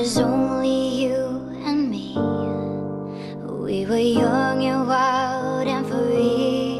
was only you and me. We were young and wild and free.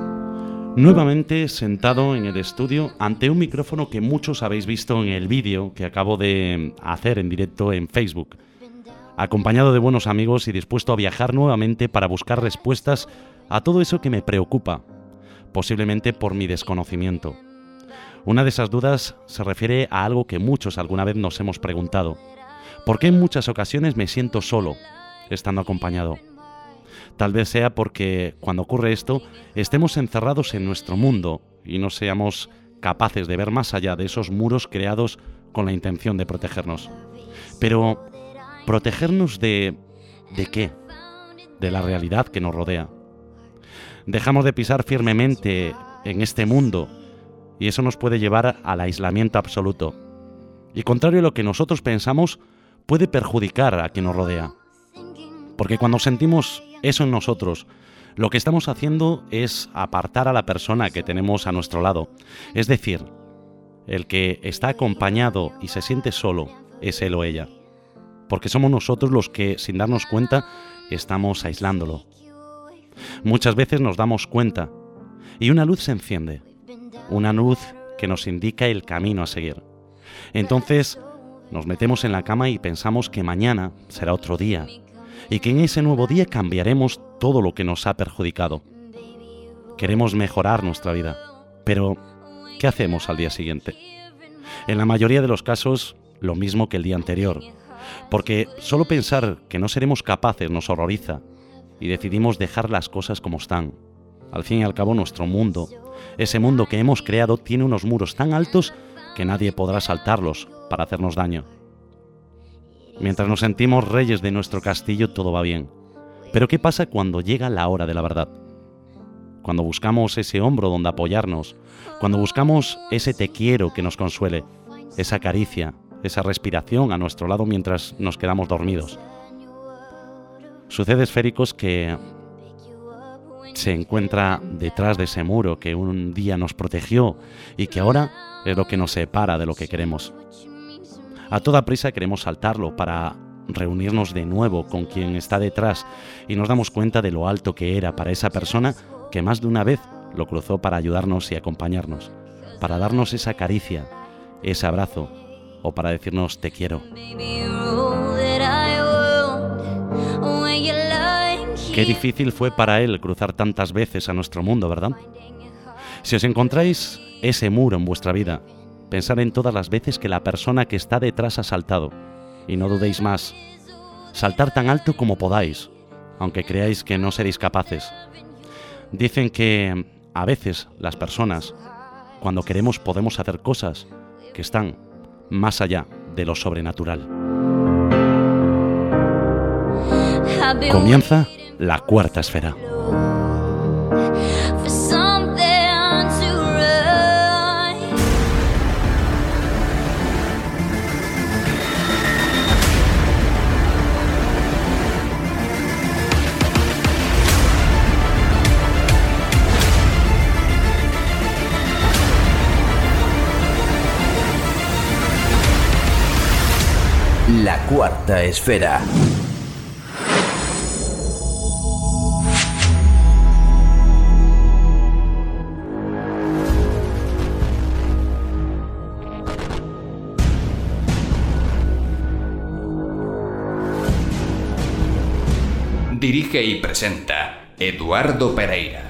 Nuevamente sentado en el estudio ante un micrófono que muchos habéis visto en el vídeo que acabo de hacer en directo en Facebook. Acompañado de buenos amigos y dispuesto a viajar nuevamente para buscar respuestas a todo eso que me preocupa, posiblemente por mi desconocimiento. Una de esas dudas se refiere a algo que muchos alguna vez nos hemos preguntado. ¿Por qué en muchas ocasiones me siento solo, estando acompañado? Tal vez sea porque cuando ocurre esto, estemos encerrados en nuestro mundo y no seamos capaces de ver más allá de esos muros creados con la intención de protegernos. Pero, ¿protegernos de qué? De la realidad que nos rodea. Dejamos de pisar firmemente en este mundo y eso nos puede llevar al aislamiento absoluto. Y contrario a lo que nosotros pensamos, puede perjudicar a quien nos rodea. Porque cuando sentimos eso en nosotros, lo que estamos haciendo es apartar a la persona que tenemos a nuestro lado. Es decir, el que está acompañado y se siente solo es él o ella. Porque somos nosotros los que, sin darnos cuenta, estamos aislándolo. Muchas veces nos damos cuenta y una luz se enciende, una luz que nos indica el camino a seguir. Entonces nos metemos en la cama y pensamos que mañana será otro día y que en ese nuevo día cambiaremos todo lo que nos ha perjudicado. Queremos mejorar nuestra vida, pero ¿qué hacemos al día siguiente? En la mayoría de los casos, lo mismo que el día anterior. Porque solo pensar que no seremos capaces nos horroriza y decidimos dejar las cosas como están. Al fin y al cabo, nuestro mundo, ese mundo que hemos creado, tiene unos muros tan altos que nadie podrá saltarlos para hacernos daño. Mientras nos sentimos reyes de nuestro castillo, todo va bien. Pero ¿qué pasa cuando llega la hora de la verdad? Cuando buscamos ese hombro donde apoyarnos, cuando buscamos ese te quiero que nos consuele, esa caricia, esa respiración a nuestro lado mientras nos quedamos dormidos. Sucede, esféricos, que se encuentra detrás de ese muro que un día nos protegió y que ahora es lo que nos separa de lo que queremos. A toda prisa queremos saltarlo para reunirnos de nuevo con quien está detrás y nos damos cuenta de lo alto que era para esa persona que más de una vez lo cruzó para ayudarnos y acompañarnos, para darnos esa caricia, ese abrazo o para decirnos te quiero. Qué difícil fue para él cruzar tantas veces a nuestro mundo, ¿verdad? Si os encontráis ese muro en vuestra vida, pensad en todas las veces que la persona que está detrás ha saltado y no dudéis más. Saltar tan alto como podáis, aunque creáis que no seréis capaces. Dicen que a veces las personas, cuando queremos, podemos hacer cosas que están más allá de lo sobrenatural. Comienza la cuarta esfera. La cuarta esfera. Dirige y presenta Eduardo Pereira.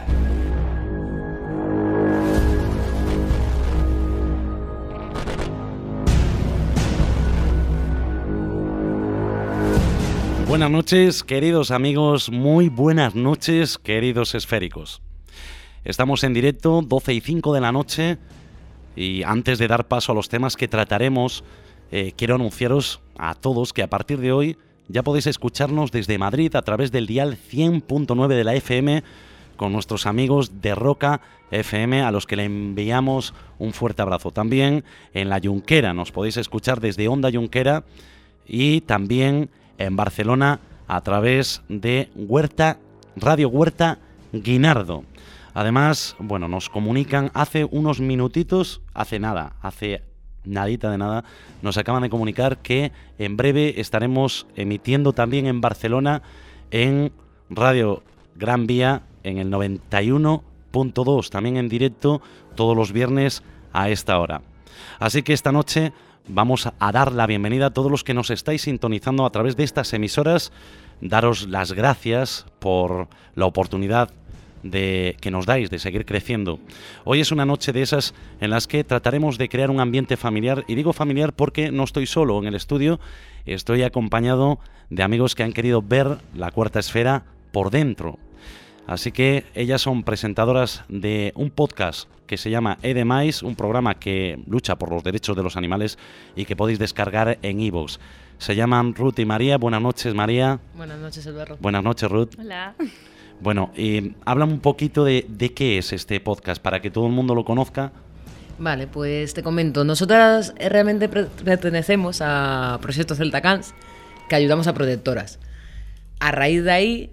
Buenas noches, queridos amigos, muy buenas noches, queridos esféricos. Estamos en directo, 12:05 de la noche, y antes de dar paso a los temas que trataremos, quiero anunciaros a todos que a partir de hoy ya podéis escucharnos desde Madrid a través del dial 100.9 de la FM con nuestros amigos de Roca FM, a los que le enviamos un fuerte abrazo. También en La Junquera nos podéis escuchar desde Onda Junquera y también en Barcelona a través de Radio Huerta Guinardo. Además, nos comunican hace unos minutitos, hace nadita de nada, nos acaban de comunicar que en breve estaremos emitiendo también en Barcelona en Radio Gran Vía en el 91.2, también en directo todos los viernes a esta hora. Así que esta noche vamos a dar la bienvenida a todos los que nos estáis sintonizando a través de estas emisoras, daros las gracias por la oportunidad que nos dais de seguir creciendo. Hoy es una noche de esas en las que trataremos de crear un ambiente familiar, y digo familiar porque no estoy solo en el estudio, estoy acompañado de amigos que han querido ver La Cuarta Esfera por dentro. Así que ellas son presentadoras de un podcast que se llama Edemais, un programa que lucha por los derechos de los animales y que podéis descargar en iVoox. Se llaman Ruth y María. Buenas noches, María. Buenas noches, Eduardo. Buenas noches, Ruth. Hola. Bueno, háblame un poquito de qué es este podcast, para que todo el mundo lo conozca. Vale, pues te comento. Nosotras realmente pertenecemos a Proyecto Celtacans, que ayudamos a protectoras. A raíz de ahí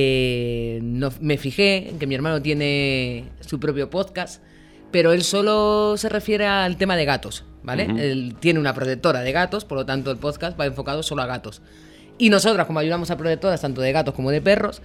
me fijé en que mi hermano tiene su propio podcast, pero él solo se refiere al tema de gatos, ¿vale? Uh-huh. Él tiene una protectora de gatos, por lo tanto el podcast va enfocado solo a gatos. Y nosotras, como ayudamos a protectoras tanto de gatos como de perros,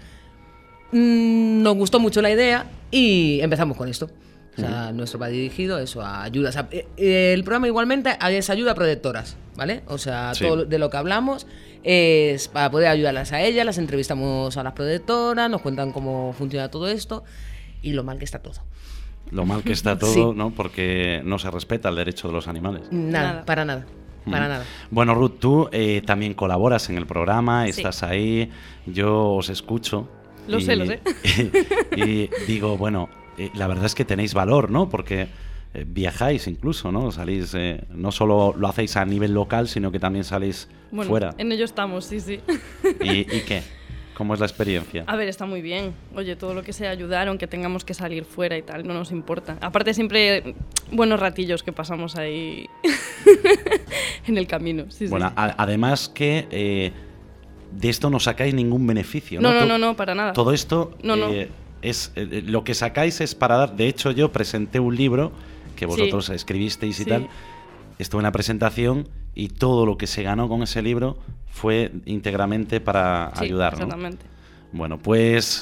nos gustó mucho la idea y empezamos con esto. O sea, nuestro va dirigido eso, a ayudas. El programa igualmente es ayuda a protectoras, ¿vale? O sea, sí, todo de lo que hablamos es para poder ayudarlas a ellas, las entrevistamos a las protectoras, nos cuentan cómo funciona todo esto y lo mal que está todo. Lo mal que está todo, sí, ¿no? Porque no se respeta el derecho de los animales. Nada. Para nada. Bueno, Ruth, tú también colaboras en el programa, estás ahí, yo os escucho. Lo sé. Y digo, bueno, la verdad es que tenéis valor, ¿no? Porque viajáis incluso, ¿no? Salís, no solo lo hacéis a nivel local, sino que también salís fuera. En ello estamos, sí. ¿Y qué? ¿Cómo es la experiencia? A ver, está muy bien. Oye, todo lo que sea ayudar, aunque tengamos que salir fuera y tal, no nos importa. Aparte, siempre buenos ratillos que pasamos ahí en el camino. Sí, bueno, sí. Además que de esto no sacáis ningún beneficio, ¿no? No, para nada. Todo esto es lo que sacáis es para dar. De hecho, yo presenté un libro que vosotros escribisteis y tal. Estuve en la presentación y todo lo que se ganó con ese libro fue íntegramente para ayudar, ¿no? Exactamente. Bueno, pues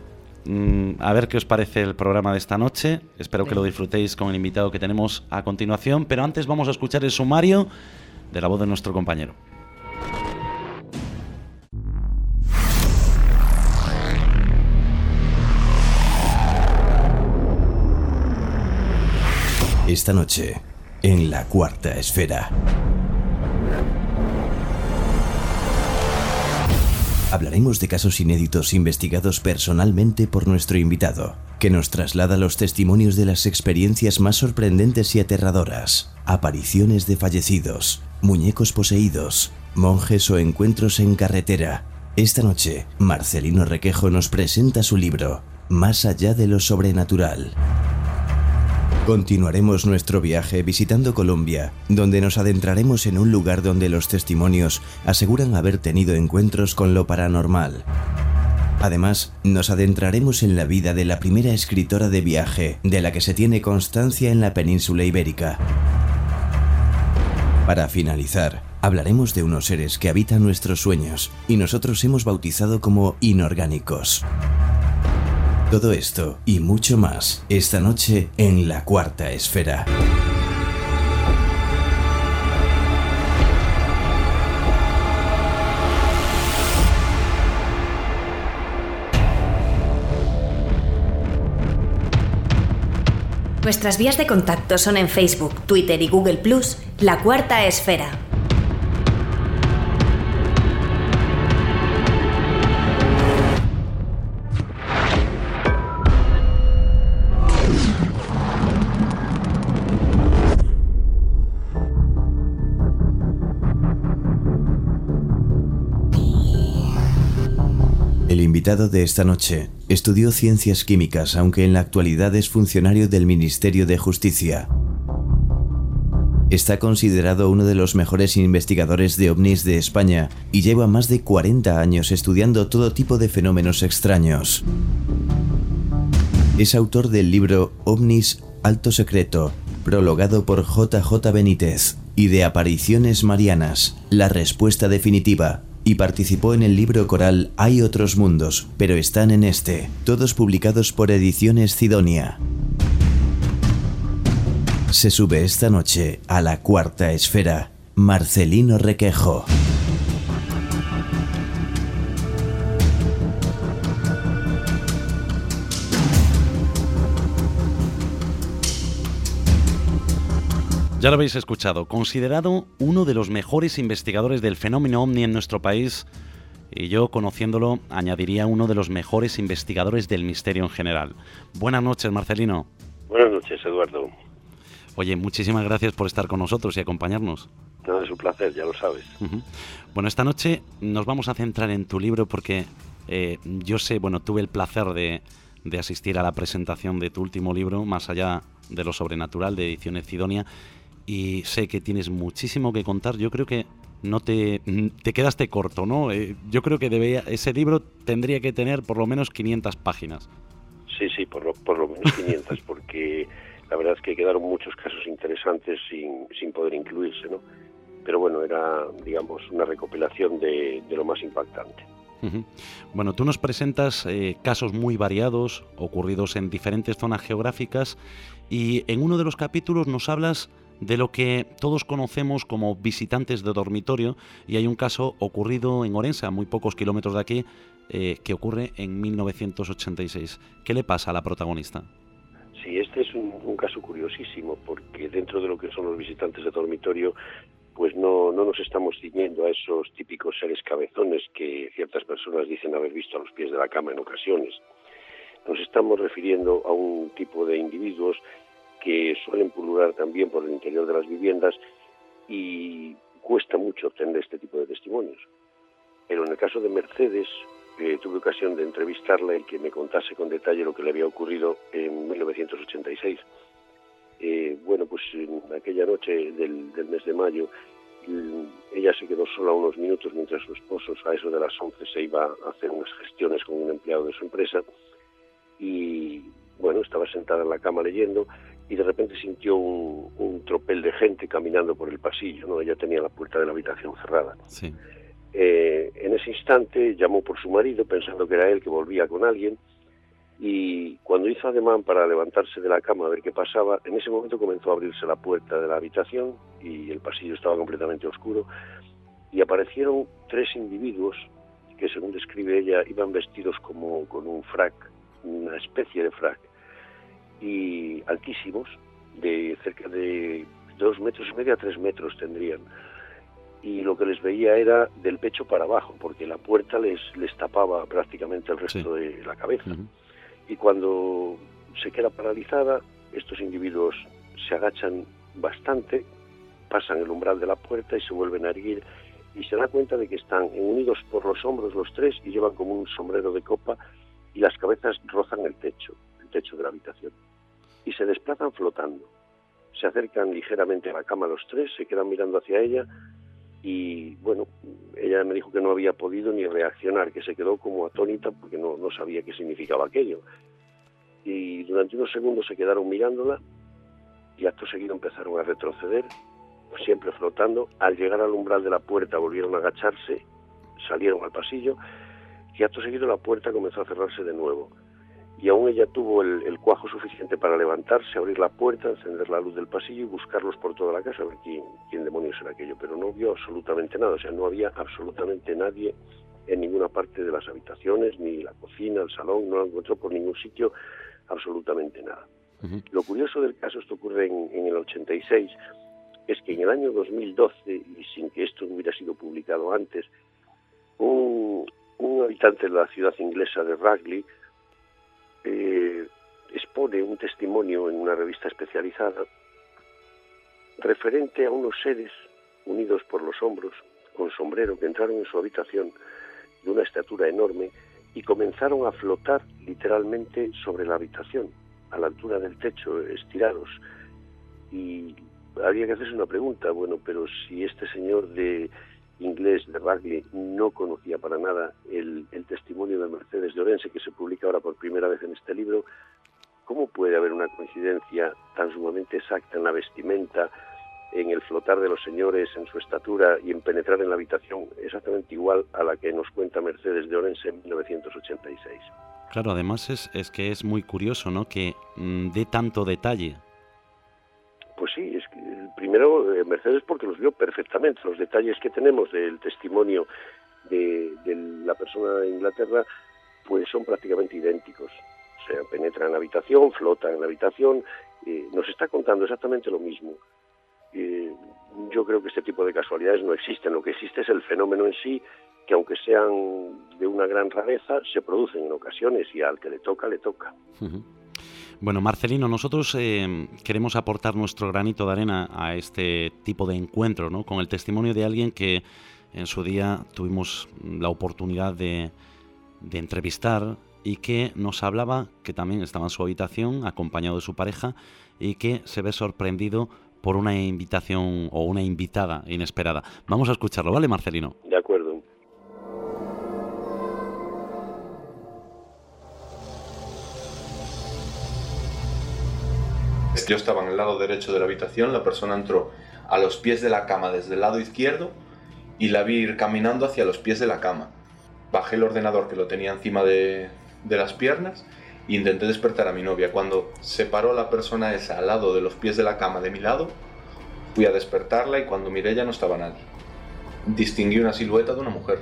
a ver qué os parece el programa de esta noche. Espero que lo disfrutéis con el invitado que tenemos a continuación, pero antes vamos a escuchar el sumario de la voz de nuestro compañero. Esta noche, en La Cuarta Esfera, hablaremos de casos inéditos investigados personalmente por nuestro invitado, que nos traslada los testimonios de las experiencias más sorprendentes y aterradoras, apariciones de fallecidos, muñecos poseídos, monjes o encuentros en carretera. Esta noche, Marcelino Requejo nos presenta su libro, Más allá de lo sobrenatural. Continuaremos nuestro viaje visitando Colombia, donde nos adentraremos en un lugar donde los testimonios aseguran haber tenido encuentros con lo paranormal. Además, nos adentraremos en la vida de la primera escritora de viaje, de la que se tiene constancia en la península ibérica. Para finalizar, hablaremos de unos seres que habitan nuestros sueños y nosotros hemos bautizado como inorgánicos. Todo esto y mucho más esta noche en La Cuarta Esfera. Nuestras vías de contacto son en Facebook, Twitter y Google+, La Cuarta Esfera. El invitado de esta noche estudió ciencias químicas, aunque en la actualidad es funcionario del Ministerio de Justicia. Está considerado uno de los mejores investigadores de ovnis de España y lleva más de 40 años estudiando todo tipo de fenómenos extraños. Es autor del libro OVNIS Alto Secreto, prologado por JJ Benítez, y de Apariciones Marianas, La respuesta definitiva, y participó en el libro coral Hay otros mundos, pero están en este, todos publicados por Ediciones Cidonia. Se sube esta noche a la cuarta esfera, Marcelino Requejo. Ya lo habéis escuchado, considerado uno de los mejores investigadores del fenómeno ovni en nuestro país, y yo, conociéndolo, añadiría uno de los mejores investigadores del misterio en general. Buenas noches, Marcelino. Buenas noches, Eduardo. Oye, muchísimas gracias por estar con nosotros y acompañarnos. No, es un placer, ya lo sabes. Bueno, esta noche nos vamos a centrar en tu libro porque yo sé, bueno, tuve el placer de asistir a la presentación de tu último libro, Más allá de lo sobrenatural, de Ediciones Cidonia, y sé que tienes muchísimo que contar. Yo creo que no te quedaste corto, ¿no? Yo creo que ese libro tendría que tener por lo menos 500 páginas. Sí, por lo menos 500, porque la verdad es que quedaron muchos casos interesantes sin poder incluirse, ¿no? Pero bueno, era, digamos, una recopilación de lo más impactante. Bueno, tú nos presentas casos muy variados, ocurridos en diferentes zonas geográficas, y en uno de los capítulos nos hablas de lo que todos conocemos como visitantes de dormitorio, y hay un caso ocurrido en Orense, a muy pocos kilómetros de aquí, que ocurre en 1986. ¿Qué le pasa a la protagonista? Sí, este es un caso curiosísimo, porque dentro de lo que son los visitantes de dormitorio, pues no nos estamos ciñendo a esos típicos seres cabezones que ciertas personas dicen haber visto a los pies de la cama en ocasiones. Nos estamos refiriendo a un tipo de individuos que suelen pulular también por el interior de las viviendas y cuesta mucho obtener este tipo de testimonios. Pero en el caso de Mercedes, tuve ocasión de entrevistarla y que me contase con detalle lo que le había ocurrido en 1986. Bueno, pues en aquella noche del mes de mayo, ella se quedó sola unos minutos mientras su esposo, a eso de las 11, se iba a hacer unas gestiones con un empleado de su empresa, y bueno, estaba sentada en la cama leyendo y de repente sintió un tropel de gente caminando por el pasillo, ¿no? Ella tenía la puerta de la habitación cerrada. Sí. En ese instante llamó por su marido pensando que era él, que volvía con alguien, y cuando hizo ademán para levantarse de la cama a ver qué pasaba, en ese momento comenzó a abrirse la puerta de la habitación y el pasillo estaba completamente oscuro, y aparecieron 3 individuos que, según describe ella, iban vestidos como con un frac, una especie de frac, y altísimos, de cerca de 2,5 metros a 3 metros tendrían, y lo que les veía era del pecho para abajo, porque la puerta les tapaba prácticamente el resto de la cabeza. Y cuando se queda paralizada, estos individuos se agachan bastante, pasan el umbral de la puerta y se vuelven a erguir, y se da cuenta de que están unidos por los hombros los 3 y llevan como un sombrero de copa, y las cabezas rozan el techo de la habitación, y se desplazan flotando. Se acercan ligeramente a la cama los 3, se quedan mirando hacia ella, y bueno, ella me dijo que no había podido ni reaccionar, que se quedó como atónita porque no sabía qué significaba aquello. Y durante unos segundos se quedaron mirándola, y acto seguido empezaron a retroceder, siempre flotando. Al llegar al umbral de la puerta volvieron a agacharse, salieron al pasillo, y acto seguido la puerta comenzó a cerrarse de nuevo. Y aún ella tuvo el cuajo suficiente para levantarse, abrir la puerta, encender la luz del pasillo y buscarlos por toda la casa, a ver quién demonios era aquello. Pero no vio absolutamente nada, o sea, no había absolutamente nadie en ninguna parte de las habitaciones, ni la cocina, el salón, no la encontró por ningún sitio, absolutamente nada. Lo curioso del caso, esto ocurre en el 86, es que en el año 2012, y sin que esto hubiera sido publicado antes, un habitante de la ciudad inglesa de Rugby expone un testimonio en una revista especializada referente a unos seres unidos por los hombros, con sombrero, que entraron en su habitación de una estatura enorme y comenzaron a flotar literalmente sobre la habitación, a la altura del techo, estirados. Y habría que hacerse una pregunta, bueno, pero si este señor de inglés de Rugby no conocía para nada el testimonio de Mercedes de Orense, que se publica ahora por primera vez en este libro, ¿cómo puede haber una coincidencia tan sumamente exacta en la vestimenta, en el flotar de los señores, en su estatura y en penetrar en la habitación exactamente igual a la que nos cuenta Mercedes de Orense en 1986? Claro, además es que es muy curioso, ¿no?, que dé tanto detalle. Pues sí, es que primero Mercedes porque los vio perfectamente. Los detalles que tenemos del testimonio de la persona de Inglaterra pues son prácticamente idénticos. O sea, penetra en la habitación, flota en la habitación, nos está contando exactamente lo mismo. Yo creo que este tipo de casualidades no existen. Lo que existe es el fenómeno en sí, que aunque sean de una gran rareza, se producen en ocasiones y al que le toca, le toca. Uh-huh. Bueno, Marcelino, nosotros queremos aportar nuestro granito de arena a este tipo de encuentro, ¿no?, con el testimonio de alguien que en su día tuvimos la oportunidad de entrevistar y que nos hablaba que también estaba en su habitación acompañado de su pareja y que se ve sorprendido por una invitación o una invitada inesperada. Vamos a escucharlo, ¿vale, Marcelino? De acuerdo. Yo estaba en el lado derecho de la habitación, la persona entró a los pies de la cama desde el lado izquierdo y la vi ir caminando hacia los pies de la cama. Bajé el ordenador que lo tenía encima de las piernas e intenté despertar a mi novia. Cuando se paró la persona esa al lado de los pies de la cama de mi lado, fui a despertarla y cuando miré ya no estaba nadie. Distinguí una silueta de una mujer.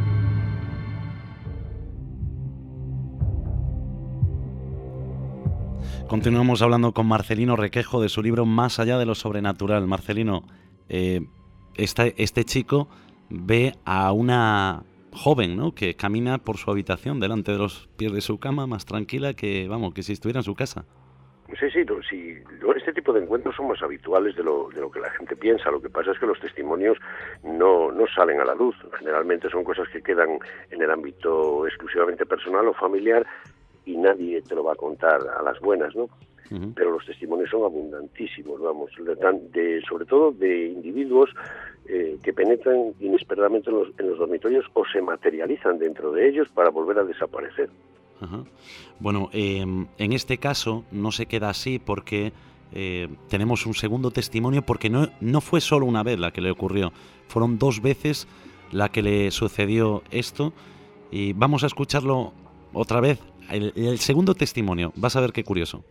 Continuamos hablando con Marcelino Requejo de su libro Más allá de lo sobrenatural. Marcelino, este chico ve a una joven, ¿no?, que camina por su habitación delante de los pies de su cama más tranquila que, vamos, que si estuviera en su casa. Sí, este tipo de encuentros son más habituales de lo que la gente piensa. Lo que pasa es que los testimonios no salen a la luz. Generalmente son cosas que quedan en el ámbito exclusivamente personal o familiar y nadie te lo va a contar a las buenas, ¿no? Uh-huh. Pero los testimonios son abundantísimos, vamos, sobre todo de individuos que penetran inesperadamente en los dormitorios o se materializan dentro de ellos para volver a desaparecer. Uh-huh. Bueno, en este caso no se queda así porque tenemos un segundo testimonio, porque no fue solo una vez la que le ocurrió, fueron 2 veces la que le sucedió esto y vamos a escucharlo otra vez. El segundo testimonio, vas a ver qué curioso.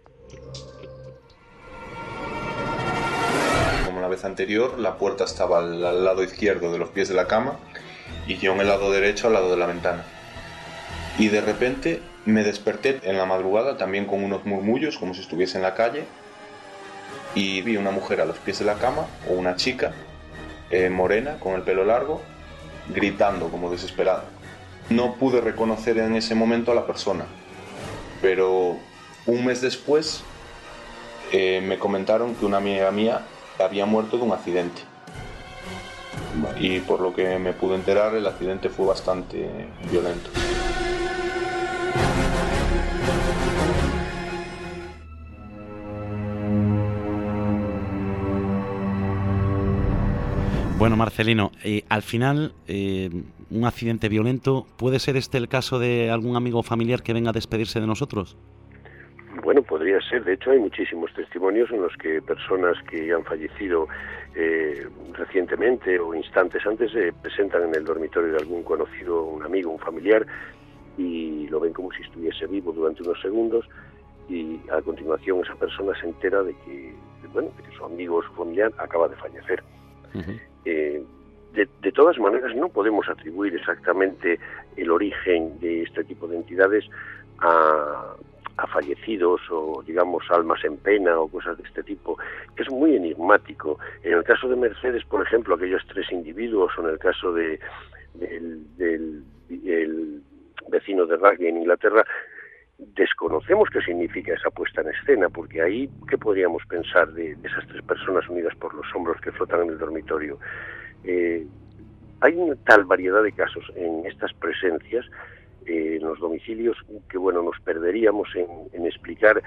Como la vez anterior, la puerta estaba al lado izquierdo de los pies de la cama y yo en el lado derecho al lado de la ventana. Y de repente me desperté en la madrugada también con unos murmullos como si estuviese en la calle y vi una mujer a los pies de la cama, o una chica morena con el pelo largo, gritando como desesperada. No pude reconocer en ese momento a la persona, pero un mes después me comentaron que una amiga mía había muerto de un accidente. Y por lo que me pude enterar, el accidente fue bastante violento. Bueno, Marcelino, al final, un accidente violento, ¿puede ser este el caso de algún amigo o familiar que venga a despedirse de nosotros? Bueno, podría ser. De hecho, hay muchísimos testimonios en los que personas que han fallecido recientemente o instantes antes se presentan en el dormitorio de algún conocido, un amigo, un familiar, y lo ven como si estuviese vivo durante unos segundos, y a continuación esa persona se entera de que su amigo o su familiar acaba de fallecer. Uh-huh. De todas maneras, no podemos atribuir exactamente el origen de este tipo de entidades a fallecidos o, digamos, almas en pena o cosas de este tipo, que es muy enigmático. En el caso de Mercedes, por ejemplo, aquellos 3 individuos, o en el caso del vecino de Rugby en Inglaterra, desconocemos qué significa esa puesta en escena, porque ahí, ¿qué podríamos pensar de esas 3 personas unidas por los hombros que flotan en el dormitorio? Hay una tal variedad de casos en estas presencias en los domicilios que, nos perderíamos en explicar,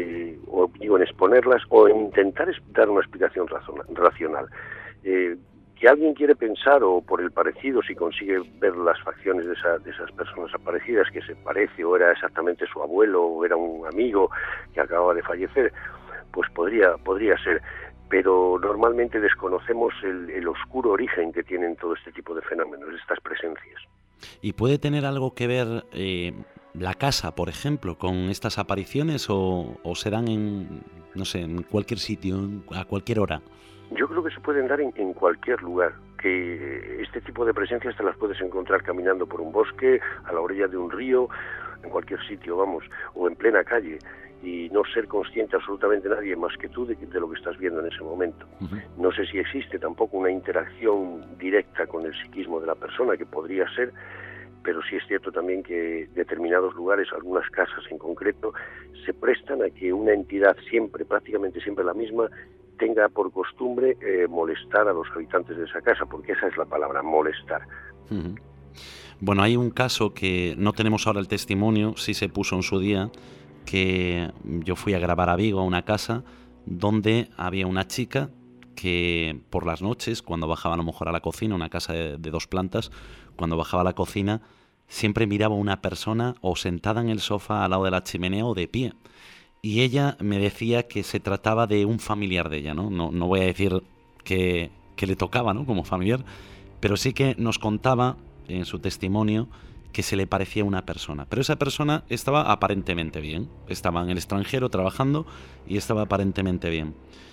en exponerlas o en intentar dar una explicación racional. que alguien quiere pensar, o por el parecido, si consigue ver las facciones de esas personas aparecidas, que se parece o era exactamente su abuelo o era un amigo que acababa de fallecer, pues podría ser. Pero normalmente desconocemos el oscuro origen que tienen todo este tipo de fenómenos, estas presencias. ¿Y puede tener algo que ver la casa, por ejemplo, con estas apariciones o serán en cualquier sitio, a cualquier hora? Yo creo que se pueden dar en cualquier lugar, que este tipo de presencias te las puedes encontrar caminando por un bosque, a la orilla de un río, en cualquier sitio, vamos, o en plena calle, y no ser consciente absolutamente nadie más que tú de lo que estás viendo en ese momento. Uh-huh. No sé si existe tampoco una interacción directa con el psiquismo de la persona, que podría ser, pero sí es cierto también que determinados lugares, algunas casas en concreto, se prestan a que una entidad prácticamente siempre la misma, tenga por costumbre molestar a los habitantes de esa casa, porque esa es la palabra, molestar. Uh-huh. Bueno, hay un caso que no tenemos ahora el testimonio, sí se puso en su día, que yo fui a grabar a Vigo, a una casa donde había una chica que por las noches, cuando bajaba a lo mejor a la cocina, una casa de 2 plantas, cuando bajaba a la cocina, siempre miraba a una persona o sentada en el sofá al lado de la chimenea o de pie. Y ella me decía que se trataba de un familiar de ella, ¿no? No voy a decir que le tocaba, ¿no?, como familiar, pero sí que nos contaba en su testimonio que se le parecía una persona. Pero esa persona estaba aparentemente bien. Estaba en el extranjero trabajando y estaba aparentemente bien.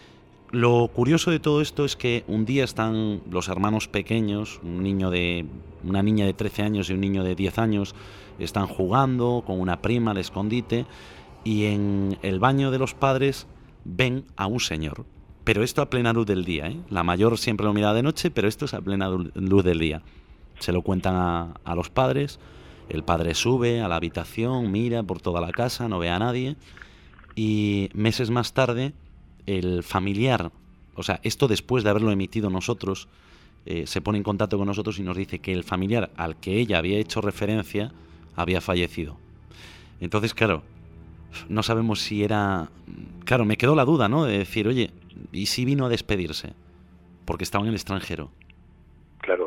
Lo curioso de todo esto es que un día están los hermanos pequeños, una niña de 13 años y un niño de 10 años, están jugando con una prima al escondite, y en el baño de los padres ven a un señor. Pero esto a plena luz del día, ¿eh? La mayor siempre lo mira de noche, pero esto es a plena luz del día. Se lo cuentan a los padres, el padre sube a la habitación, mira por toda la casa, no ve a nadie, y meses más tarde el familiar, o sea, esto después de haberlo emitido nosotros, se pone en contacto con nosotros y nos dice que el familiar al que ella había hecho referencia había fallecido. Entonces, claro, no sabemos si era... Claro, me quedó la duda, ¿no?, de decir, oye, ¿y si vino a despedirse? Porque estaba en el extranjero. Claro,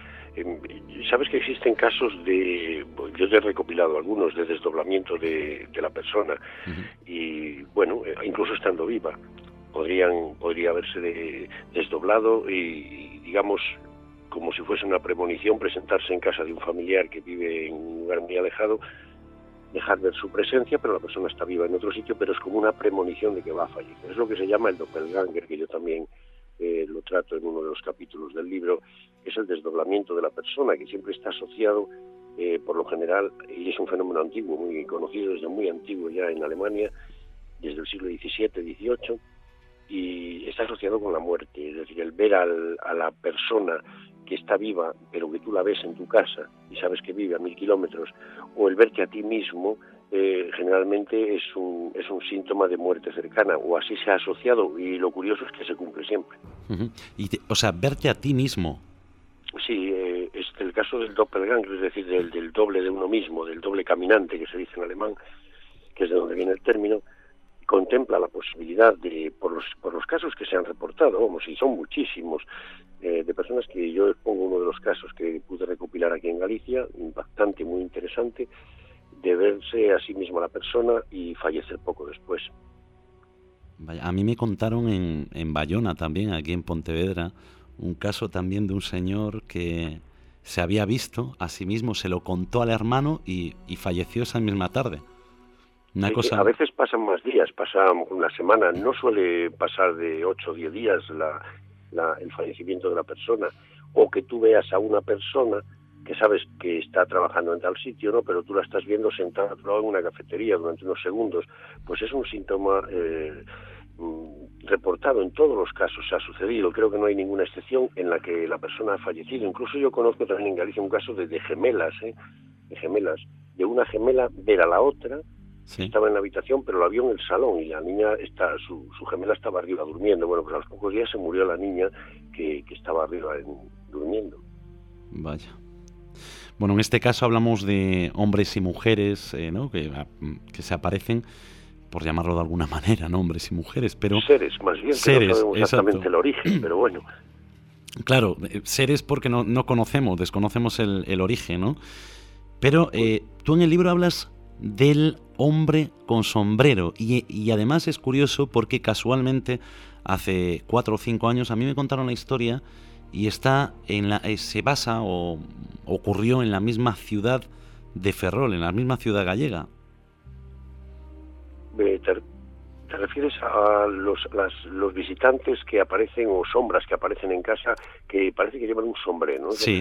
sabes que existen casos yo te he recopilado algunos, de desdoblamiento de la persona. Uh-huh. Y bueno, incluso estando viva, podría haberse desdoblado y digamos, como si fuese una premonición, presentarse en casa de un familiar que vive en un lugar muy alejado, dejar ver su presencia, pero la persona está viva en otro sitio, pero es como una premonición de que va a fallecer. Es lo que se llama el doppelganger, que yo también lo trato en uno de los capítulos del libro, que es el desdoblamiento de la persona, que siempre está asociado, por lo general, y es un fenómeno antiguo, muy conocido desde muy antiguo ya en Alemania, desde el siglo XVII, XVIII, y está asociado con la muerte, es decir, el ver a la persona que está viva, pero que tú la ves en tu casa y sabes que vive a 1000 kilómetros, o el verte a ti mismo, generalmente es un síntoma de muerte cercana, o así se ha asociado, y lo curioso es que se cumple siempre. Uh-huh. O sea, verte a ti mismo. Sí, es el caso del doppelganger, es decir, del doble de uno mismo, del doble caminante, que se dice en alemán, que es de donde viene el término. Contempla la posibilidad de, por los casos que se han reportado, vamos, y son muchísimos, de personas que yo expongo uno de los casos que pude recopilar aquí en Galicia, impactante, muy interesante, de verse a sí mismo a la persona y fallecer poco después. Vaya, a mí me contaron en Bayona también, aquí en Pontevedra, un caso también de un señor que se había visto a sí mismo, se lo contó al hermano y falleció esa misma tarde. Una cosa... A veces pasan más días, pasa una semana, no suele pasar de 8 o 10 días el fallecimiento de la persona, o que tú veas a una persona que sabes que está trabajando en tal sitio, ¿no?, pero tú la estás viendo sentada a tu lado en una cafetería durante unos segundos, pues es un síntoma reportado en todos los casos, se ha sucedido, creo que no hay ninguna excepción en la que la persona ha fallecido. Incluso yo conozco también en Galicia un caso de gemelas, de una gemela ver a la otra. Sí. Estaba en la habitación, pero la vio en el salón, y la niña, su gemela estaba arriba durmiendo. Bueno, pues a los pocos días se murió la niña que estaba arriba durmiendo. Vaya. Bueno, en este caso hablamos de hombres y mujeres, ¿no?, que se aparecen, por llamarlo de alguna manera, ¿no?, hombres y mujeres, pero... Seres, más bien, que no sabemos exactamente el origen, pero bueno. Claro, seres porque no conocemos, desconocemos el origen, ¿no? Pero tú en el libro hablas del hombre con sombrero y además es curioso porque casualmente hace 4 o 5 años a mí me contaron la historia y se basa o ocurrió en la misma ciudad de Ferrol, en la misma ciudad gallega. ¿Te refieres a los visitantes que aparecen o sombras que aparecen en casa que parece que llevan un sombrero, ¿no? Sí,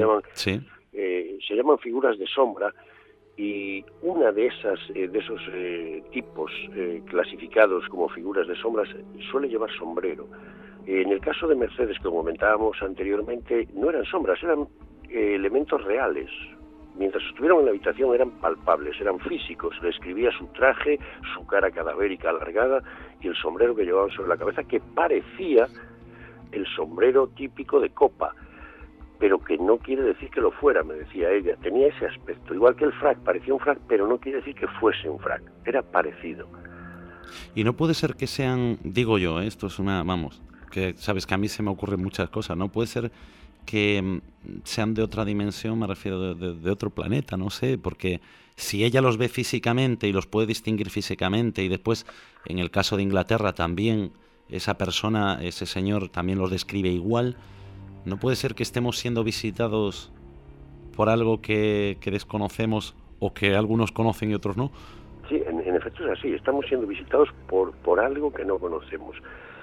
se llaman figuras de sombra y una de esos tipos clasificados como figuras de sombras suele llevar sombrero. En el caso de Mercedes, que comentábamos anteriormente, no eran sombras, eran elementos reales. Mientras estuvieron en la habitación eran palpables, eran físicos, le describía su traje, su cara cadavérica alargada y el sombrero que llevaban sobre la cabeza, que parecía el sombrero típico de copa, pero que no quiere decir que lo fuera, me decía ella, tenía ese aspecto, igual que el frac, parecía un frac, pero no quiere decir que fuese un frac, era parecido. Y no puede ser que sean, digo yo, esto es que sabes que a mí se me ocurren muchas cosas, no puede ser que sean de otra dimensión, me refiero de otro planeta, no sé, porque si ella los ve físicamente y los puede distinguir físicamente y después, en el caso de Inglaterra también, esa persona, ese señor también los describe igual, ¿no puede ser que estemos siendo visitados por algo que desconocemos o que algunos conocen y otros no? Sí, en efecto es así, estamos siendo visitados por algo que no conocemos.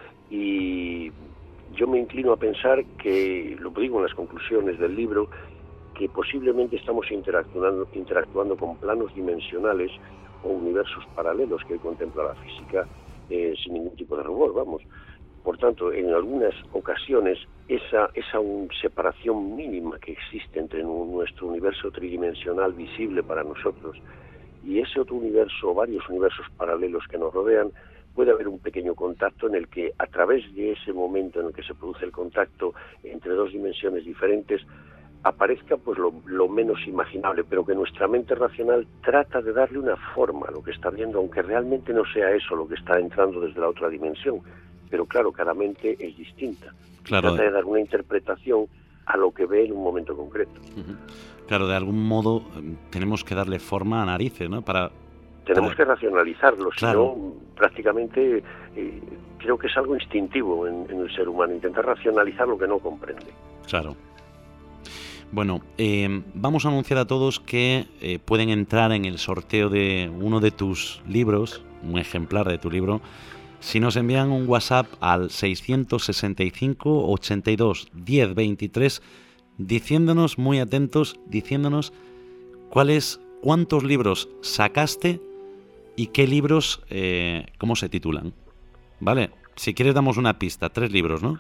Y yo me inclino a pensar que, lo digo en las conclusiones del libro, que posiblemente estamos interactuando con planos dimensionales o universos paralelos que hoy contempla la física sin ningún tipo de rubor, vamos. Por tanto, en algunas ocasiones, esa separación mínima que existe entre nuestro universo tridimensional visible para nosotros y ese otro universo o varios universos paralelos que nos rodean, puede haber un pequeño contacto en el que, a través de ese momento en el que se produce el contacto entre dos dimensiones diferentes, aparezca pues lo menos imaginable, pero que nuestra mente racional trata de darle una forma a lo que está viendo, aunque realmente no sea eso lo que está entrando desde la otra dimensión. Pero claro, cada mente es distinta. Claro. Trata de dar una interpretación a lo que ve en un momento concreto. Uh-huh. Claro, de algún modo tenemos que darle forma a narices, ¿no? Tenemos que racionalizarlo, claro. Si no, prácticamente creo que es algo instintivo en el ser humano, intentar racionalizar lo que no comprende. Claro. Bueno, vamos a anunciar a todos que pueden entrar en el sorteo de uno de tus libros, un ejemplar de tu libro, si nos envían un WhatsApp al 665 82 10 23, diciéndonos, muy atentos, diciéndonos cuántos libros sacaste y qué libros, cómo se titulan. ¿Vale? Si quieres damos una pista, 3 libros, ¿no?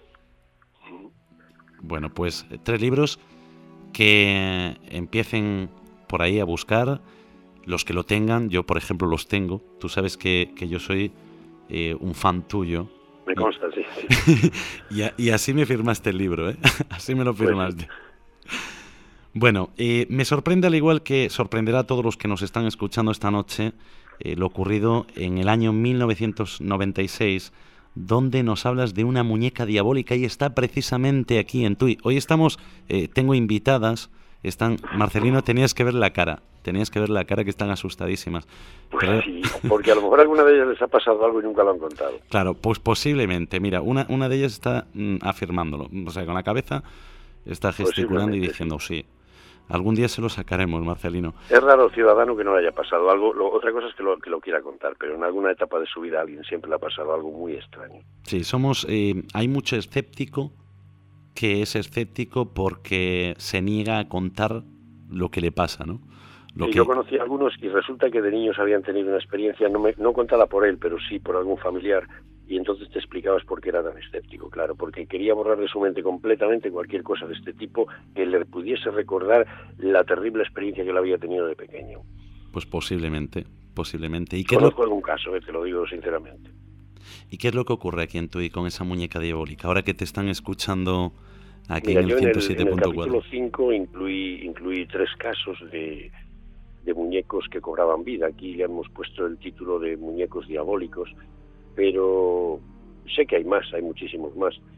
Bueno, pues 3 libros que empiecen por ahí a buscar, los que lo tengan. Yo, por ejemplo, los tengo. Tú sabes que yo soy un fan tuyo. Me consta, sí. y así me firmaste el libro, ¿eh? Así me lo firmaste. Pues... Bueno, me sorprende, al igual que sorprenderá a todos los que nos están escuchando esta noche, lo ocurrido en el año 1996, donde nos hablas de una muñeca diabólica y está precisamente aquí en Tui. Hoy tengo invitadas, Marcelino, tenías que ver la cara, que están asustadísimas. Pues pero... sí, porque a lo mejor a alguna de ellas les ha pasado algo y nunca lo han contado. Claro, pues posiblemente, mira, una de ellas está afirmándolo, o sea, con la cabeza está gesticulando y diciendo sí. Algún día se lo sacaremos, Marcelino. Es raro el ciudadano que no le haya pasado algo. Otra cosa es que lo quiera contar, pero en alguna etapa de su vida a alguien siempre le ha pasado algo muy extraño. Sí, hay mucho escéptico que es escéptico porque se niega a contar lo que le pasa, ¿no? Yo conocí a algunos y resulta que de niños habían tenido una experiencia, no contada por él, pero sí por algún familiar, y entonces te explicabas por qué era tan escéptico, claro, porque quería borrar de su mente completamente cualquier cosa de este tipo que le pudiese recordar la terrible experiencia que él había tenido de pequeño. Pues posiblemente. ¿Y conozco algún caso, te lo digo sinceramente. ¿Y qué es lo que ocurre aquí en Tui con esa muñeca diabólica? Ahora que te están escuchando aquí. Mira, en el 107.4. En el capítulo 5 incluí 3 casos de muñecos que cobraban vida. Aquí le hemos puesto el título de muñecos diabólicos, pero sé que hay muchísimos más.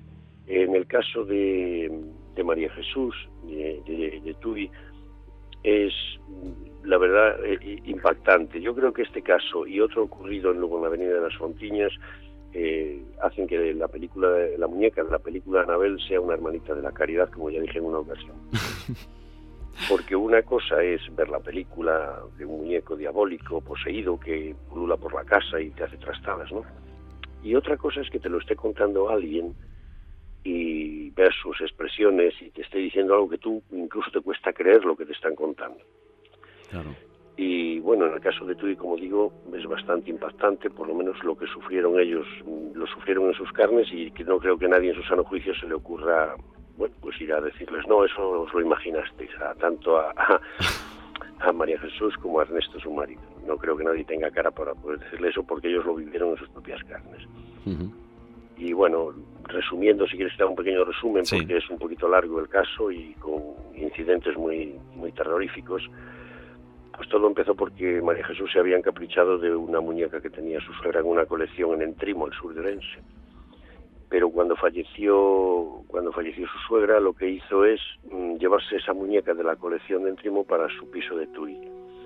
En el caso de María Jesús, de Tui, es, la verdad, impactante. Yo creo que este caso y otro ocurrido luego en la Avenida de las Fontiñas hacen que la muñeca de la película Anabel sea una hermanita de la caridad, como ya dije en una ocasión. Porque una cosa es ver la película de un muñeco diabólico, poseído, que pulula por la casa y te hace trastadas, ¿no? Y otra cosa es que te lo esté contando alguien y ver sus expresiones y te esté diciendo algo que tú incluso te cuesta creer lo que te están contando. Claro. Y bueno, en el caso de Tui, como digo, es bastante impactante, por lo menos lo que sufrieron ellos, lo sufrieron en sus carnes, y que no creo que nadie en su sano juicio se le ocurra, bueno, pues ir a decirles, no, eso os lo imaginasteis, tanto a María Jesús como a Ernesto, su marido. No creo que nadie tenga cara para poder decirle eso, porque ellos lo vivieron en sus propias carnes. Uh-huh. Y bueno, resumiendo, si quieres te hago un pequeño resumen, sí, porque es un poquito largo el caso y con incidentes muy, muy terroríficos. Pues todo empezó porque María Jesús se había encaprichado de una muñeca que tenía su suegra en una colección en Entrimo, al sur de Orense. Pero cuando falleció su suegra, lo que hizo es llevarse esa muñeca de la colección de Entrimo para su piso de Tui.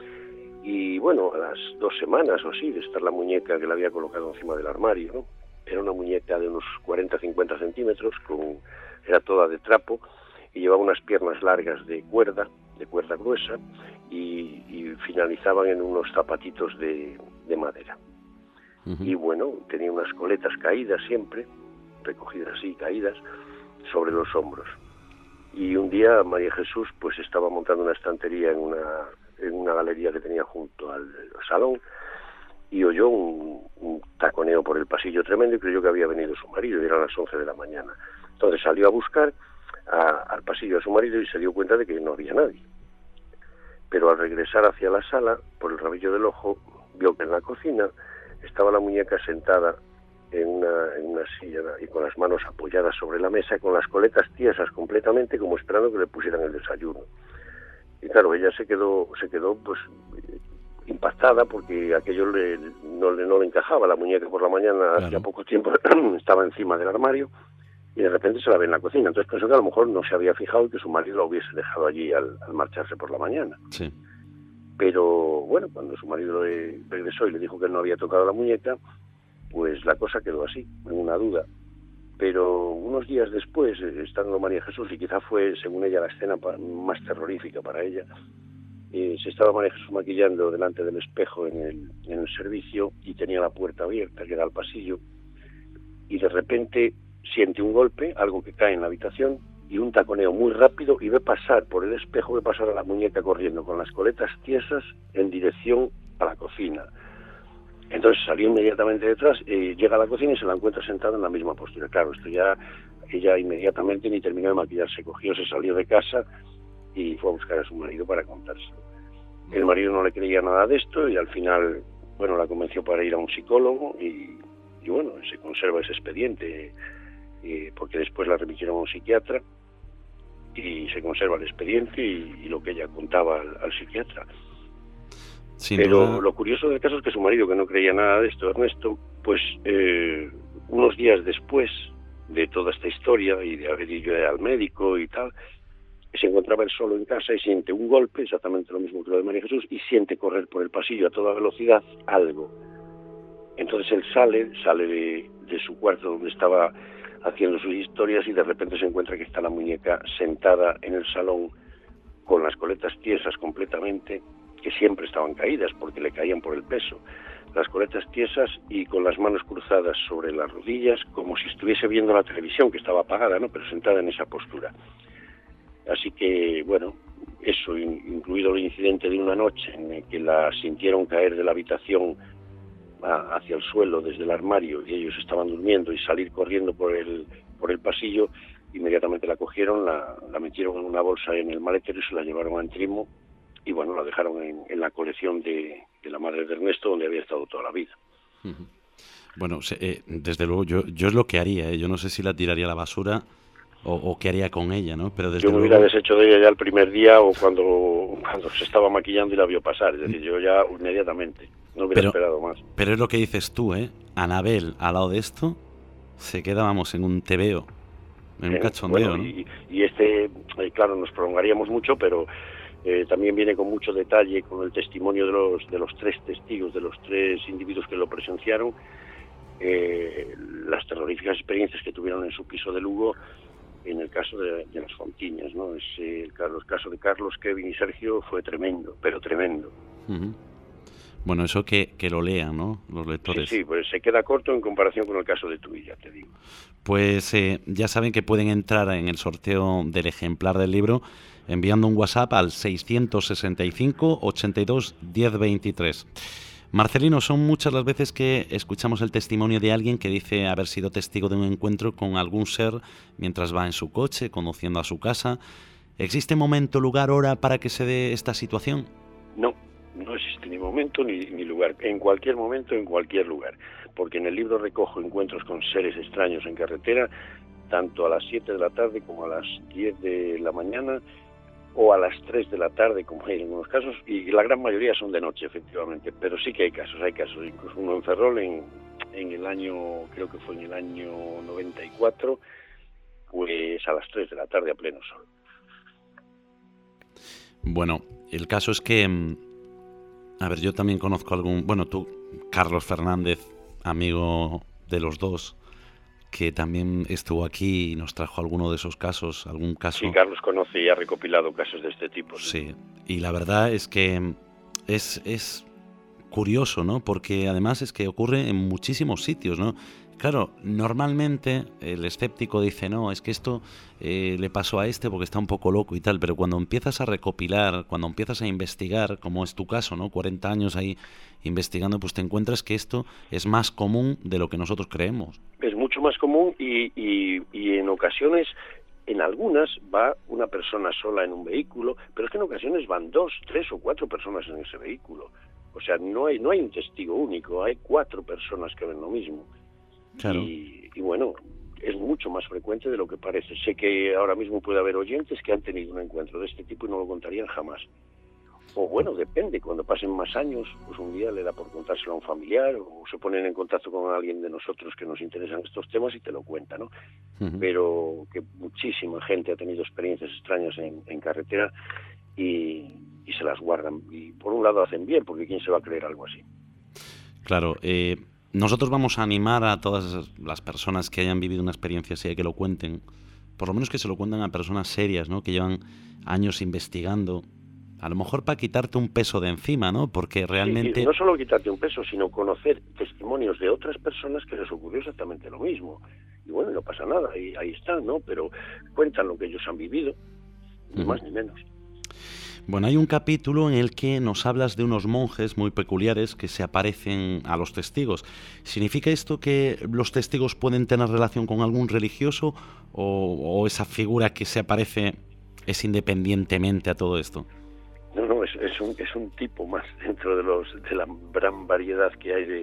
Y bueno, a las 2 semanas o así de estar la muñeca, que la había colocado encima del armario, ¿no? Era una muñeca de unos 40-50 centímetros, era toda de trapo, y llevaba unas piernas largas de cuerda gruesa, y finalizaban en unos zapatitos de madera. Uh-huh. Y bueno, tenía unas coletas caídas siempre, recogidas así, caídas, sobre los hombros. Y un día María Jesús pues estaba montando una estantería en una galería que tenía junto al salón, y oyó un taconeo por el pasillo tremendo y creyó que había venido su marido, y eran las 11 de la mañana. Entonces salió a buscar al pasillo a su marido y se dio cuenta de que no había nadie. Pero al regresar hacia la sala, por el rabillo del ojo, vio que en la cocina estaba la muñeca sentada en una silla y con las manos apoyadas sobre la mesa, con las coletas tiesas completamente, como esperando que le pusieran el desayuno. Y claro, ella se quedó pues impactada, porque aquello no le encajaba. La muñeca por la mañana, claro, hacía poco tiempo estaba encima del armario, y de repente se la ve en la cocina. Entonces pensó que a lo mejor no se había fijado y que su marido la hubiese dejado allí al marcharse por la mañana. Sí. Pero bueno, cuando su marido regresó y le dijo que él no había tocado la muñeca, pues la cosa quedó así, en una duda. Pero unos días después, estando María Jesús, y quizá fue, según ella, la escena más terrorífica para ella, se estaba María Jesús maquillando delante del espejo en el servicio, y tenía la puerta abierta, que era al pasillo, y de repente siente un golpe, algo que cae en la habitación, y un taconeo muy rápido, y ve pasar por el espejo, ve pasar a la muñeca corriendo con las coletas tiesas en dirección a la cocina. Entonces salió inmediatamente detrás, llega a la cocina y se la encuentra sentada en la misma postura. Claro, esto ya, ella inmediatamente ni terminó de maquillarse, cogió, se salió de casa y fue a buscar a su marido para contárselo. El marido no le creía nada de esto y al final, bueno, la convenció para ir a un psicólogo y bueno, se conserva ese expediente, porque después la remitieron a un psiquiatra y se conserva el expediente y lo que ella contaba al psiquiatra. Pero lo curioso del caso es que su marido, que no creía nada de esto, Ernesto, pues unos días después de toda esta historia y de haber ido al médico y tal, se encontraba él solo en casa y siente un golpe, exactamente lo mismo que lo de María Jesús, y siente correr por el pasillo a toda velocidad algo. Entonces él sale de su cuarto donde estaba haciendo sus historias, y de repente se encuentra que está la muñeca sentada en el salón con las coletas tiesas completamente, que siempre estaban caídas porque le caían por el peso, las coletas tiesas y con las manos cruzadas sobre las rodillas, como si estuviese viendo la televisión, que estaba apagada, ¿no?, pero sentada en esa postura. Así que, bueno, eso, incluido el incidente de una noche en el que la sintieron caer de la habitación hacia el suelo desde el armario, y ellos estaban durmiendo, y salir corriendo por el pasillo, inmediatamente la cogieron, la metieron en una bolsa en el maletero y se la llevaron a Entrimo, y bueno, la dejaron en la colección de la madre de Ernesto, donde había estado toda la vida. Uh-huh. Bueno, desde luego yo es lo que haría, yo no sé si la tiraría a la basura o qué haría con ella, ¿no? Pero desde yo me hubiera deshecho de ella ya el primer día, o cuando se estaba maquillando y la vio pasar, es decir, yo ya inmediatamente, no hubiera esperado más. Pero es lo que dices tú, Anabel, al lado de esto, se queda, vamos, en un tebeo. En un cachondeo, bueno, ¿no? Y claro, nos prolongaríamos mucho, pero también viene con mucho detalle con el testimonio de los 3 testigos, de los 3 individuos que lo presenciaron, las terroríficas experiencias que tuvieron en su piso de Lugo en el caso de las Fontiñas, ¿no? El caso de Carlos, Kevin y Sergio fue tremendo, pero tremendo. Uh-huh. Bueno, eso que lo lean, ¿no? Los lectores. Sí, pues se queda corto en comparación con el caso de Tui, ya te digo. Pues ya saben que pueden entrar en el sorteo del ejemplar del libro enviando un WhatsApp al 665 82 10 23. Marcelino, son muchas las veces que escuchamos el testimonio de alguien que dice haber sido testigo de un encuentro con algún ser mientras va en su coche, conduciendo a su casa. ¿Existe momento, lugar, hora para que se dé esta situación? No existe ni momento ni lugar. En cualquier momento, en cualquier lugar. Porque en el libro recojo encuentros con seres extraños en carretera, tanto a las 7 de la tarde como a las 10 de la mañana, o a las 3 de la tarde, como hay en algunos casos, y la gran mayoría son de noche, efectivamente, pero sí que hay casos, incluso uno en Ferrol en el año, creo que fue en el año 94, pues a las 3 de la tarde a pleno sol. Bueno, el caso es que, a ver, yo también conozco tú, Carlos Fernández, amigo de los dos, que también estuvo aquí y nos trajo alguno de esos casos, algún caso. Sí, Carlos conoce y ha recopilado casos de este tipo. Sí, y la verdad es que es curioso, ¿no? Porque además es que ocurre en muchísimos sitios, ¿no? Claro, normalmente el escéptico dice, no, es que esto le pasó a este porque está un poco loco y tal, pero cuando empiezas a recopilar, cuando empiezas a investigar, como es tu caso, ¿no? 40 años ahí investigando, pues te encuentras que esto es más común de lo que nosotros creemos. Es mucho más común y en ocasiones, en algunas, va una persona sola en un vehículo, pero es que en ocasiones van 2, 3 o 4 personas en ese vehículo. O sea, no hay un testigo único, hay 4 personas que ven lo mismo. Claro. Y bueno, es mucho más frecuente de lo que parece. Sé que ahora mismo puede haber oyentes que han tenido un encuentro de este tipo y no lo contarían jamás. O bueno, depende, cuando pasen más años, pues un día le da por contárselo a un familiar o se ponen en contacto con alguien de nosotros que nos interesan estos temas y te lo cuenta, ¿no? Uh-huh. Pero que muchísima gente ha tenido experiencias extrañas en carretera y se las guardan. Y por un lado hacen bien, porque ¿quién se va a creer algo así? Claro, nosotros vamos a animar a todas las personas que hayan vivido una experiencia así a que lo cuenten, por lo menos que se lo cuenten a personas serias, ¿no? Que llevan años investigando, a lo mejor para quitarte un peso de encima, ¿no? Porque realmente... Sí, no solo quitarte un peso, sino conocer testimonios de otras personas que les ocurrió exactamente lo mismo. Y bueno, no pasa nada, y ahí están, ¿no? Pero cuentan lo que ellos han vivido, ni más ni menos. Bueno, hay un capítulo en el que nos hablas de unos monjes muy peculiares que se aparecen a los testigos. ¿Significa esto que los testigos pueden tener relación con algún religioso o esa figura que se aparece es independientemente a todo esto? No, es un tipo más dentro de la gran variedad que hay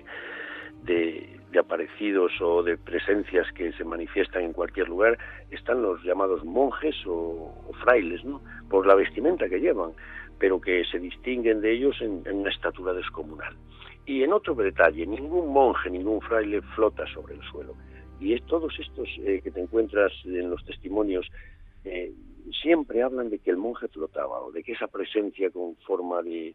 de aparecidos o de presencias que se manifiestan en cualquier lugar. Están los llamados monjes o frailes, ¿no? Por la vestimenta que llevan, pero que se distinguen de ellos en una estatura descomunal. Y en otro detalle, ningún monje, ningún fraile flota sobre el suelo. Y es todos estos que te encuentras en los testimonios siempre hablan de que el monje flotaba o de que esa presencia con forma de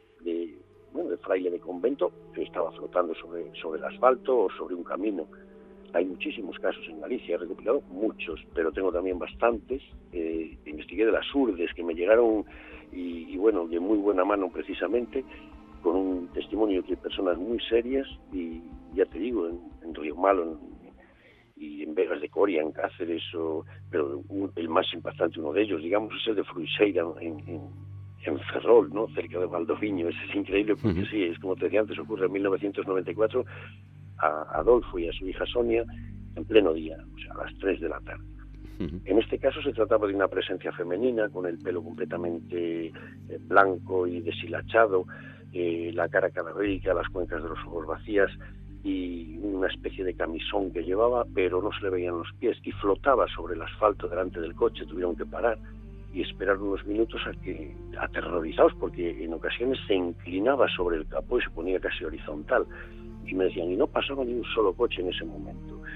fraile de convento estaba flotando sobre el asfalto o sobre un camino. Hay muchísimos casos en Galicia, he recopilado muchos, pero tengo también bastantes. Investigué de las Urdes que me llegaron y bueno, de muy buena mano precisamente, con un testimonio de personas muy serias y ya te digo, en Río Malo y en Vegas de Coria, en Cáceres, pero el más impactante, uno de ellos, digamos, es el de Fruixeira en Ferrol, ¿no? Cerca de Valdoviño. Ese es increíble porque sí, es como te decía antes, ocurre en 1994 a Adolfo y a su hija Sonia en pleno día, o sea, a las 3 de la tarde. En este caso se trataba de una presencia femenina con el pelo completamente blanco y deshilachado, la cara cadavérica, las cuencas de los ojos vacías y una especie de camisón que llevaba, pero no se le veían los pies y flotaba sobre el asfalto delante del coche. Tuvieron que parar y esperar unos minutos aterrorizados, porque en ocasiones se inclinaba sobre el capó y se ponía casi horizontal. Y me decían, y no pasaba ni un solo coche en ese momento.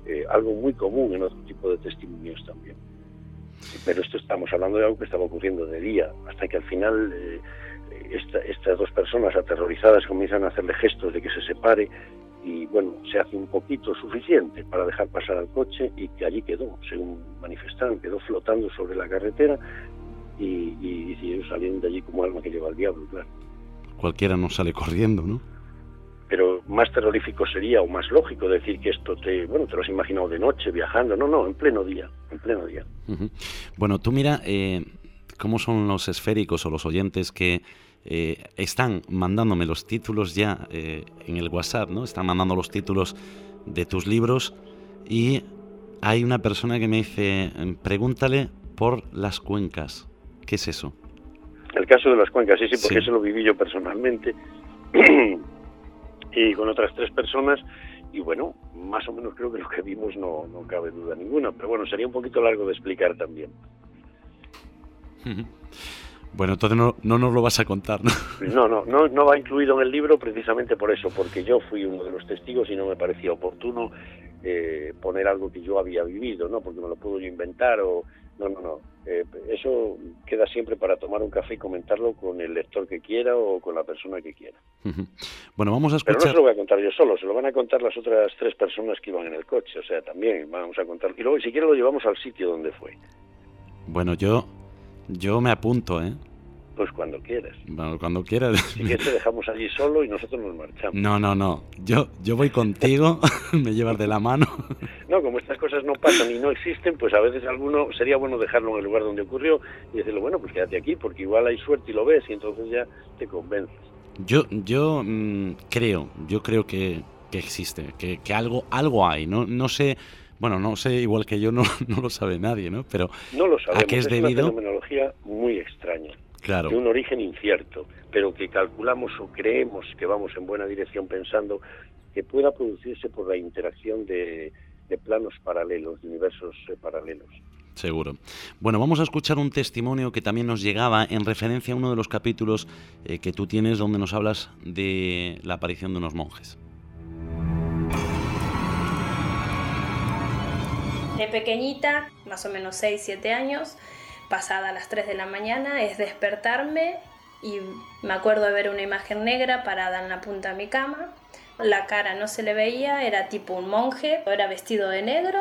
algo muy común en otro tipo de testimonios también. Pero esto estamos hablando de algo que estaba ocurriendo de día, hasta que al final estas dos personas aterrorizadas comienzan a hacerle gestos de que se separe, y bueno, se hace un poquito suficiente para dejar pasar al coche, y que allí quedó, según manifestaron, quedó flotando sobre la carretera, y ellos salieron de allí como alma que lleva al diablo, claro. Cualquiera no sale corriendo, ¿no? Pero más terrorífico sería, o más lógico, decir que esto te lo has imaginado de noche, viajando. No, en pleno día. Uh-huh. Bueno, tú mira cómo son los esféricos o los oyentes que están mandándome los títulos ya en el WhatsApp, ¿no? Están mandando los títulos de tus libros, y hay una persona que me dice, pregúntale por las cuencas. ¿Qué es eso? El caso de las cuencas, sí, porque Sí. eso lo viví yo personalmente y con otras 3 personas, y bueno, más o menos creo que lo que vimos no cabe duda ninguna, pero bueno, sería un poquito largo de explicar también. Bueno, entonces no nos lo vas a contar, ¿no? No va incluido en el libro precisamente por eso, porque yo fui uno de los testigos y no me parecía oportuno poner algo que yo había vivido, ¿no? Porque me lo puedo yo inventar o... No. Eso queda siempre para tomar un café y comentarlo con el lector que quiera o con la persona que quiera. Bueno, vamos a escuchar... Pero no se lo voy a contar yo solo, se lo van a contar las otras 3 personas que iban en el coche, o sea, también vamos a contar. Y luego, si quiere, lo llevamos al sitio donde fue. Bueno, yo me apunto, ¿eh? Pues cuando quieras. Bueno, cuando quieras. Si quieres te dejamos allí solo y nosotros nos marchamos. No. Yo voy contigo, me llevas de la mano. No, como estas cosas no pasan y no existen, pues a veces sería bueno dejarlo en el lugar donde ocurrió y decirle, bueno, pues quédate aquí, porque igual hay suerte y lo ves y entonces ya te convences. Yo creo que existe, que algo hay, no sé, bueno, no sé, igual que yo no lo sabe nadie, ¿no? Pero no lo sabemos, ¿a qué es una debido? fenomenología muy extraña. Claro. De un origen incierto, pero que calculamos o creemos que vamos en buena dirección pensando que pueda producirse por la interacción de planos paralelos, de universos paralelos. Seguro. Bueno, vamos a escuchar un testimonio que también nos llegaba en referencia a uno de los capítulos que tú tienes donde nos hablas de la aparición de unos monjes. De pequeñita, más o menos 6-7 años, pasada las 3 de la mañana, es despertarme y me acuerdo de ver una imagen negra parada en la punta de mi cama. La cara no se le veía, era tipo un monje, era vestido de negro.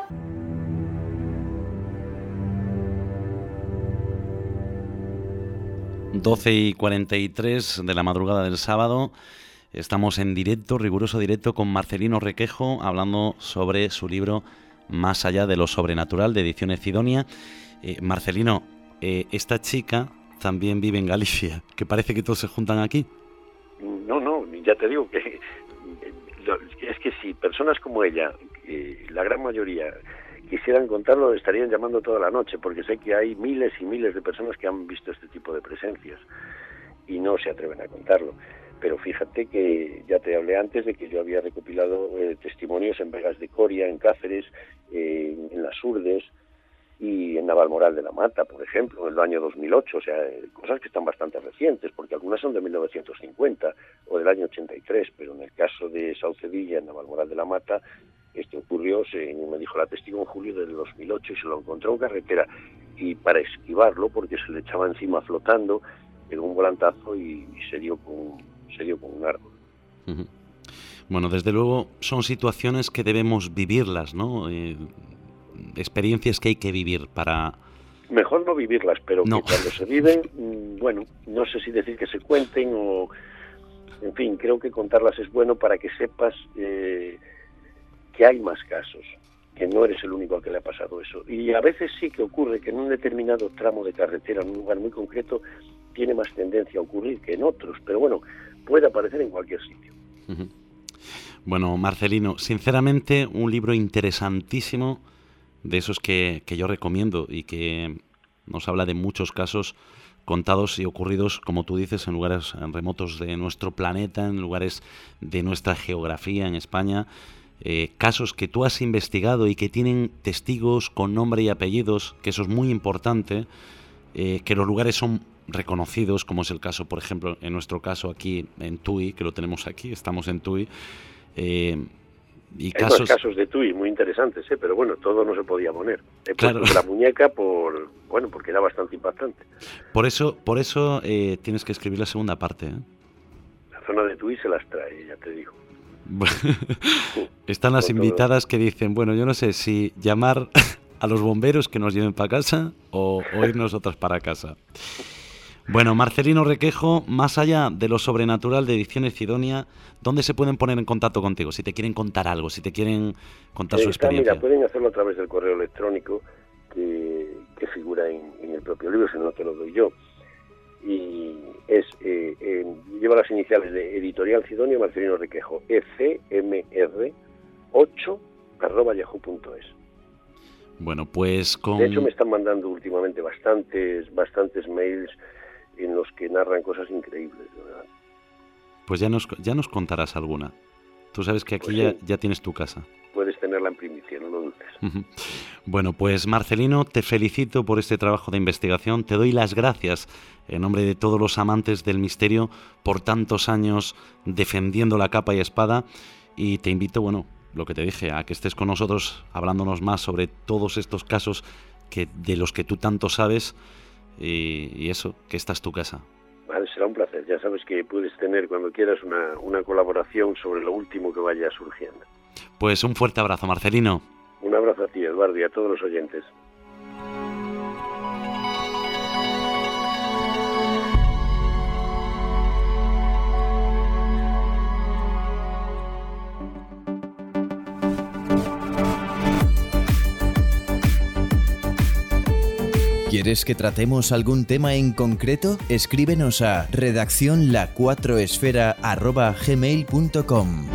— 12:43 de la madrugada del sábado. Estamos en directo, riguroso directo, con Marcelino Requejo, hablando sobre su libro Más allá de lo sobrenatural, de Ediciones Cidonia. Marcelino, esta chica también vive en Galicia, que parece que todos se juntan aquí. No, ya te digo que es que si personas como ella, la gran mayoría, quisieran contarlo, estarían llamando toda la noche, porque sé que hay miles y miles de personas que han visto este tipo de presencias y no se atreven a contarlo. Pero fíjate que ya te hablé antes de que yo había recopilado testimonios en Vegas de Coria, en Cáceres, en Las Urdes y en Navalmoral de la Mata, por ejemplo, en el año 2008, o sea, cosas que están bastante recientes, porque algunas son de 1950 o del año 83, pero en el caso de Saucedilla, en Navalmoral de la Mata, ocurrió, me dijo la testigo, en julio del 2008, y se lo encontró en carretera, y para esquivarlo, porque se le echaba encima flotando, pegó un volantazo y se dio con un árbol. Uh-huh. Bueno, desde luego son situaciones que debemos vivirlas, ¿no? Experiencias que hay que vivir para... Mejor no vivirlas, pero no. Que cuando se viven, bueno, no sé si decir que se cuenten o... En fin, creo que contarlas es bueno para que sepas que hay más casos, que no eres el único al que le ha pasado eso. Y a veces sí que ocurre que en un determinado tramo de carretera, en un lugar muy concreto, tiene más tendencia a ocurrir que en otros, pero bueno, puede aparecer en cualquier sitio. Uh-huh. Bueno, Marcelino, sinceramente un libro interesantísimo, de esos que yo recomiendo y que nos habla de muchos casos contados y ocurridos, como tú dices, en lugares remotos de nuestro planeta, en lugares de nuestra geografía en España, casos que tú has investigado y que tienen testigos con nombre y apellidos, que eso es muy importante, que los lugares son reconocidos, como es el caso, por ejemplo, en nuestro caso aquí en Tui, que lo tenemos aquí, estamos en Tui, Y Hay más casos de Tui muy interesantes, pero bueno, todo no se podía poner. He Claro. puesto la muñeca porque era bastante impactante. Por eso tienes que escribir la segunda parte, ¿eh? La zona de Tui se las trae, ya te digo. Están las Con invitadas que dicen, bueno, yo no sé si llamar a los bomberos que nos lleven para casa o ir nosotras para casa. Bueno, Marcelino Requejo, más allá de lo sobrenatural de Ediciones Cidonia, ¿dónde se pueden poner en contacto contigo? Si te quieren contar algo, si te quieren contar su experiencia. Mira, pueden hacerlo a través del correo electrónico que figura en el propio libro, si no te lo doy yo. Y lleva las iniciales de Editorial Cidonia Marcelino Requejo, ecmr8@yahoo.es. Bueno, pues De hecho, me están mandando últimamente bastantes mails en los que narran cosas increíbles, ¿verdad? Pues ya nos contarás alguna. Tú sabes que aquí Pues sí. ya tienes tu casa. Puedes tenerla en primicia, no lo dudes. Bueno, pues Marcelino, te felicito por este trabajo de investigación. Te doy las gracias en nombre de todos los amantes del misterio por tantos años defendiendo la capa y espada. Y te invito, bueno, lo que te dije, a que estés con nosotros hablándonos más sobre todos estos casos de los que tú tanto sabes. Y eso, que esta es tu casa. Vale, será un placer. Ya sabes que puedes tener cuando quieras una colaboración sobre lo último que vaya surgiendo. Pues un fuerte abrazo, Marcelino. Un abrazo a ti, Eduardo, y a todos los oyentes. ¿Quieres que tratemos algún tema en concreto? Escríbenos a redaccionla4esfera@gmail.com.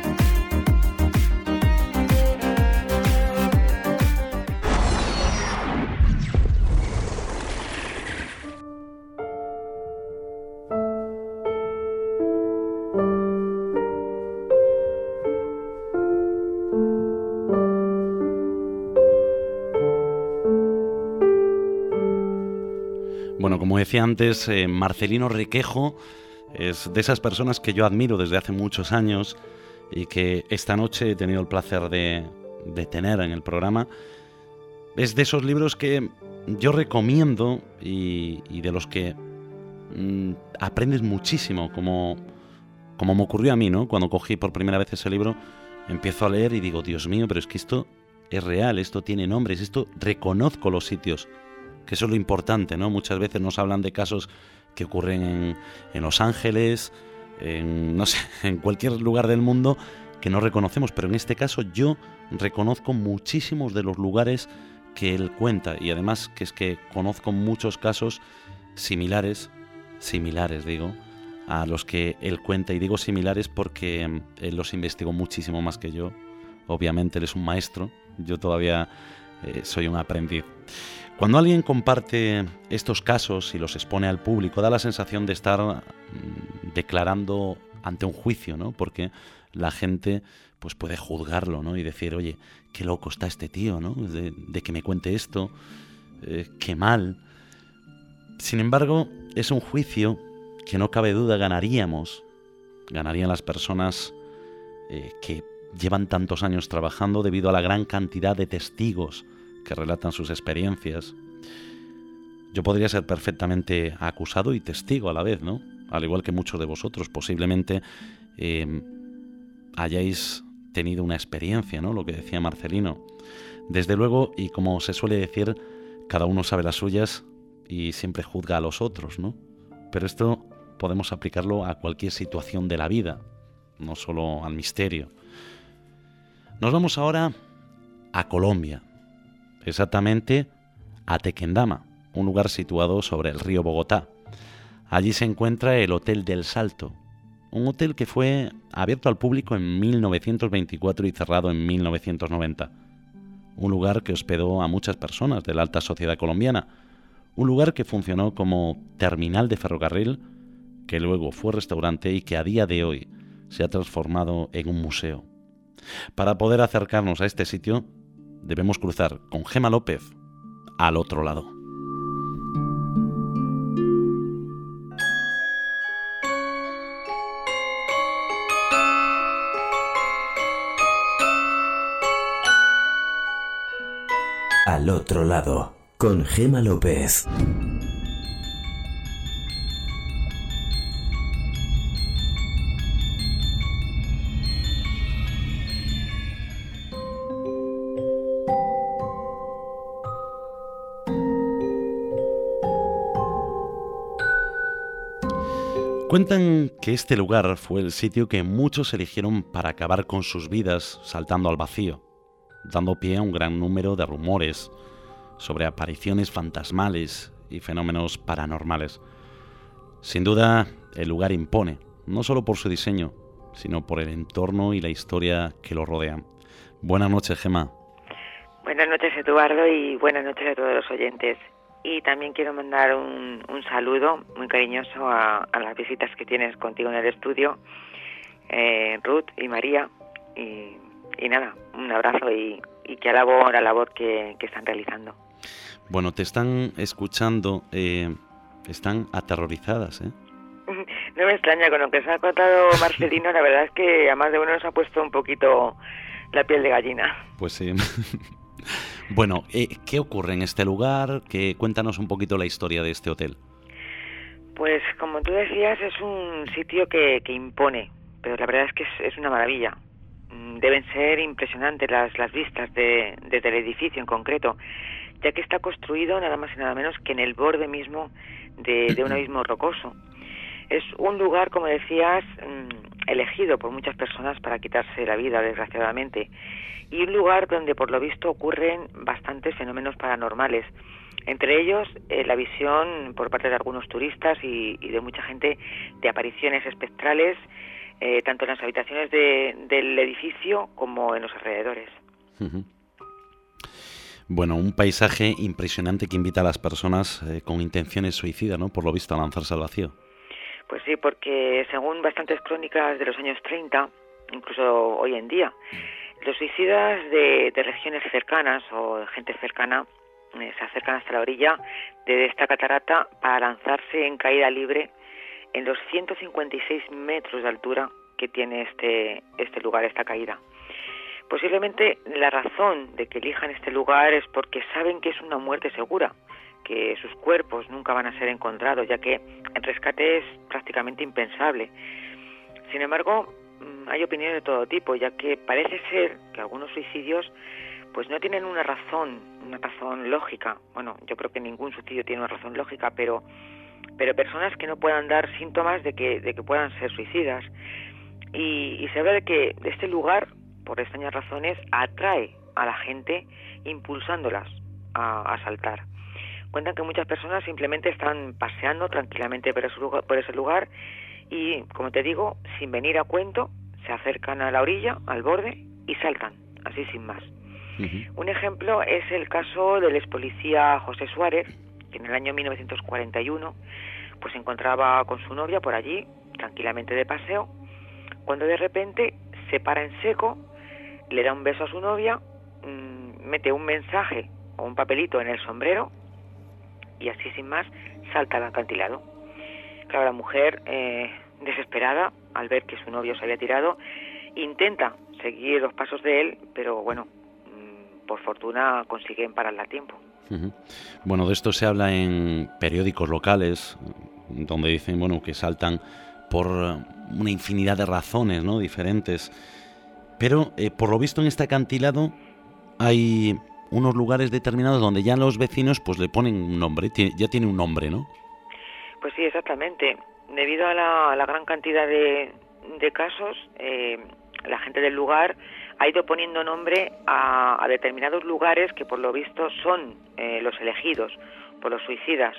Bueno, como decía antes, Marcelino Requejo es de esas personas que yo admiro desde hace muchos años y que esta noche he tenido el placer de tener en el programa. Es de esos libros que yo recomiendo y de los que aprendes muchísimo, como me ocurrió a mí, ¿no? Cuando cogí por primera vez ese libro, empiezo a leer y digo, Dios mío, pero es que esto es real, esto tiene nombres, esto reconozco los sitios. Que eso es lo importante, ¿no? Muchas veces nos hablan de casos que ocurren en Los Ángeles, no sé, en cualquier lugar del mundo que no reconocemos, pero en este caso yo reconozco muchísimos de los lugares que él cuenta y además que es que conozco muchos casos similares digo, a los que él cuenta, y digo similares porque él los investigó muchísimo más que yo. Obviamente él es un maestro, yo todavía soy un aprendiz. Cuando alguien comparte estos casos y los expone al público, da la sensación de estar declarando ante un juicio, ¿no? Porque la gente pues puede juzgarlo, ¿no? Y decir, oye, qué loco está este tío, ¿no? De que me cuente esto, qué mal. Sin embargo, es un juicio que no cabe duda ganarían las personas que llevan tantos años trabajando debido a la gran cantidad de testigos que relatan sus experiencias. Yo podría ser perfectamente acusado y testigo a la vez, ¿no? Al igual que muchos de vosotros, posiblemente hayáis tenido una experiencia, ¿no? Lo que decía Marcelino. Desde luego, y como se suele decir, cada uno sabe las suyas y siempre juzga a los otros, ¿no? Pero esto podemos aplicarlo a cualquier situación de la vida, no solo al misterio. Nos vamos ahora a Colombia. Exactamente a Tequendama, un lugar situado sobre el río Bogotá. Allí se encuentra el Hotel del Salto, un hotel que fue abierto al público en 1924 y cerrado en 1990. Un lugar que hospedó a muchas personas de la alta sociedad colombiana, un lugar que funcionó como terminal de ferrocarril, que luego fue restaurante y que a día de hoy se ha transformado en un museo. Para poder acercarnos a este sitio, debemos cruzar con Gema López al otro lado. Al otro lado, con Gema López. Cuentan que este lugar fue el sitio que muchos eligieron para acabar con sus vidas saltando al vacío, dando pie a un gran número de rumores sobre apariciones fantasmales y fenómenos paranormales. Sin duda, el lugar impone, no solo por su diseño, sino por el entorno y la historia que lo rodean. Buenas noches, Gema. Buenas noches, Eduardo, y buenas noches a todos los oyentes. Y también quiero mandar un saludo muy cariñoso a las visitas que tienes contigo en el estudio, Ruth y María. Y nada, un abrazo y que alabo la labor que están realizando. Bueno, te están escuchando, están aterrorizadas, ¿eh? No me extraña, con lo que se ha contado Marcelino, la verdad es que a más de uno nos ha puesto un poquito la piel de gallina. Pues sí. Bueno, ¿qué ocurre en este lugar? Cuéntanos un poquito la historia de este hotel. Pues como tú decías, es un sitio que impone, pero la verdad es que es una maravilla. Deben ser impresionantes las vistas del edificio en concreto, ya que está construido nada más y nada menos que en el borde mismo de un abismo rocoso. Es un lugar, como decías, elegido por muchas personas para quitarse la vida, desgraciadamente, y un lugar donde por lo visto ocurren bastantes fenómenos paranormales, entre ellos la visión por parte de algunos turistas y de mucha gente de apariciones espectrales, tanto en las habitaciones del edificio como en los alrededores. Uh-huh. Bueno, un paisaje impresionante que invita a las personas con intenciones suicidas, ¿no? Por lo visto, a lanzarse al vacío. Pues sí, porque según bastantes crónicas de los años 30, incluso hoy en día, los suicidas de regiones cercanas o de gente cercana se acercan hasta la orilla de esta catarata para lanzarse en caída libre en los 156 metros de altura que tiene este lugar, esta caída. Posiblemente la razón de que elijan este lugar es porque saben que es una muerte segura, que sus cuerpos nunca van a ser encontrados, ya que el rescate es prácticamente impensable. Sin embargo, hay opiniones de todo tipo, ya que parece ser que algunos suicidios pues no tienen una razón lógica. Bueno, yo creo que ningún suicidio tiene una razón lógica, pero personas que no puedan dar síntomas de que puedan ser suicidas. Y se habla de que este lugar, por extrañas razones, atrae a la gente impulsándolas a saltar. Cuentan que muchas personas simplemente están paseando tranquilamente por ese lugar y, como te digo, sin venir a cuento, se acercan a la orilla, al borde, y saltan, así sin más. Uh-huh. Un ejemplo es el caso del expolicía José Suárez, que en el año 1941 pues se encontraba con su novia por allí, tranquilamente de paseo, cuando de repente se para en seco, le da un beso a su novia, mete un mensaje o un papelito en el sombrero y así sin más salta al acantilado. Claro, la mujer, desesperada al ver que su novio se había tirado, intenta seguir los pasos de él, pero bueno, por fortuna consiguen pararla a tiempo. Uh-huh. Bueno, de esto se habla en periódicos locales, donde dicen, bueno, que saltan por una infinidad de razones, ¿no?, diferentes. Pero, por lo visto, en este acantilado hay unos lugares determinados donde ya los vecinos pues le ponen un nombre, ya tiene un nombre, ¿no? Pues sí, exactamente. Debido a la gran cantidad de casos, la gente del lugar ha ido poniendo nombre a determinados lugares que por lo visto son los elegidos por los suicidas.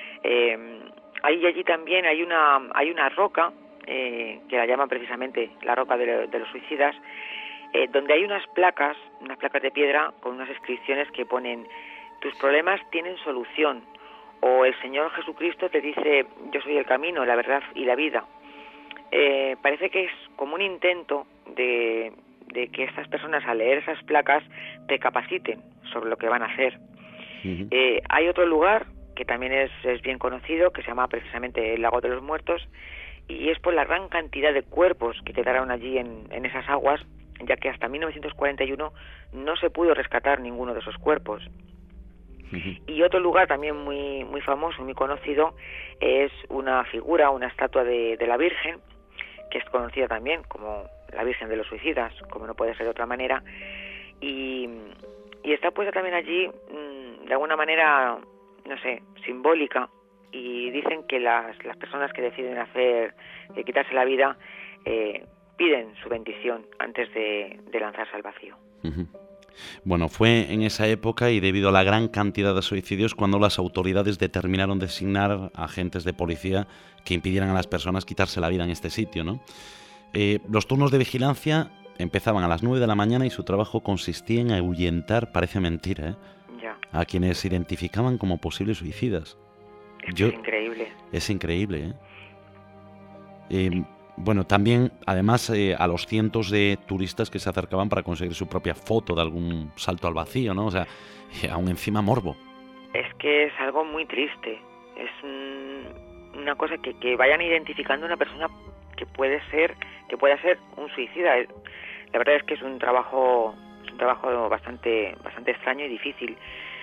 Allí también hay una roca que la llaman precisamente la roca de los suicidas, donde hay unas placas de piedra con unas inscripciones que ponen: tus problemas tienen solución, o el Señor Jesucristo te dice: yo soy el camino, la verdad y la vida. Parece que es como un intento de que estas personas, al leer esas placas, recapaciten sobre lo que van a hacer. Uh-huh. Hay otro lugar que también es bien conocido, que se llama precisamente el Lago de los Muertos, y es por la gran cantidad de cuerpos que quedaron allí en esas aguas, ya que hasta 1941 no se pudo rescatar ninguno de esos cuerpos. Y otro lugar también muy muy famoso, muy conocido, es una figura, una estatua de la Virgen, que es conocida también como la Virgen de los Suicidas, como no puede ser de otra manera, y está puesta también allí de alguna manera, no sé, simbólica, y dicen que las personas que deciden quitarse la vida piden su bendición antes de lanzarse al vacío. Bueno, fue en esa época y debido a la gran cantidad de suicidios cuando las autoridades determinaron designar agentes de policía que impidieran a las personas quitarse la vida en este sitio, ¿no? Los turnos de vigilancia empezaban a las 9 de la mañana y su trabajo consistía en ahuyentar, parece mentira, a quienes se identificaban como posibles suicidas. Es increíble. Es increíble, Bueno, también, además, a los cientos de turistas que se acercaban para conseguir su propia foto de algún salto al vacío, ¿no? O sea, aún encima morbo. Es que es algo muy triste. Es una cosa que vayan identificando a una persona que pueda ser un suicida. La verdad es que es un trabajo bastante extraño y difícil.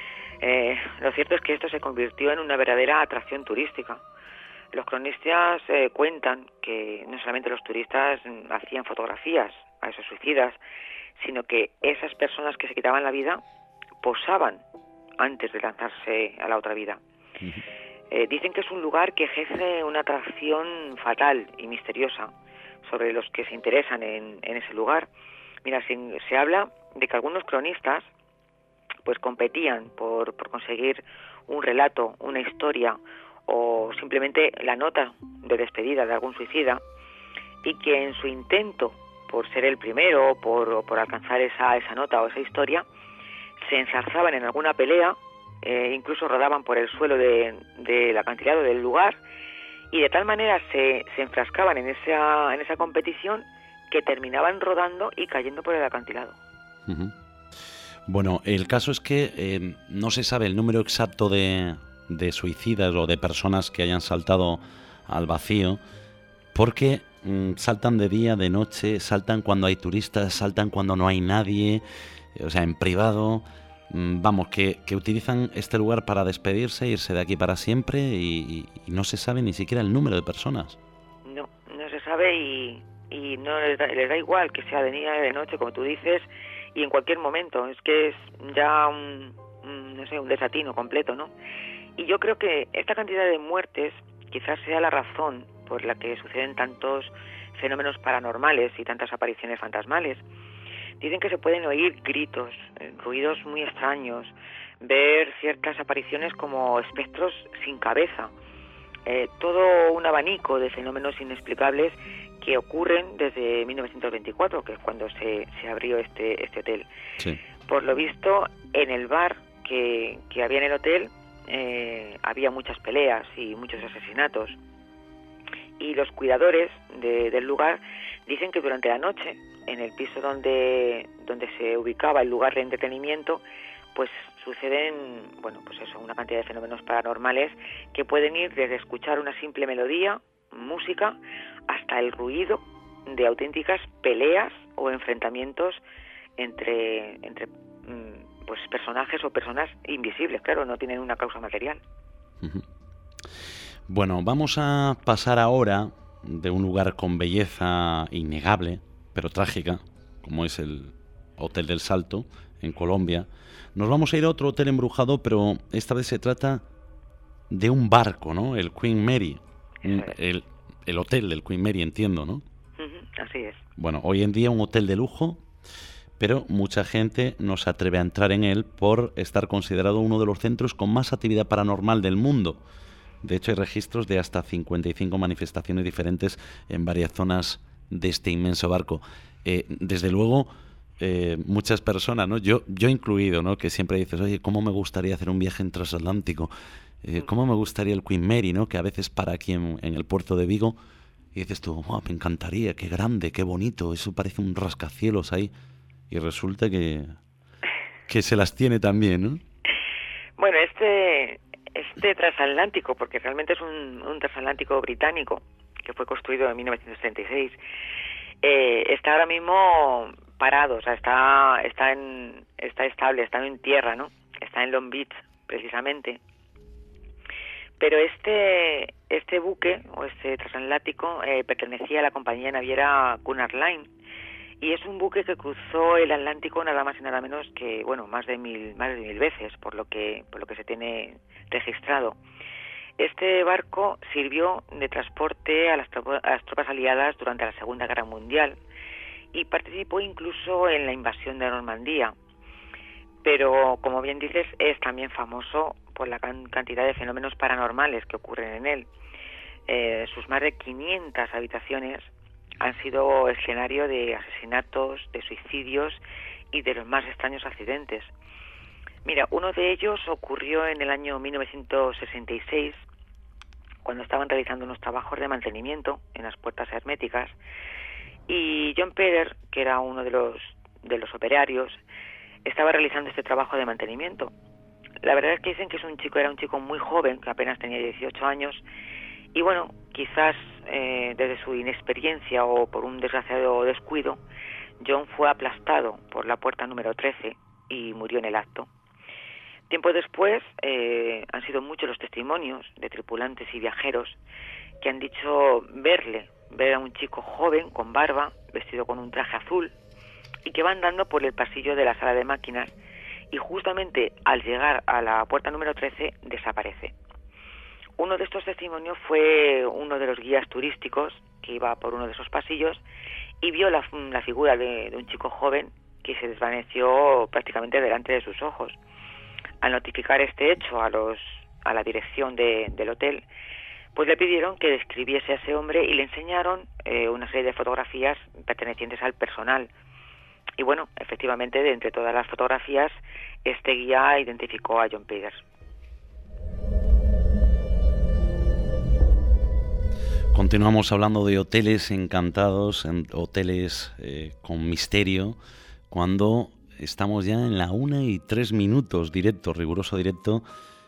Lo cierto es que esto se convirtió en una verdadera atracción turística. Los cronistas cuentan que no solamente los turistas hacían fotografías a esos suicidas, sino que esas personas que se quitaban la vida posaban antes de lanzarse a la otra vida. Dicen que es un lugar que ejerce una atracción fatal y misteriosa sobre los que se interesan en ese lugar. Mira, se habla de que algunos cronistas pues competían por conseguir un relato, una historia o simplemente la nota de despedida de algún suicida, y que en su intento por ser el primero o por alcanzar esa nota o esa historia se enzarzaban en alguna pelea, incluso rodaban por el suelo del acantilado del lugar, y de tal manera se enfrascaban en esa competición que terminaban rodando y cayendo por el acantilado. Bueno, el caso es que no se sabe el número exacto de suicidas o de personas que hayan saltado al vacío, porque saltan de día, de noche, saltan cuando hay turistas, saltan cuando no hay nadie, o sea, en privado. Vamos, que utilizan este lugar para despedirse, irse de aquí para siempre, y no se sabe ni siquiera el número de personas. No se sabe, y no les da igual que sea de día o de noche, como tú dices, y en cualquier momento. Es que es ya un desatino completo, ¿no? Y yo creo que esta cantidad de muertes quizás sea la razón por la que suceden tantos fenómenos paranormales y tantas apariciones fantasmales. Dicen que se pueden oír gritos, ruidos muy extraños, ver ciertas apariciones como espectros sin cabeza, todo un abanico de fenómenos inexplicables que ocurren desde 1924, que es cuando se abrió este hotel. Sí. Por lo visto, en el bar que había en el hotel había muchas peleas y muchos asesinatos, y los cuidadores del lugar dicen que durante la noche, en el piso donde se ubicaba el lugar de entretenimiento, pues suceden, una cantidad de fenómenos paranormales que pueden ir desde escuchar una simple melodía, música, hasta el ruido de auténticas peleas o enfrentamientos entre personajes o personas invisibles. Claro, no tienen una causa material. Bueno, vamos a pasar ahora de un lugar con belleza innegable, pero trágica, como es el Hotel del Salto, en Colombia. Nos vamos a ir a otro hotel embrujado, pero esta vez se trata de un barco, ¿no? El Queen Mary. El hotel del Queen Mary, entiendo, ¿no? Así es. Bueno, hoy en día un hotel de lujo, pero mucha gente no se atreve a entrar en él por estar considerado uno de los centros con más actividad paranormal del mundo. De hecho, hay registros de hasta 55 manifestaciones diferentes en varias zonas de este inmenso barco. Desde luego, muchas personas, ¿no? Yo incluido, ¿no? Que siempre dices, oye, ¿cómo me gustaría hacer un viaje en transatlántico? ¿Cómo me gustaría el Queen Mary, ¿no? Que a veces para aquí en el puerto de Vigo y dices tú, oh, me encantaría, qué grande, qué bonito, eso parece un rascacielos ahí. Y resulta que se las tiene también, ¿no? Bueno, este transatlántico, porque realmente es un transatlántico británico que fue construido en 1936, está ahora mismo parado, o sea, está estable, está en tierra, ¿no? Está en Long Beach, precisamente. Pero este buque, o este transatlántico, pertenecía a la compañía naviera Cunard Line, y es un buque que cruzó el Atlántico nada más y nada menos que, bueno, más de mil veces, por lo que se tiene registrado. Este barco sirvió de transporte a las tropas aliadas durante la Segunda Guerra Mundial y participó incluso en la invasión de Normandía. Pero, como bien dices, es también famoso por la cantidad de fenómenos paranormales que ocurren en él. Sus más de 500 habitaciones han sido escenario de asesinatos, de suicidios y de los más extraños accidentes. Mira, uno de ellos ocurrió en el año 1966, cuando estaban realizando unos trabajos de mantenimiento en las puertas herméticas, y John Peder, que era uno de los operarios, estaba realizando este trabajo de mantenimiento. La verdad es que dicen que era un chico muy joven, que apenas tenía 18 años, y bueno, quizás desde su inexperiencia o por un desgraciado descuido, John fue aplastado por la puerta número 13 y murió en el acto. Tiempo después, han sido muchos los testimonios de tripulantes y viajeros que han dicho ver a un chico joven con barba, vestido con un traje azul, y que va andando por el pasillo de la sala de máquinas, y justamente al llegar a la puerta número 13 desaparece. Uno de estos testimonios fue uno de los guías turísticos que iba por uno de esos pasillos y vio la figura de un chico joven que se desvaneció prácticamente delante de sus ojos. Al notificar este hecho a la dirección del hotel, pues le pidieron que describiese a ese hombre y le enseñaron una serie de fotografías pertenecientes al personal. Y bueno, efectivamente, de entre todas las fotografías, este guía identificó a John Peder. Continuamos hablando de hoteles encantados, hoteles con misterio, cuando estamos ya en la 1:03, directo, riguroso directo.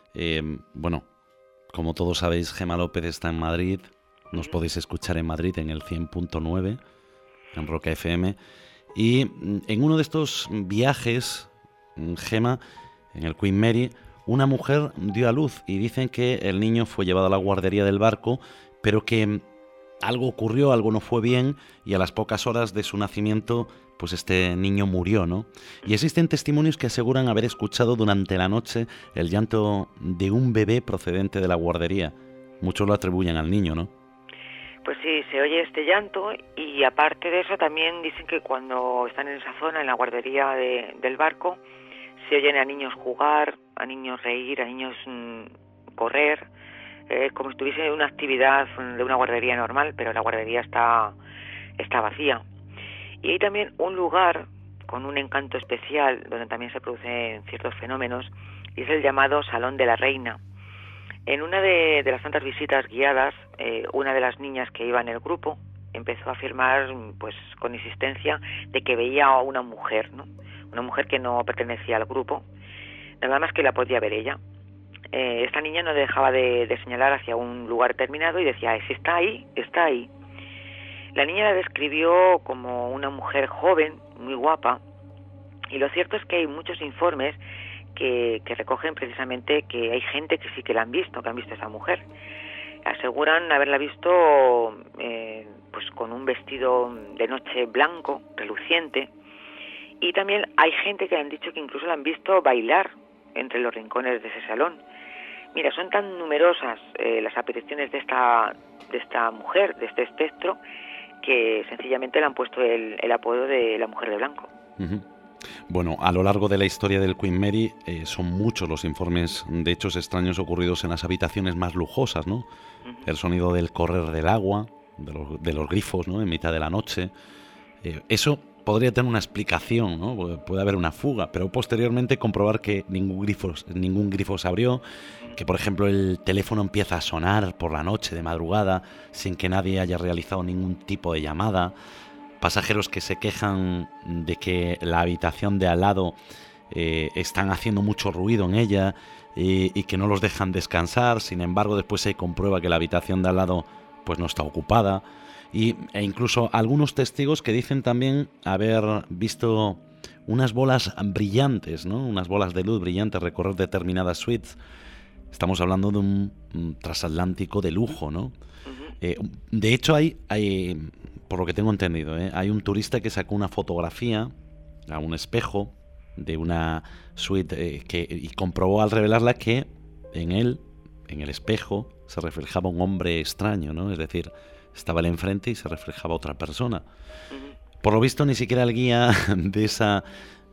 Bueno, como todos sabéis, Gemma López está en Madrid. Nos podéis escuchar en Madrid en el 100.9, en Roca FM. Y en uno de estos viajes, Gemma, en el Queen Mary, una mujer dio a luz y dicen que el niño fue llevado a la guardería del barco, pero que algo ocurrió, algo no fue bien, y a las pocas horas de su nacimiento, pues este niño murió, ¿no? Y existen testimonios que aseguran haber escuchado durante la noche el llanto de un bebé procedente de la guardería. Muchos lo atribuyen al niño, ¿no? Pues sí, se oye este llanto, y aparte de eso también dicen que cuando están en esa zona, en la guardería del barco, se oyen a niños jugar, a niños reír, a niños correr, como si estuviese una actividad de una guardería normal, pero la guardería está vacía. Y hay también un lugar con un encanto especial, donde también se producen ciertos fenómenos, y es el llamado Salón de la Reina. En una de las tantas visitas guiadas, una de las niñas que iba en el grupo empezó a afirmar, pues con insistencia, de que veía a una mujer, ¿no? Una mujer que no pertenecía al grupo, nada más que la podía ver ella. Esta niña no dejaba de señalar hacia un lugar determinado y decía, si está ahí, está ahí. La niña la describió como una mujer joven, muy guapa, y lo cierto es que hay muchos informes que recogen precisamente que hay gente que sí que la han visto a esa mujer. Aseguran haberla visto pues con un vestido de noche blanco, reluciente, y también hay gente que han dicho que incluso la han visto bailar entre los rincones de ese salón. Mira, son tan numerosas las apariciones de esta mujer, de este espectro, que sencillamente le han puesto el apodo de la mujer de blanco. Uh-huh. Bueno, a lo largo de la historia del Queen Mary son muchos los informes de hechos extraños ocurridos en las habitaciones más lujosas, ¿no? Uh-huh. El sonido del correr del agua, de los grifos, ¿no? En mitad de la noche. Eso podría tener una explicación, ¿no? Puede haber una fuga, pero posteriormente comprobar que ningún grifo se abrió, que por ejemplo el teléfono empieza a sonar por la noche de madrugada sin que nadie haya realizado ningún tipo de llamada, pasajeros que se quejan de que la habitación de al lado están haciendo mucho ruido en ella y que no los dejan descansar. Sin embargo, después se comprueba que la habitación de al lado pues no está ocupada. E incluso algunos testigos que dicen también haber visto unas bolas brillantes, ¿no? Unas bolas de luz brillantes recorrer determinadas suites. Estamos hablando de un transatlántico de lujo, ¿no? De hecho, hay, por lo que tengo entendido, hay un turista que sacó una fotografía a un espejo de una suite y comprobó al revelarla que en el espejo, se reflejaba un hombre extraño, ¿no? Es decir, estaba él enfrente y se reflejaba otra persona. Por lo visto, ni siquiera el guía de esa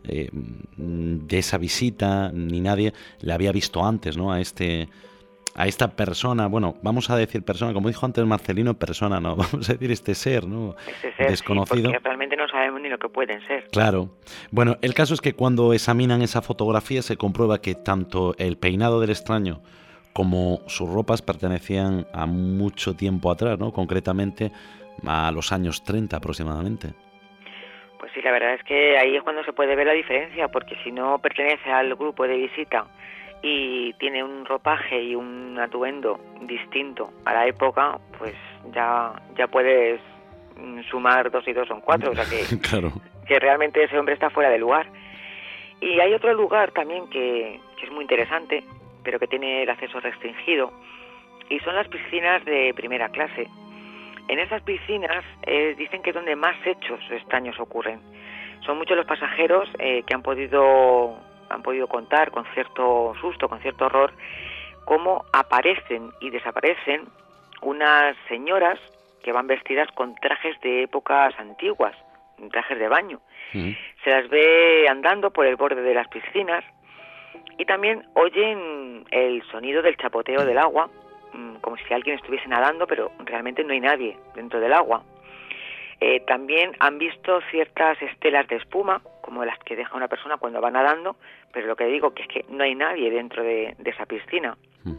visita, ni nadie le había visto antes, ¿no? A esta persona, bueno, vamos a decir persona, como dijo antes Marcelino, persona, no, vamos a decir este ser, ¿no? Este ser, desconocido. Sí, porque realmente no sabemos ni lo que pueden ser. Claro. Bueno, el caso es que cuando examinan esa fotografía se comprueba que tanto el peinado del extraño como sus ropas pertenecían a mucho tiempo atrás, ¿no? Concretamente a los años 30 aproximadamente. Pues sí, la verdad es que ahí es cuando se puede ver la diferencia, porque si no pertenece al grupo de visita y tiene un ropaje y un atuendo distinto a la época, pues ya puedes sumar 2 y 2 son 4, o sea que, claro, que realmente ese hombre está fuera de lugar. Y hay otro lugar también que es muy interesante, pero que tiene el acceso restringido, y son las piscinas de primera clase. En esas piscinas dicen que es donde más hechos extraños ocurren. Son muchos los pasajeros que han podido contar con cierto susto, con cierto horror, cómo aparecen y desaparecen unas señoras que van vestidas con trajes de épocas antiguas, trajes de baño. Se las ve andando por el borde de las piscinas y también oyen el sonido del chapoteo del agua, como si alguien estuviese nadando, pero realmente no hay nadie dentro del agua. También han visto ciertas estelas de espuma, como las que deja una persona cuando va nadando, pero lo que digo que es que no hay nadie dentro de esa piscina.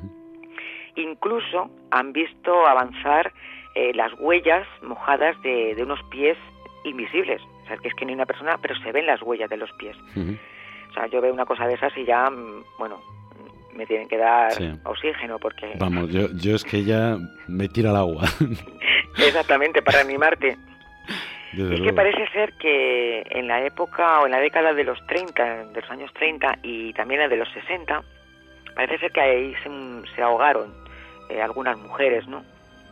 Incluso han visto avanzar las huellas mojadas de unos pies invisibles. O sea, que es que no hay una persona, pero se ven las huellas de los pies. O sea, yo veo una cosa de esas y ya, bueno, me tienen que dar oxígeno porque... Vamos, yo es que ya me tiro al agua. Exactamente, para animarte. Desde y es luego. que parece ser que en la época o en la década de los 30, de los años 30 y también la de los 60, parece ser que ahí se ahogaron algunas mujeres, ¿no?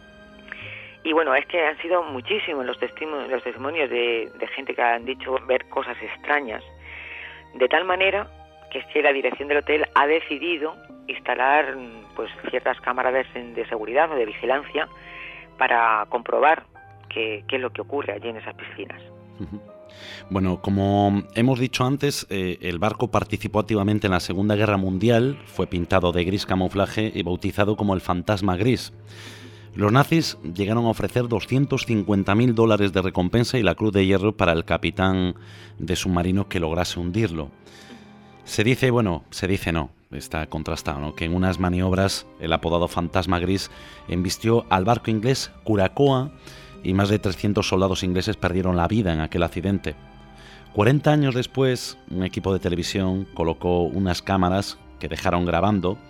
Y bueno, es que han sido muchísimos los testimonios de gente que han dicho ver cosas extrañas, de tal manera que es que la dirección del hotel ha decidido instalar pues ciertas cámaras de seguridad o de vigilancia para comprobar qué es lo que ocurre allí en esas piscinas. Bueno, como hemos dicho antes, el barco participó activamente en la Segunda Guerra Mundial, fue pintado de gris camuflaje y bautizado como el Fantasma Gris. Los nazis llegaron a ofrecer $250.000 de recompensa y la Cruz de Hierro para el capitán de submarino que lograse hundirlo. Se dice no, está contrastado, ¿no?, que en unas maniobras el apodado Fantasma Gris embistió al barco inglés Curacoa y más de 300 soldados ingleses perdieron la vida en aquel accidente. 40 años después, un equipo de televisión colocó unas cámaras que dejaron grabando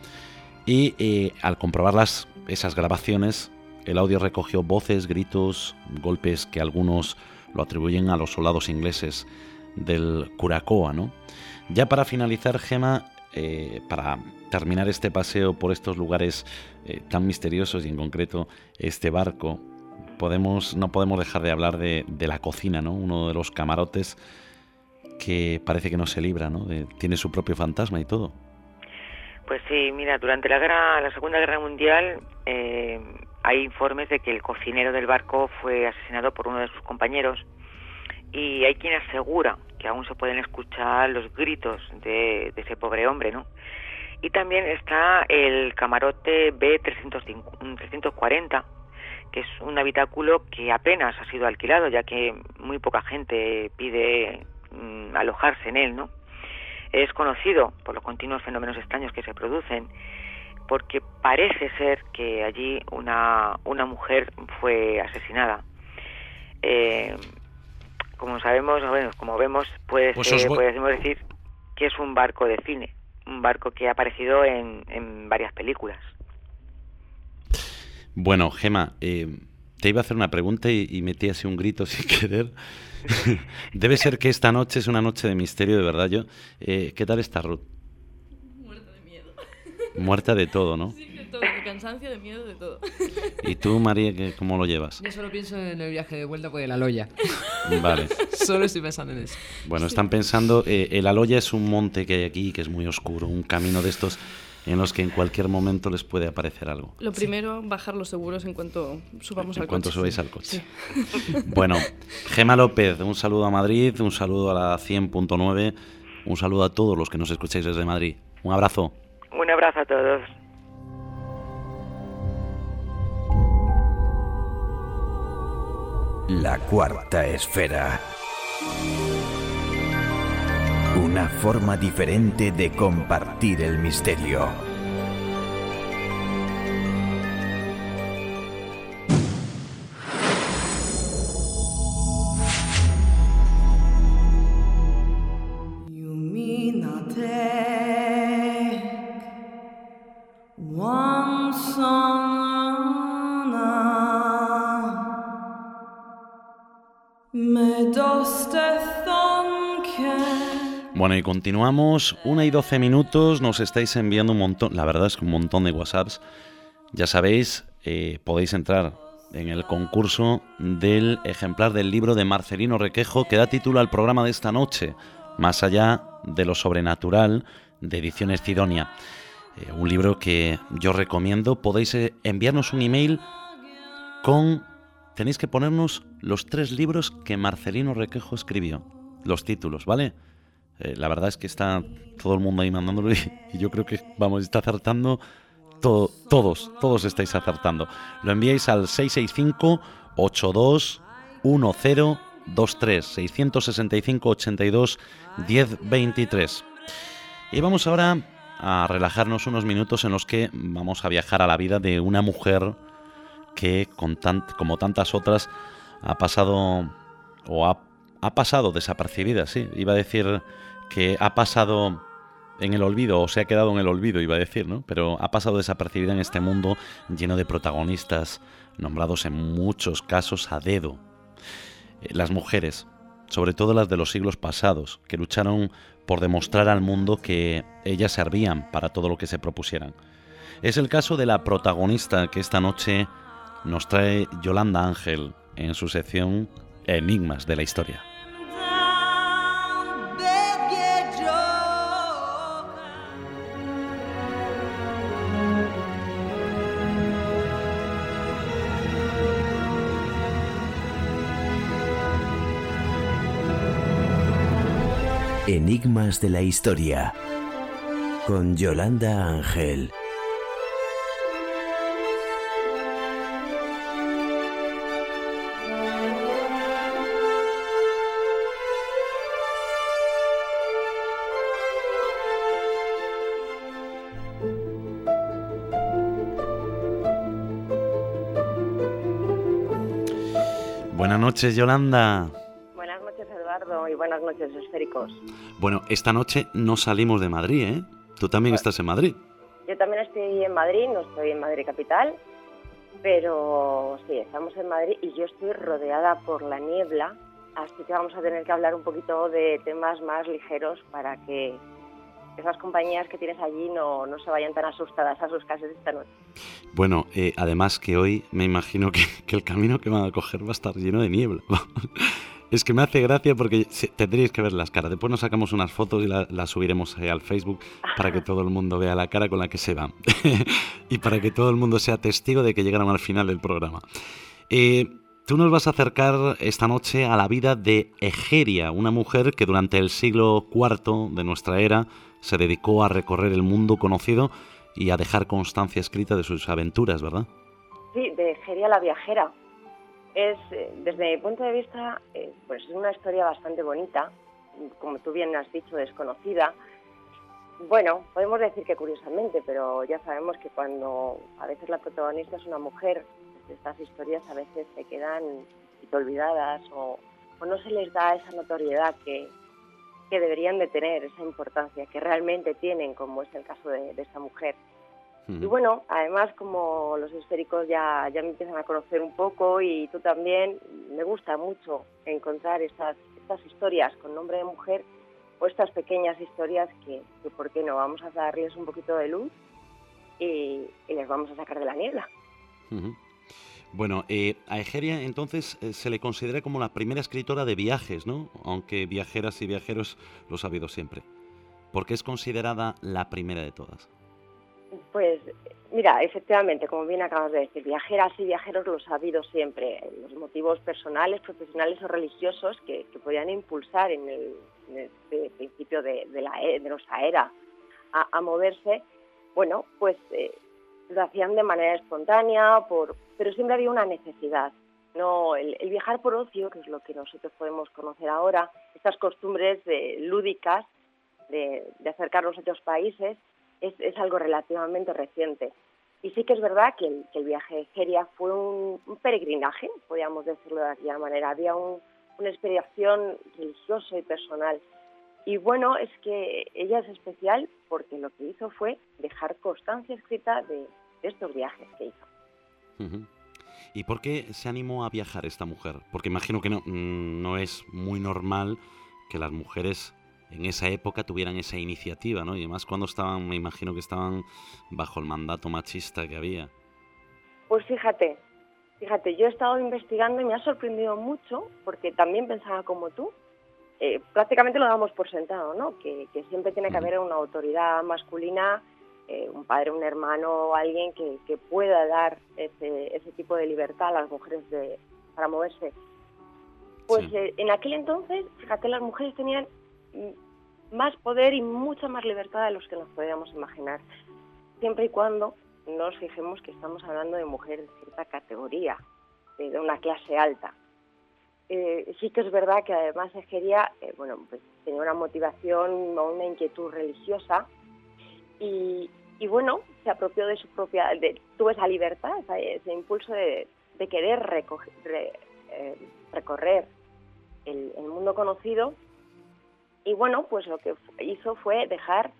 y al comprobar esas grabaciones, el audio recogió voces, gritos, golpes que algunos lo atribuyen a los soldados ingleses del Curacoa, ¿no? Ya para finalizar, Gema, para terminar este paseo por estos lugares tan misteriosos y en concreto este barco, no podemos dejar de hablar de la cocina, ¿no? Uno de los camarotes que parece que no se libra, ¿no? Tiene su propio fantasma y todo. Pues sí, mira, durante la Segunda Guerra Mundial hay informes de que el cocinero del barco fue asesinado por uno de sus compañeros y hay quien asegura que aún se pueden escuchar los gritos de ese pobre hombre, ¿no? Y también está el camarote B340, que es un habitáculo que apenas ha sido alquilado, ya que muy poca gente pide alojarse en él, ¿no? Es conocido por los continuos fenómenos extraños que se producen, porque parece ser que allí una mujer fue asesinada. Como sabemos, bueno, como vemos, podemos decir que es un barco de cine, un barco que ha aparecido en varias películas. Bueno, Gema, te iba a hacer una pregunta y metí así un grito sin querer. Debe ser que esta noche es una noche de misterio, de verdad. ¿Qué tal estás, Ruth? Muerta de miedo. Muerta de todo, ¿no? Sí, de todo, de cansancio, de miedo, de todo. ¿Y tú, María, cómo lo llevas? Yo solo pienso en el viaje de vuelta por el Aloya. Vale. Solo estoy pensando en eso. Bueno, están pensando, el Aloya es un monte que hay aquí, que es muy oscuro, un camino de estos en los que en cualquier momento les puede aparecer algo. Lo primero, bajar los seguros en cuanto subamos al coche. En cuanto subáis al coche. Sí. Bueno, Gemma López, un saludo a Madrid, un saludo a la 100.9, un saludo a todos los que nos escucháis desde Madrid. Un abrazo. Un abrazo a todos. La cuarta esfera. Una forma diferente de compartir el misterio. Bueno, y continuamos, 1:12 minutos, nos estáis enviando un montón, la verdad es que un montón de WhatsApps. Ya sabéis, podéis entrar en el concurso del ejemplar del libro de Marcelino Requejo que da título al programa de esta noche, Más allá de lo sobrenatural, de Ediciones Cidonia. Un libro que yo recomiendo. Podéis enviarnos un email con... Tenéis que ponernos los 3 libros que Marcelino Requejo escribió, los títulos, ¿vale? La verdad es que está todo el mundo ahí mandándolo y yo creo que, está acertando todos estáis acertando. Lo enviáis al 665-821023, 665-82-1023. Y vamos ahora a relajarnos unos minutos en los que vamos a viajar a la vida de una mujer que, como tantas otras, ha pasado desapercibida, sí. Iba a decir que ha pasado en el olvido, o se ha quedado en el olvido, iba a decir, ¿no? Pero ha pasado desapercibida en este mundo lleno de protagonistas nombrados en muchos casos a dedo. Las mujeres, sobre todo las de los siglos pasados, que lucharon por demostrar al mundo que ellas servían para todo lo que se propusieran. Es el caso de la protagonista que esta noche nos trae Yolanda Ángel en su sección Enigmas de la Historia. Enigmas de la Historia con Yolanda Ángel. Buenas noches, Yolanda. Buenas noches, Eduardo, y buenas noches, esféricos. Bueno, esta noche no salimos de Madrid, ¿eh? Tú también estás en Madrid. Yo también estoy en Madrid, no estoy en Madrid capital, pero sí, estamos en Madrid y yo estoy rodeada por la niebla, así que vamos a tener que hablar un poquito de temas más ligeros para que esas compañías que tienes allí no se vayan tan asustadas a sus casas esta noche. Bueno, además que hoy me imagino que el camino que van a coger va a estar lleno de niebla. Es que me hace gracia porque tendréis que ver las caras. Después nos sacamos unas fotos y las subiremos al Facebook para que todo el mundo vea la cara con la que se van. Y para que todo el mundo sea testigo de que llegaron al final del programa. Tú nos vas a acercar esta noche a la vida de Egeria, una mujer que durante el siglo IV de nuestra era se dedicó a recorrer el mundo conocido y a dejar constancia escrita de sus aventuras, ¿verdad? Sí, de Egeria la viajera. Es, desde mi punto de vista, pues es una historia bastante bonita, como tú bien has dicho, desconocida. Bueno, podemos decir que curiosamente, pero ya sabemos que cuando a veces la protagonista es una mujer, estas historias a veces se quedan olvidadas o no se les da esa notoriedad que deberían de tener, esa importancia que realmente tienen, como es el caso de esta mujer. Y bueno, además como los esféricos ya me empiezan a conocer un poco y tú también, me gusta mucho encontrar estas historias con nombre de mujer o estas pequeñas historias que ¿por qué no? Vamos a darles un poquito de luz y les vamos a sacar de la niebla. Bueno, a Egeria entonces se le considera como la primera escritora de viajes, ¿no? Aunque viajeras y viajeros lo ha habido siempre. ¿Por qué es considerada la primera de todas? Pues mira, efectivamente, como bien acabas de decir, viajeras y viajeros los ha habido siempre. Los motivos personales, profesionales o religiosos que podían impulsar en el principio de nuestra era a moverse, bueno, pues lo hacían de manera espontánea, pero siempre había una necesidad. No, el viajar por ocio, que es lo que nosotros podemos conocer ahora, estas costumbres lúdicas de acercarnos a otros países, es algo relativamente reciente. Y sí que es verdad que el viaje de Egeria fue un peregrinaje, podríamos decirlo de aquella manera. Había una inspiración religiosa y personal. Y bueno, es que ella es especial porque lo que hizo fue dejar constancia escrita de estos viajes que hizo. ¿Y por qué se animó a viajar esta mujer? Porque imagino que no es muy normal que las mujeres en esa época tuvieran esa iniciativa, ¿no? Y además cuando me imagino que estaban bajo el mandato machista que había. Pues fíjate, yo he estado investigando y me ha sorprendido mucho, porque también pensaba como tú, prácticamente lo damos por sentado, ¿no? Que siempre tiene que haber una autoridad masculina, un padre, un hermano, alguien que pueda dar ese tipo de libertad a las mujeres para moverse. Pues en aquel entonces, fíjate, las mujeres tenían más poder y mucha más libertad de los que nos podíamos imaginar, siempre y cuando nos fijemos que estamos hablando de mujeres de cierta categoría, de una clase alta. Sí que es verdad que además Egeria pues tenía una motivación o una inquietud religiosa y bueno, se apropió de su propia, tuvo esa libertad, ese impulso de querer recorrer el mundo conocido. Y bueno, pues lo que hizo fue dejar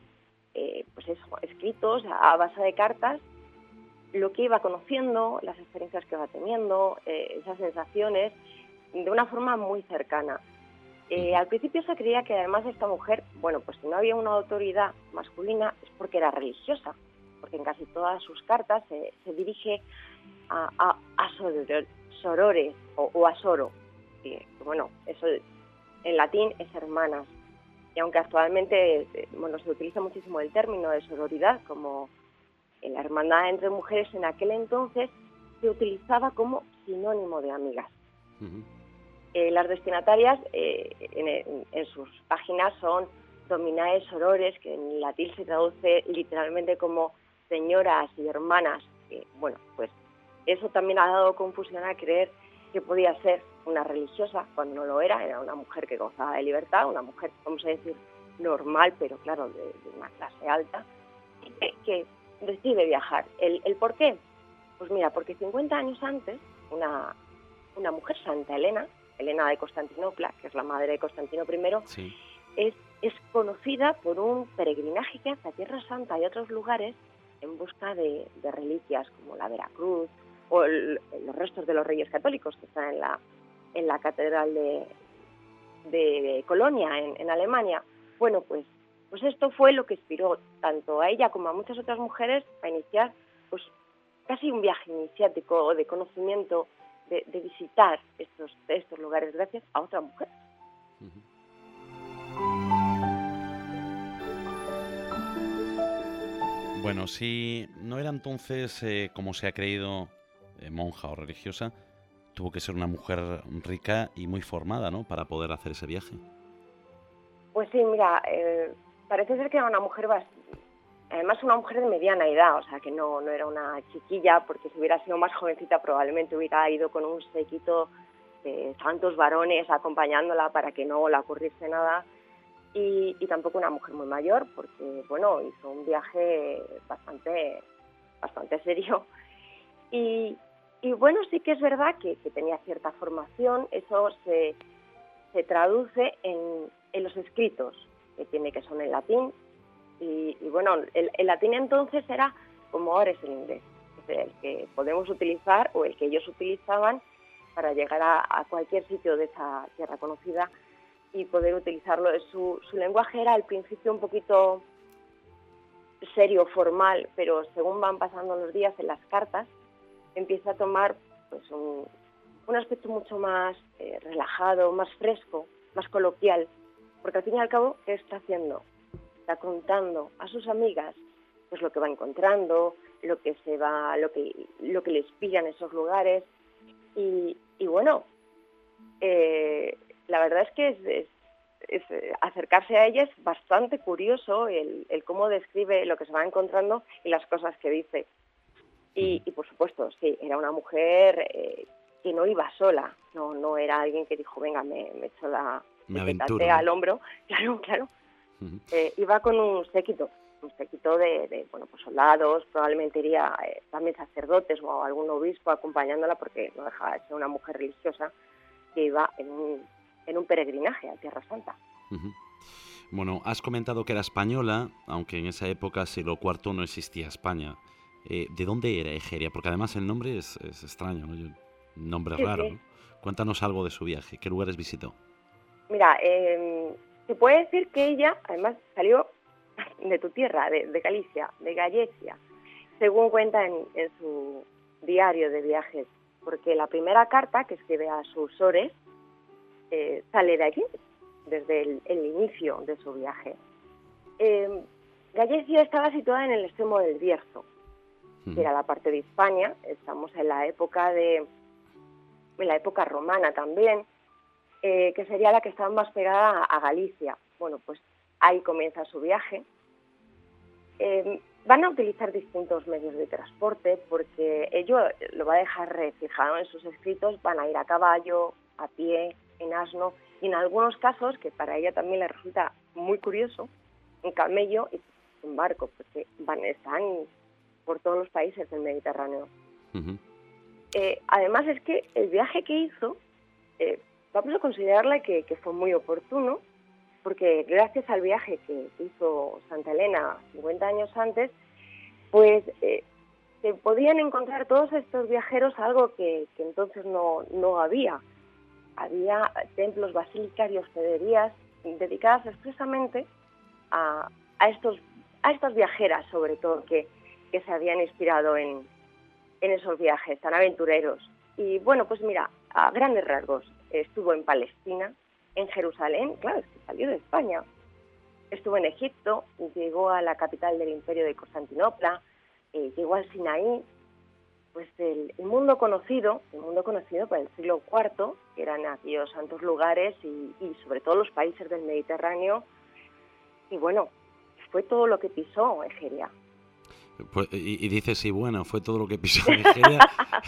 escritos a base de cartas lo que iba conociendo, las experiencias que iba teniendo, esas sensaciones, de una forma muy cercana. Al principio se creía que además esta mujer, bueno, pues si no había una autoridad masculina es porque era religiosa, porque en casi todas sus cartas se dirige a sorores o a soro. Y, bueno, eso en latín es hermanas. Y aunque actualmente se utiliza muchísimo el término de sororidad como en la hermandad entre mujeres, en aquel entonces se utilizaba como sinónimo de amigas. Las destinatarias en sus páginas son dominae sorores, que en latín se traduce literalmente como señoras y hermanas. Bueno, pues eso también ha dado confusión a creer que podía ser una religiosa cuando no lo era una mujer que gozaba de libertad, una mujer, vamos a decir, normal, pero claro, de una clase alta, que decide viajar. ¿El por qué? Pues mira, porque 50 años antes, una mujer, Santa Elena de Constantinopla, que es la madre de Constantino I, es conocida por un peregrinaje que hace a Tierra Santa y otros lugares en busca de reliquias como la Veracruz o los restos de los Reyes Católicos que están en la Catedral de Colonia, en Alemania. Bueno, pues esto fue lo que inspiró tanto a ella como a muchas otras mujeres a iniciar pues casi un viaje iniciático de conocimiento, de visitar estos lugares gracias a otra mujer. Bueno, si no era entonces, como se ha creído, monja o religiosa, tuvo que ser una mujer rica y muy formada, ¿no?, para poder hacer ese viaje. Pues sí, mira, parece ser que era una mujer además una mujer de mediana edad, o sea que no era una chiquilla, porque si hubiera sido más jovencita probablemente hubiera ido con un séquito de santos varones acompañándola para que no le ocurriese nada, y tampoco una mujer muy mayor, porque bueno, hizo un viaje bastante serio, y bueno, sí que es verdad que tenía cierta formación. Eso se traduce en los escritos que tiene, que son en latín. Y bueno, el latín entonces era como ahora es el inglés, es el que podemos utilizar o el que ellos utilizaban para llegar a cualquier sitio de esa tierra conocida y poder utilizarlo. Su lenguaje era al principio un poquito serio, formal, pero según van pasando los días en las cartas empieza a tomar pues un aspecto mucho más relajado, más fresco, más coloquial, porque al fin y al cabo, ¿qué está haciendo? Está contando a sus amigas pues lo que va encontrando, lo que le inspira en esos lugares y bueno, la verdad es que es acercarse a ella es bastante curioso el cómo describe lo que se va encontrando y las cosas que dice. Y por supuesto, sí, era una mujer que no iba sola, no era alguien que dijo, venga, me echo la petate al hombro. Claro. Uh-huh. Iba con un séquito de pues soldados, probablemente iría también sacerdotes o algún obispo acompañándola, porque no dejaba de ser una mujer religiosa que iba en un peregrinaje a Tierra Santa. Uh-huh. Bueno, has comentado que era española, aunque en esa época, siglo IV, no existía España. ¿De dónde era Egeria? Porque además el nombre es extraño, ¿no? Un nombre raro, ¿no? Cuéntanos algo de su viaje. ¿Qué lugares visitó? Mira, se puede decir que ella, además, salió de tu tierra, de Galicia, de Gallecia, según cuenta en su diario de viajes, porque la primera carta que escribe a sus sores sale de aquí, desde el inicio de su viaje. Gallecia estaba situada en el extremo del Bierzo, que era la parte de Hispania. Estamos en la época romana también, que sería la que estaba más pegada a Galicia. Bueno, pues ahí comienza su viaje. Van a utilizar distintos medios de transporte, porque ello lo va a dejar reflejado en sus escritos. Van a ir a caballo, a pie, en asno, y en algunos casos, que para ella también le resulta muy curioso, en camello y en barco, porque están por todos los países del Mediterráneo. Uh-huh. Además es que el viaje que hizo, vamos a considerarle que fue muy oportuno, porque gracias al viaje que hizo Santa Elena 50 años antes, pues se podían encontrar todos estos viajeros algo que entonces no había. Había templos, basílicas y hospederías dedicadas expresamente a estas viajeras, sobre todo, que se habían inspirado en esos viajes tan aventureros. Y bueno, pues mira, a grandes rasgos, estuvo en Palestina, en Jerusalén, claro, es que salió de España. Estuvo en Egipto, llegó a la capital del Imperio de Constantinopla, llegó al Sinaí. Pues el mundo conocido para el siglo IV, que eran aquellos santos lugares y sobre todo los países del Mediterráneo. Y bueno, fue todo lo que pisó Egeria. Pues, y dices, sí, bueno, fue todo lo que pisó Egeria,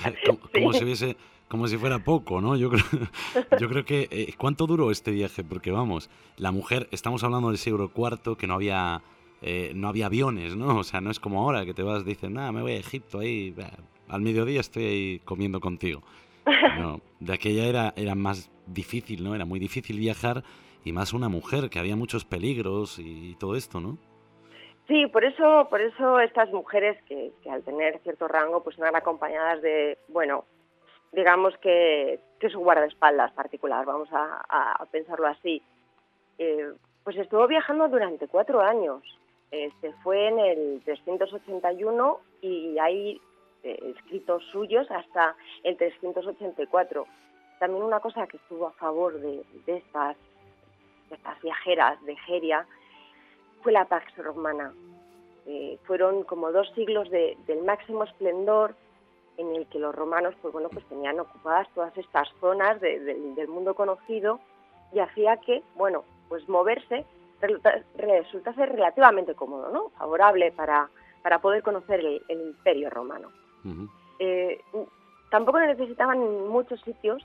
como si fuera poco, ¿no? Yo creo que... ¿Cuánto duró este viaje? Porque vamos, la mujer, estamos hablando del siglo IV, que no había aviones, ¿no? O sea, no es como ahora, que te vas, dicen, me voy a Egipto, ahí, al mediodía estoy ahí comiendo contigo. No, de aquella era más difícil, ¿no? Era muy difícil viajar, y más una mujer, que había muchos peligros y todo esto, ¿no? Sí, por eso estas mujeres que al tener cierto rango pues eran acompañadas de, bueno, digamos que su guardaespaldas particular, vamos a pensarlo así. Pues estuvo viajando durante 4 años. Se fue en el 381 y hay escritos suyos hasta el 384. También una cosa que estuvo a favor de estas viajeras de Egeria fue la Pax Romana. Fueron como 2 siglos del máximo esplendor, en el que los romanos pues tenían ocupadas todas estas zonas del mundo conocido, y hacía que, bueno, pues moverse resultase relativamente cómodo, ¿no? Favorable para poder conocer el Imperio Romano. Uh-huh. Tampoco necesitaban muchos sitios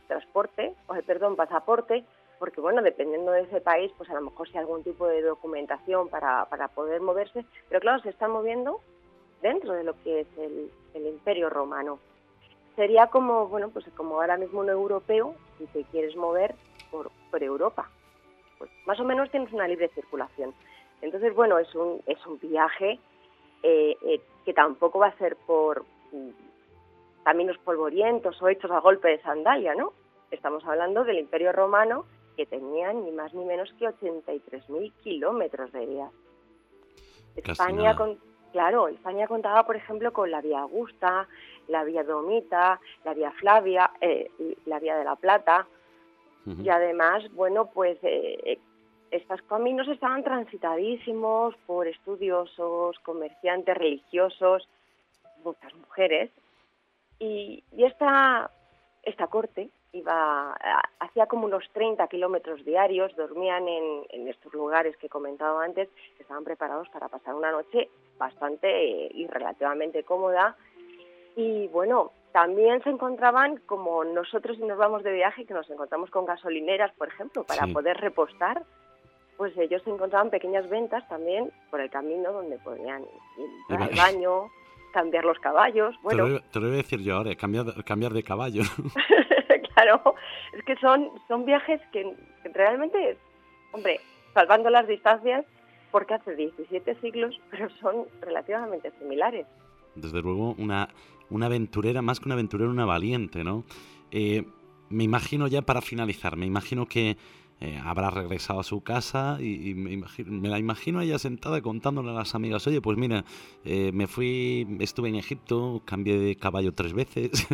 pasaporte, porque bueno, dependiendo de ese país, pues a lo mejor sí algún tipo de documentación para poder moverse, pero claro, se están moviendo dentro de lo que es el Imperio Romano. Sería como, bueno, pues como ahora mismo un europeo, si te quieres mover por Europa, pues más o menos tienes una libre circulación. Entonces, bueno, es un viaje que tampoco va a ser por caminos polvorientos o hechos a golpe de sandalia, ¿no? Estamos hablando del Imperio Romano, que tenía ni más ni menos que 83.000 kilómetros de vías. España contaba, por ejemplo, con la Vía Augusta, la Vía Domita, la Vía Flavia, la Vía de la Plata, y además, bueno, pues estos caminos estaban transitadísimos por estudiosos, comerciantes, religiosos, muchas mujeres, y esta corte hacía como unos 30 kilómetros diarios, dormían en estos lugares que he comentado antes, que estaban preparados para pasar una noche bastante y relativamente cómoda. Y bueno, también se encontraban, como nosotros si nos vamos de viaje, que nos encontramos con gasolineras, por ejemplo, para poder repostar, pues ellos se encontraban pequeñas ventas también por el camino donde podían ir al baño, cambiar los caballos. Bueno, te lo iba a decir yo ahora, cambiar de caballo. Claro, es que son viajes que realmente, hombre, salvando las distancias, porque hace 17 siglos, pero son relativamente similares. Desde luego, una aventurera, más que una aventurera, una valiente, ¿no? Me imagino ya para finalizar, me imagino que habrá regresado a su casa y me la imagino ella sentada contándole a las amigas, oye, pues mira, estuve en Egipto, cambié de caballo 3 veces.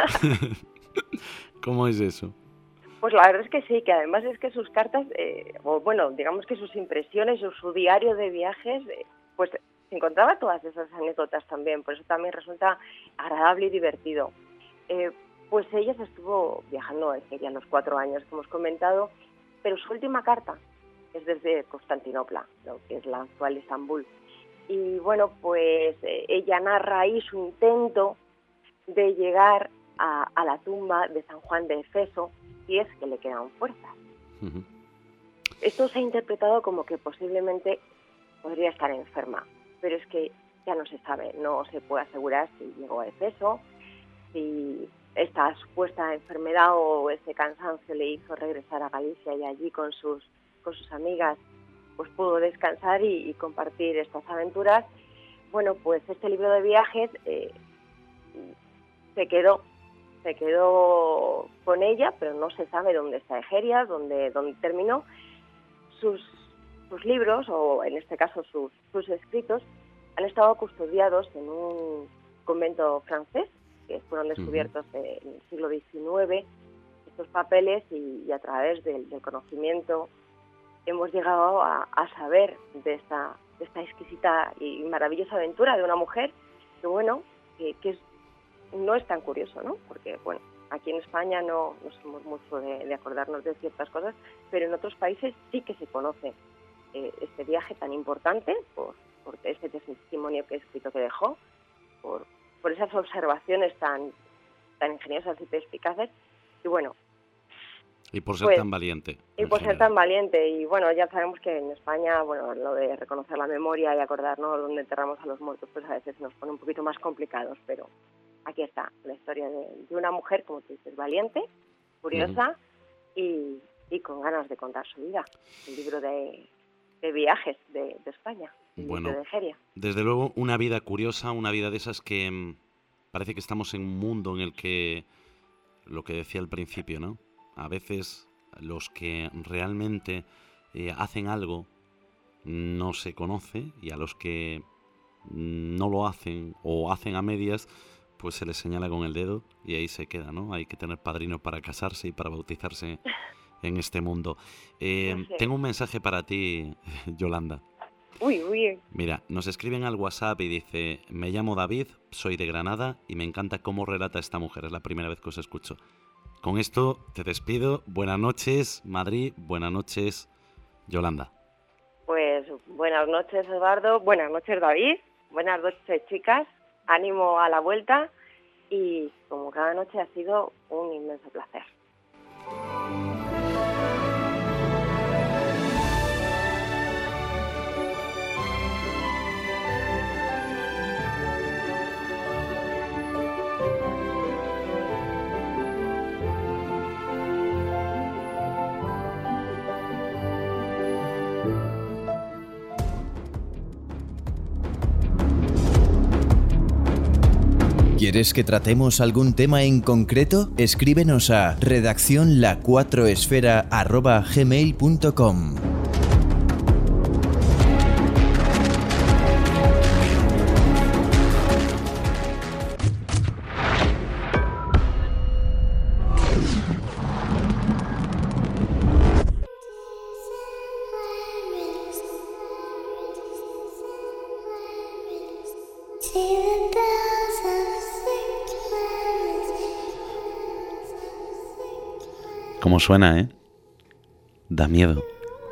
¿Cómo es eso? Pues la verdad es que sí, que además es que sus cartas, o bueno, digamos que sus impresiones o su diario de viajes, pues se encontraba todas esas anécdotas también, por eso también resulta agradable y divertido. Pues ella se estuvo viajando a los 4 años que hemos comentado, pero su última carta es desde Constantinopla, lo que es la actual Estambul. Y bueno, pues ella narra ahí su intento de llegar a la tumba de San Juan de Efeso, si es que le quedan fuerzas. Uh-huh. Esto se ha interpretado como que posiblemente podría estar enferma, pero es que ya no se sabe, no se puede asegurar si llegó a Efeso, si esta supuesta enfermedad o ese cansancio le hizo regresar a Galicia y allí con sus amigas pues pudo descansar y compartir estas aventuras. Bueno, pues este libro de viajes se quedó con ella, pero no se sabe dónde está Egeria, dónde terminó. Sus libros, o en este caso sus escritos, han estado custodiados en un convento francés, que fueron descubiertos en el siglo XIX, estos papeles, y a través del conocimiento hemos llegado a saber de esta exquisita y maravillosa aventura de una mujer que, bueno, que no es tan curioso, ¿no? Porque, bueno, aquí en España no somos mucho de acordarnos de ciertas cosas, pero en otros países sí que se conoce este viaje tan importante por este testimonio que he escrito que dejó, por esas observaciones tan ingeniosas y perspicaces, y bueno. Y por ser tan valiente. Y por ser tan valiente. Y bueno, ya sabemos que en España, bueno, lo de reconocer la memoria y acordarnos dónde enterramos a los muertos, pues a veces nos pone un poquito más complicados, pero aquí está la historia de una mujer, como tú dices, valiente, curiosa y con ganas de contar su vida. El libro de viajes de España, el bueno, libro de Egeria. Desde luego, una vida curiosa, una vida de esas que parece que estamos en un mundo en el que, lo que decía al principio, ¿no? A veces los que realmente hacen algo no se conoce, y a los que no lo hacen o hacen a medias, pues se les señala con el dedo y ahí se queda, ¿no? Hay que tener padrinos para casarse y para bautizarse en este mundo. Tengo un mensaje para ti, Yolanda. Uy. Mira, nos escriben al WhatsApp y dice: me llamo David, soy de Granada y me encanta cómo relata esta mujer, es la primera vez que os escucho. Con esto te despido. Buenas noches, Madrid. Buenas noches, Yolanda. Pues buenas noches, Eduardo. Buenas noches, David. Buenas noches, chicas. Ánimo a la vuelta y, como cada noche, ha sido un inmenso placer. ¿Quieres que tratemos algún tema en concreto? Escríbenos a redaccionla4esfera@gmail.com. ¿Cómo suena, eh? Da miedo.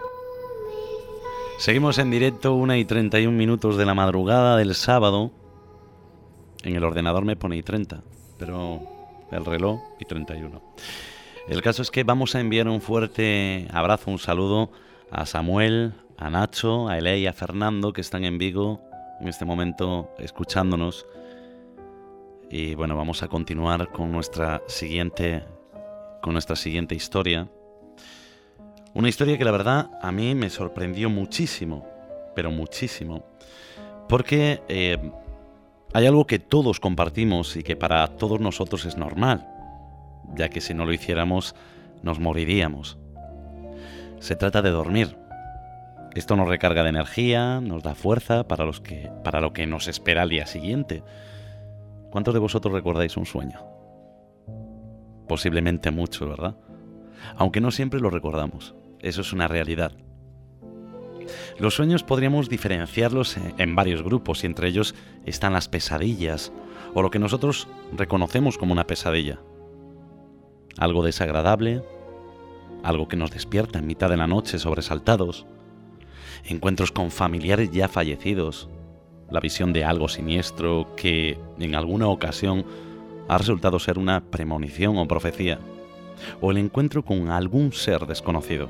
Seguimos en directo, 1:31 de la madrugada del sábado. En el ordenador me pone 30, pero el reloj y 31. El caso es que vamos a enviar un fuerte abrazo, un saludo a Samuel, a Nacho, a Eley y a Fernando, que están en Vigo en este momento escuchándonos. Y bueno, vamos a continuar con nuestra siguiente historia. Una historia que la verdad a mí me sorprendió muchísimo, pero muchísimo, porque hay algo que todos compartimos y que para todos nosotros es normal, ya que si no lo hiciéramos nos moriríamos. Se trata de dormir. Esto nos recarga de energía, nos da fuerza para lo que nos espera al día siguiente. ¿Cuántos de vosotros recordáis un sueño? Posiblemente mucho, ¿verdad? Aunque no siempre lo recordamos. Eso es una realidad. Los sueños podríamos diferenciarlos en varios grupos y entre ellos están las pesadillas o lo que nosotros reconocemos como una pesadilla. Algo desagradable, algo que nos despierta en mitad de la noche sobresaltados, encuentros con familiares ya fallecidos, la visión de algo siniestro que en alguna ocasión ha resultado ser una premonición o profecía, o el encuentro con algún ser desconocido.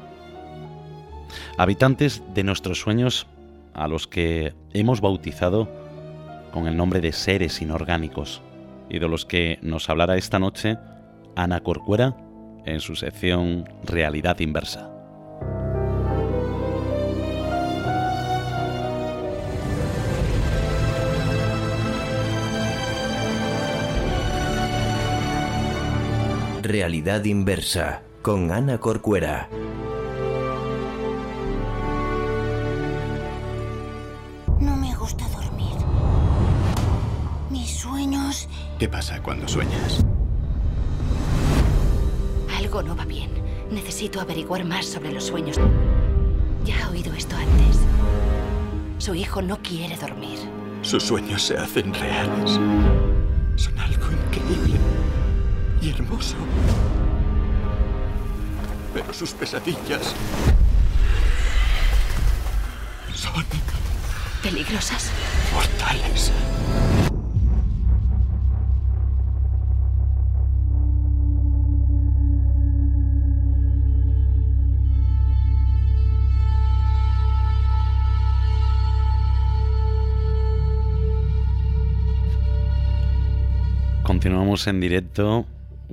Habitantes de nuestros sueños a los que hemos bautizado con el nombre de seres inorgánicos y de los que nos hablará esta noche Ana Corcuera en su sección Realidad Inversa. Realidad Inversa, con Ana Corcuera. No me gusta dormir. Mis sueños... ¿Qué pasa cuando sueñas? Algo no va bien. Necesito averiguar más sobre los sueños. Ya he oído esto antes. Su hijo no quiere dormir. Sus sueños se hacen reales. Son algo increíble y hermoso. Pero sus pesadillas son peligrosas. Mortales. Continuamos en directo,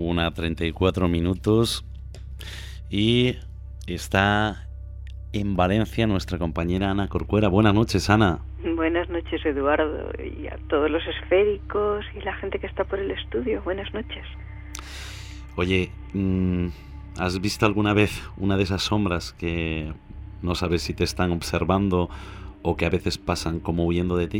1:34 y está en Valencia nuestra compañera Ana Corcuera. Buenas noches, Ana. Buenas noches, Eduardo, y a todos los esféricos y la gente que está por el estudio. Buenas noches. Oye, ¿has visto alguna vez una de esas sombras que no sabes si te están observando o que a veces pasan como huyendo de ti?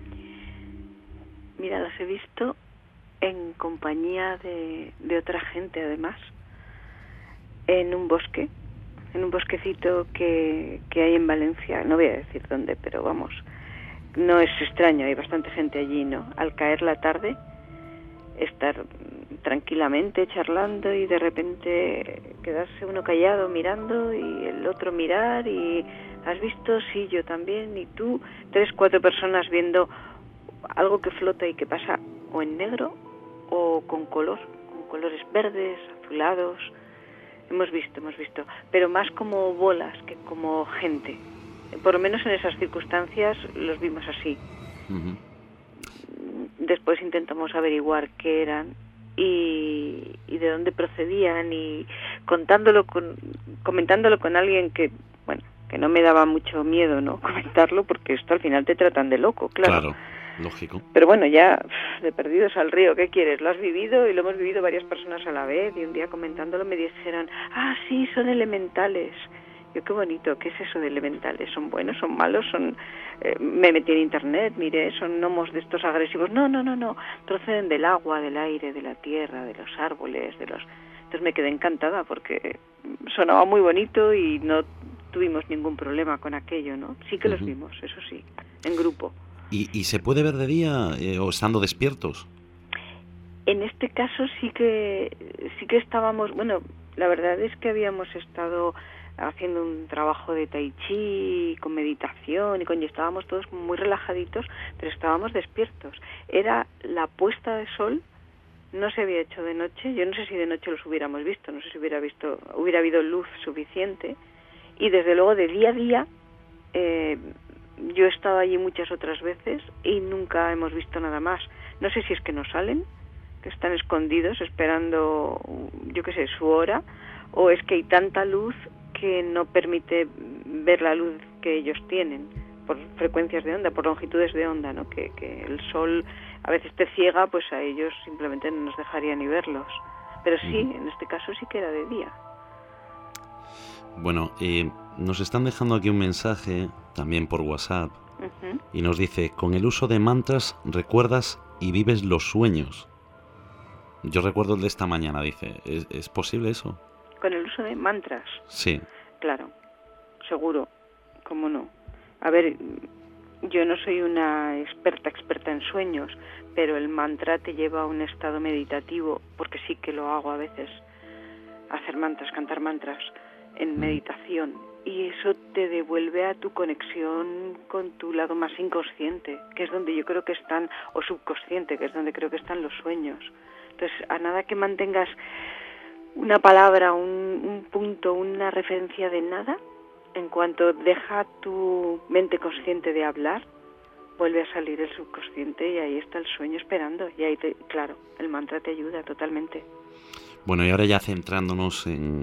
Mira, las he visto en compañía de otra gente, además, en un bosquecito que hay en Valencia. No voy a decir dónde, pero vamos, no es extraño, hay bastante gente allí, ¿no? Al caer la tarde, estar tranquilamente charlando y de repente quedarse uno callado mirando y el otro mirar y ¿has visto? Sí, yo también. Y tú, 3, 4 personas viendo algo que flota y que pasa o en negro o con colores verdes, azulados. Hemos visto, pero más como bolas que como gente. Por lo menos en esas circunstancias los vimos así. Uh-huh. Después intentamos averiguar qué eran y de dónde procedían y comentándolo con alguien que, bueno, que no me daba mucho miedo, ¿no? Comentarlo, porque esto al final te tratan de loco, claro. Lógico. Pero bueno, ya de perdidos al río, ¿qué quieres? Lo has vivido y lo hemos vivido varias personas a la vez, y un día comentándolo me dijeron, sí, son elementales. Yo, qué bonito, ¿qué es eso de elementales? ¿Son buenos, son malos? Me metí en internet, miré, son gnomos de estos agresivos. No, proceden del agua, del aire, de la tierra, de los árboles, Entonces me quedé encantada porque sonaba muy bonito y no tuvimos ningún problema con aquello, ¿no? Sí que los vimos, eso sí, en grupo. ¿Y se puede ver de día o estando despiertos? En este caso sí que estábamos, bueno, la verdad es que habíamos estado haciendo un trabajo de tai chi, con meditación y estábamos todos muy relajaditos, pero estábamos despiertos. Era la puesta de sol, no se había hecho de noche, yo no sé si de noche los hubiéramos visto, no sé si hubiera habido luz suficiente, y desde luego de día a día yo he estado allí muchas otras veces y nunca hemos visto nada más. No sé si es que no salen, que están escondidos esperando, yo qué sé, su hora, o es que hay tanta luz que no permite ver la luz que ellos tienen por frecuencias de onda, por longitudes de onda, ¿no? Que el sol a veces te ciega, pues a ellos simplemente no nos dejaría ni verlos. Pero sí, en este caso sí que era de día. Bueno, nos están dejando aquí un mensaje también por WhatsApp y nos dice, con el uso de mantras recuerdas y vives los sueños. Yo recuerdo el de esta mañana, dice, ¿es posible eso? ¿Con el uso de mantras? Sí. Claro, seguro, ¿cómo no? A ver, yo no soy una experta en sueños, pero el mantra te lleva a un estado meditativo, porque sí que lo hago a veces, hacer mantras, cantar mantras en meditación, y eso te devuelve a tu conexión con tu lado más inconsciente, que es donde yo creo que están, o subconsciente, que es donde creo que están los sueños. Entonces, a nada que mantengas una palabra, un punto, una referencia de nada, en cuanto deja tu mente consciente de hablar, vuelve a salir el subconsciente y ahí está el sueño esperando. Y ahí, claro, el mantra te ayuda totalmente. Bueno, y ahora ya centrándonos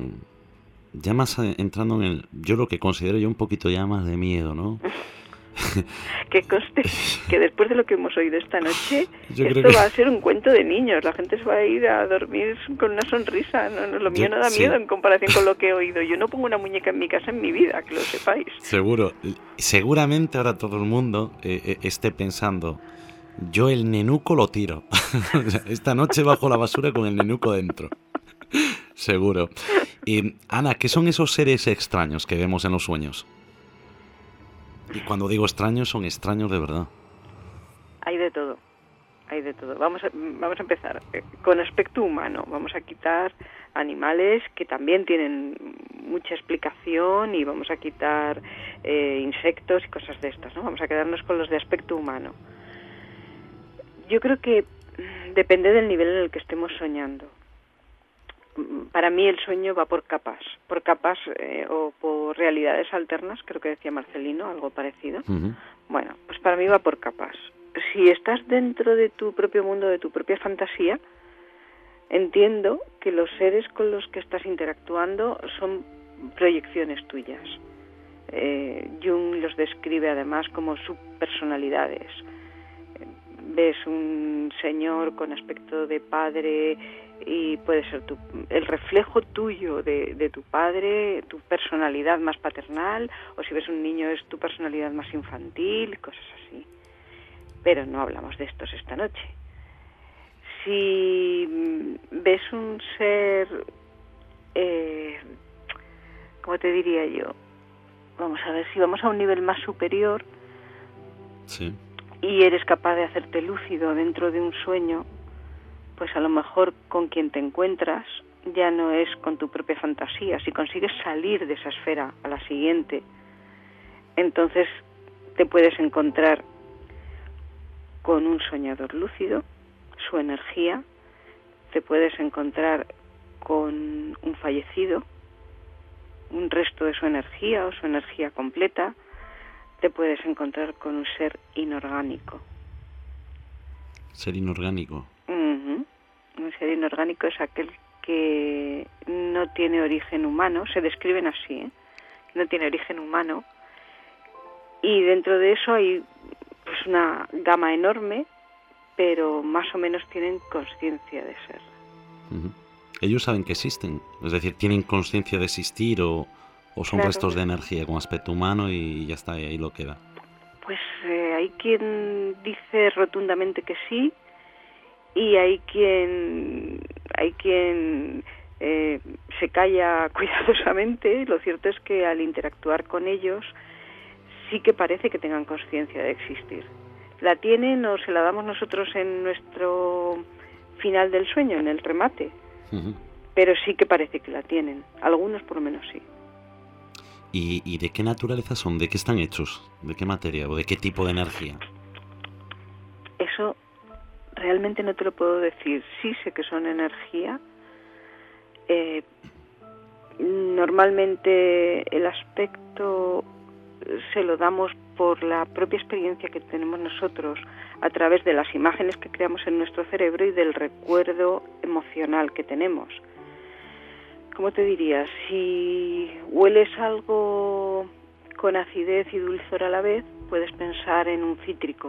entrando en yo lo que considero yo un poquito ya más de miedo, ¿no? Que conste que después de lo que hemos oído esta noche, esto va a ser un cuento de niños. La gente se va a ir a dormir con una sonrisa. No, lo mío no da miedo en comparación con lo que he oído. Yo no pongo una muñeca en mi casa en mi vida, que lo sepáis. Seguramente ahora todo el mundo esté pensando, yo el nenuco lo tiro. Esta noche bajo la basura con el nenuco dentro. Seguro. Y Ana, ¿qué son esos seres extraños que vemos en los sueños? Y cuando digo extraños, son extraños de verdad. Hay de todo. Vamos a empezar con aspecto humano. Vamos a quitar animales que también tienen mucha explicación y vamos a quitar insectos y cosas de estas, ¿no? Vamos a quedarnos con los de aspecto humano. Yo creo que depende del nivel en el que estemos soñando. Para mí el sueño va por capas o por realidades alternas, creo que decía Marcelino, algo parecido. Bueno, pues para mí va por capas. Si estás dentro de tu propio mundo, de tu propia fantasía, entiendo que los seres con los que estás interactuando son proyecciones tuyas. Jung los describe además como subpersonalidades. Ves un señor con aspecto de padre y puede ser el reflejo tuyo de tu padre, tu personalidad más paternal, o si ves un niño es tu personalidad más infantil, cosas así. Pero no hablamos de estos esta noche. Si ves un ser, ¿cómo te diría yo? Vamos a ver, si vamos a un nivel más superior, sí, y eres capaz de hacerte lúcido dentro de un sueño, pues a lo mejor con quien te encuentras ya no es con tu propia fantasía. Si consigues salir de esa esfera a la siguiente, entonces te puedes encontrar con un soñador lúcido, su energía, te puedes encontrar con un fallecido, un resto de su energía o su energía completa, te puedes encontrar con un ser inorgánico. ¿Ser inorgánico? Un ser inorgánico es aquel que no tiene origen humano, se describen así, no tiene origen humano, y dentro de eso hay pues es una gama enorme, pero más o menos tienen conciencia de ser. Ellos saben que existen, es decir, tienen conciencia de existir o son Claro. restos de energía con aspecto humano y ya está, y ahí lo queda. Pues hay quien dice rotundamente que sí, y hay quien se calla cuidadosamente. Lo cierto es que al interactuar con ellos sí que parece que tengan conciencia de existir. ¿La tienen o se la damos nosotros en nuestro final del sueño, en el remate? Pero sí que parece que la tienen. Algunos por lo menos sí. ¿Y de qué naturaleza son? ¿De qué están hechos? ¿De qué materia? ¿O de qué tipo de energía? Eso realmente no te lo puedo decir. Sí sé que son energía. Normalmente el aspecto se lo damos por la propia experiencia que tenemos nosotros a través de las imágenes que creamos en nuestro cerebro y del recuerdo emocional que tenemos. ¿Cómo te diría? Si hueles algo con acidez y dulzor a la vez, puedes pensar en un cítrico.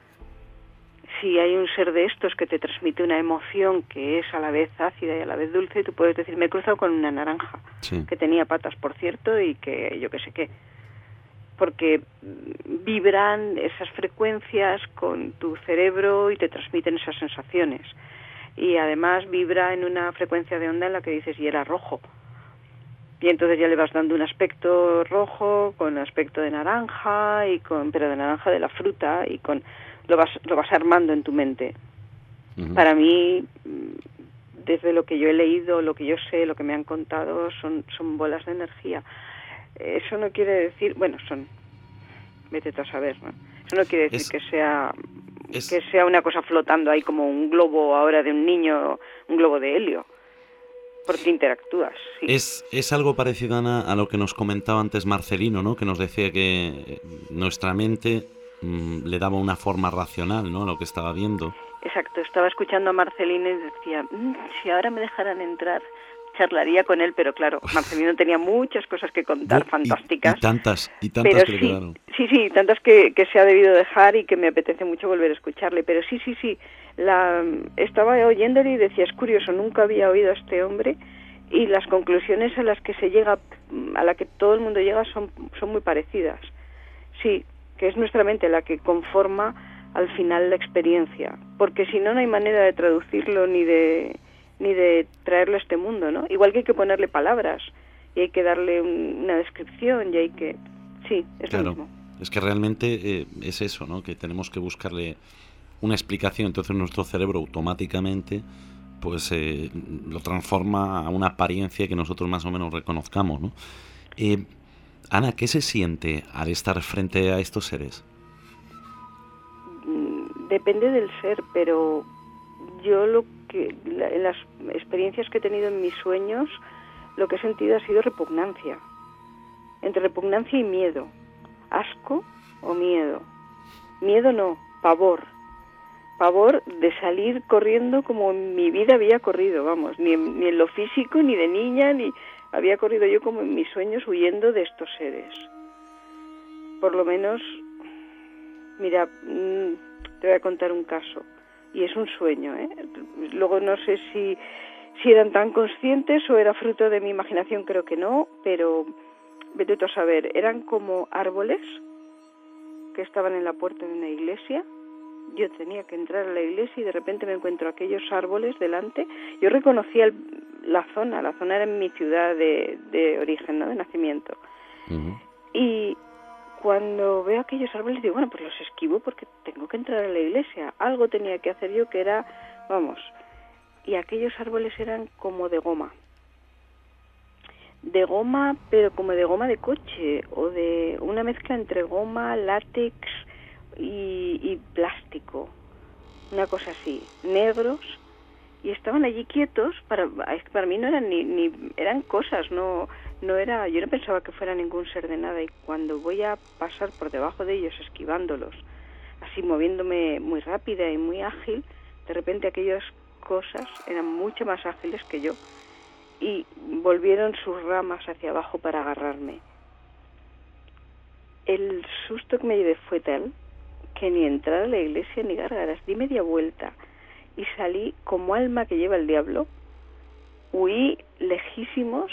Si hay un ser de estos que te transmite una emoción que es a la vez ácida y a la vez dulce, tú puedes decir, me he cruzado con una naranja, que tenía patas, por cierto, y que yo qué sé qué. Porque vibran esas frecuencias con tu cerebro y te transmiten esas sensaciones. Y además vibra en una frecuencia de onda en la que dices, y era rojo. Y entonces ya le vas dando un aspecto rojo con aspecto de naranja, pero de naranja de la fruta, y lo vas armando en tu mente. Para mí, desde lo que yo he leído, lo que yo sé, lo que me han contado, son bolas de energía. Eso no quiere decir, bueno, vete tú a saber, ¿no? Eso no quiere decir que sea una cosa flotando ahí como un globo ahora de un niño, un globo de helio, porque interactúas. Sí. Es algo parecido, Ana, a lo que nos comentaba antes Marcelino, ¿no? Que nos decía que nuestra mente le daba una forma racional, ¿no? A lo que estaba viendo. Exacto, estaba escuchando a Marcelino y decía, si ahora me dejaran entrar, charlaría con él, pero claro, Marcelino tenía muchas cosas que contar, fantásticas. Y tantas pero que le quedaron. Sí, tantas que se ha debido dejar y que me apetece mucho volver a escucharle, pero sí, estaba oyéndole y decía, es curioso, nunca había oído a este hombre, y las conclusiones a las que se llega, a la que todo el mundo llega, son muy parecidas. Sí, que es nuestra mente la que conforma al final la experiencia, porque si no, no hay manera de traducirlo ni de traerlo a este mundo, ¿no? Igual que hay que ponerle palabras y hay que darle una descripción y hay que... Sí, es lo mismo. Es que realmente es eso, ¿no? Que tenemos que buscarle una explicación, entonces nuestro cerebro automáticamente pues lo transforma a una apariencia que nosotros más o menos reconozcamos, ¿no? Ana, ¿qué se siente al estar frente a estos seres? Depende del ser, pero yo en las experiencias que he tenido en mis sueños, lo que he sentido ha sido repugnancia. Entre repugnancia y miedo. Asco o miedo. Miedo no, pavor. Pavor de salir corriendo como en mi vida había corrido, vamos. Ni en lo físico, ni de niña, ni había corrido yo como en mis sueños huyendo de estos seres. Por lo menos, mira, te voy a contar un caso. Y es un sueño, ¿eh? Luego no sé si eran tan conscientes o era fruto de mi imaginación, creo que no, pero vete tú a saber, eran como árboles que estaban en la puerta de una iglesia. Yo tenía que entrar a la iglesia y de repente me encuentro aquellos árboles delante. Yo reconocía la zona era en mi ciudad de origen, ¿no? De nacimiento. Y cuando veo aquellos árboles digo, bueno, pues los esquivo porque tengo que entrar a la iglesia. Algo tenía que hacer yo que era, vamos, y aquellos árboles eran como de goma. De goma, pero como de goma de coche, o de una mezcla entre goma, látex y plástico. Una cosa así, negros, y estaban allí quietos. Para mí no eran ni eran cosas, no era, yo no pensaba que fuera ningún ser de nada, y cuando voy a pasar por debajo de ellos esquivándolos, así moviéndome muy rápida y muy ágil, de repente aquellas cosas eran mucho más ágiles que yo y volvieron sus ramas hacia abajo para agarrarme. El susto que me llevé fue tal que ni entrar a la iglesia ni gárgaras. Di media vuelta y salí como alma que lleva el diablo. Huí lejísimos.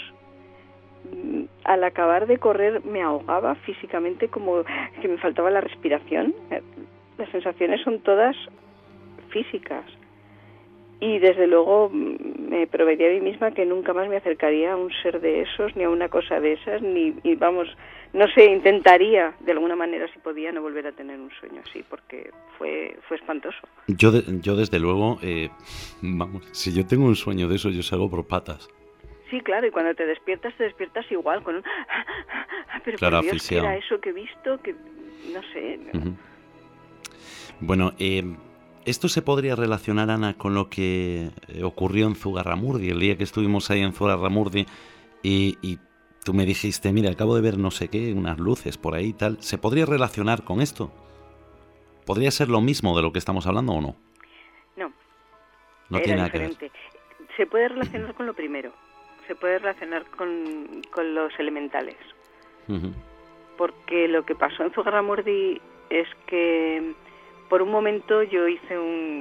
Al acabar de correr me ahogaba físicamente, como que me faltaba la respiración. Las sensaciones son todas físicas. Y desde luego me prometí a mí misma que nunca más me acercaría a un ser de esos, ni a una cosa de esas, y vamos, no sé, intentaría de alguna manera, si podía, no volver a tener un sueño así, porque fue espantoso. Yo desde luego, vamos, si yo tengo un sueño de eso, yo salgo por patas. Sí, claro, y cuando te despiertas igual, con un... Pero claro, por Dios, asfixiado. ¿qué era eso que he visto? Que no sé. Uh-huh. Bueno, esto se podría relacionar, Ana, con lo que ocurrió en Zugarramurdi, el día que estuvimos ahí en Zugarramurdi, y tú me dijiste, mira, acabo de ver no sé qué, unas luces por ahí y tal. ¿Se podría relacionar con esto? ¿Podría ser lo mismo de lo que estamos hablando o no? No. No tiene nada diferente. Que ver. Se puede relacionar con lo primero. Se puede relacionar con los elementales. Uh-huh. Porque lo que pasó en Zugarramurdi es que por un momento yo hice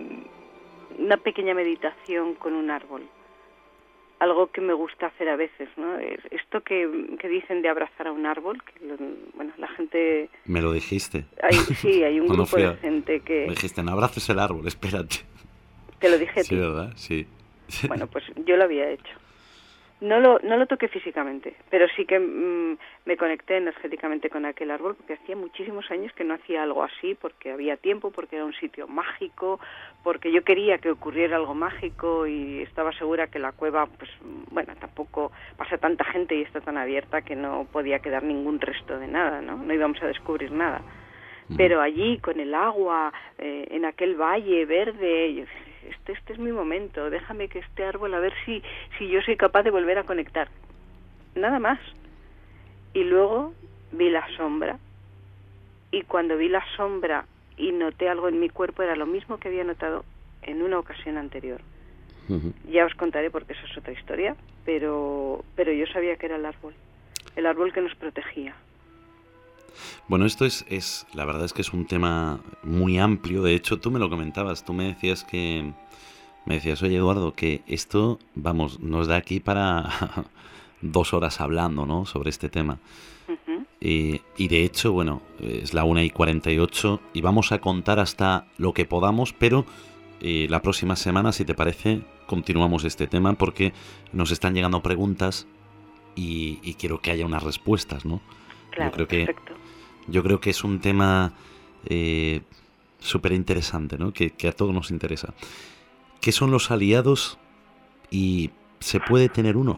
una pequeña meditación con un árbol. Algo que me gusta hacer a veces, ¿no? Esto que dicen de abrazar a un árbol, que bueno, la gente... Me lo dijiste. Sí, hay un grupo de gente que... Me dijiste, no abraces el árbol, espérate. Te lo dije a ti. Sí, ¿verdad? Sí. Bueno, pues yo lo había hecho. No lo toqué físicamente, pero sí que me conecté energéticamente con aquel árbol, porque hacía muchísimos años que no hacía algo así, porque había tiempo, porque era un sitio mágico, porque yo quería que ocurriera algo mágico y estaba segura que la cueva, pues bueno, tampoco pasa tanta gente y está tan abierta que no podía quedar ningún resto de nada, ¿no? No íbamos a descubrir nada. Pero allí, con el agua, en aquel valle verde, yo dije, este es mi momento, déjame que este árbol, a ver si yo soy capaz de volver a conectar. Nada más. Y luego vi la sombra, y cuando vi la sombra y noté algo en mi cuerpo, era lo mismo que había notado en una ocasión anterior. Uh-huh. Ya os contaré porque eso es otra historia, pero yo sabía que era el árbol que nos protegía. Bueno, esto es la verdad es que es un tema muy amplio. De hecho, tú me lo comentabas, tú me decías, oye, Eduardo, que esto, vamos, nos da aquí para 2 horas hablando, ¿no?, sobre este tema. Uh-huh. Y de hecho, bueno, es la 1:48 y vamos a contar hasta lo que podamos, pero la próxima semana, si te parece, continuamos este tema porque nos están llegando preguntas y quiero que haya unas respuestas, ¿no? Claro, perfecto. Yo creo que es un tema súper interesante, ¿no? Que a todos nos interesa. ¿Qué son los aliados y se puede tener uno?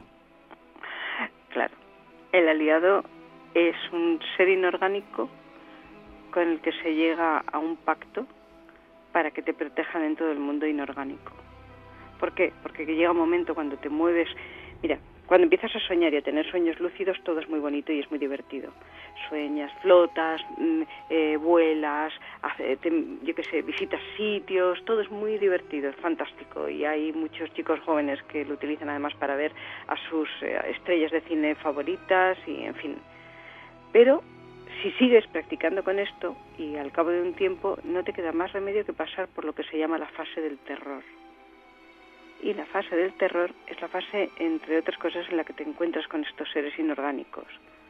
Claro. El aliado es un ser inorgánico con el que se llega a un pacto para que te protejan en todo el mundo inorgánico. ¿Por qué? Porque llega un momento cuando te mueves... Mira, cuando empiezas a soñar y a tener sueños lúcidos, todo es muy bonito y es muy divertido. Sueñas, flotas, vuelas, yo qué sé, visitas sitios, todo es muy divertido, es fantástico. Y hay muchos chicos jóvenes que lo utilizan además para ver a sus estrellas de cine favoritas y en fin. Pero si sigues practicando con esto y al cabo de un tiempo no te queda más remedio que pasar por lo que se llama la fase del terror. Y la fase del terror es la fase, entre otras cosas, en la que te encuentras con estos seres inorgánicos.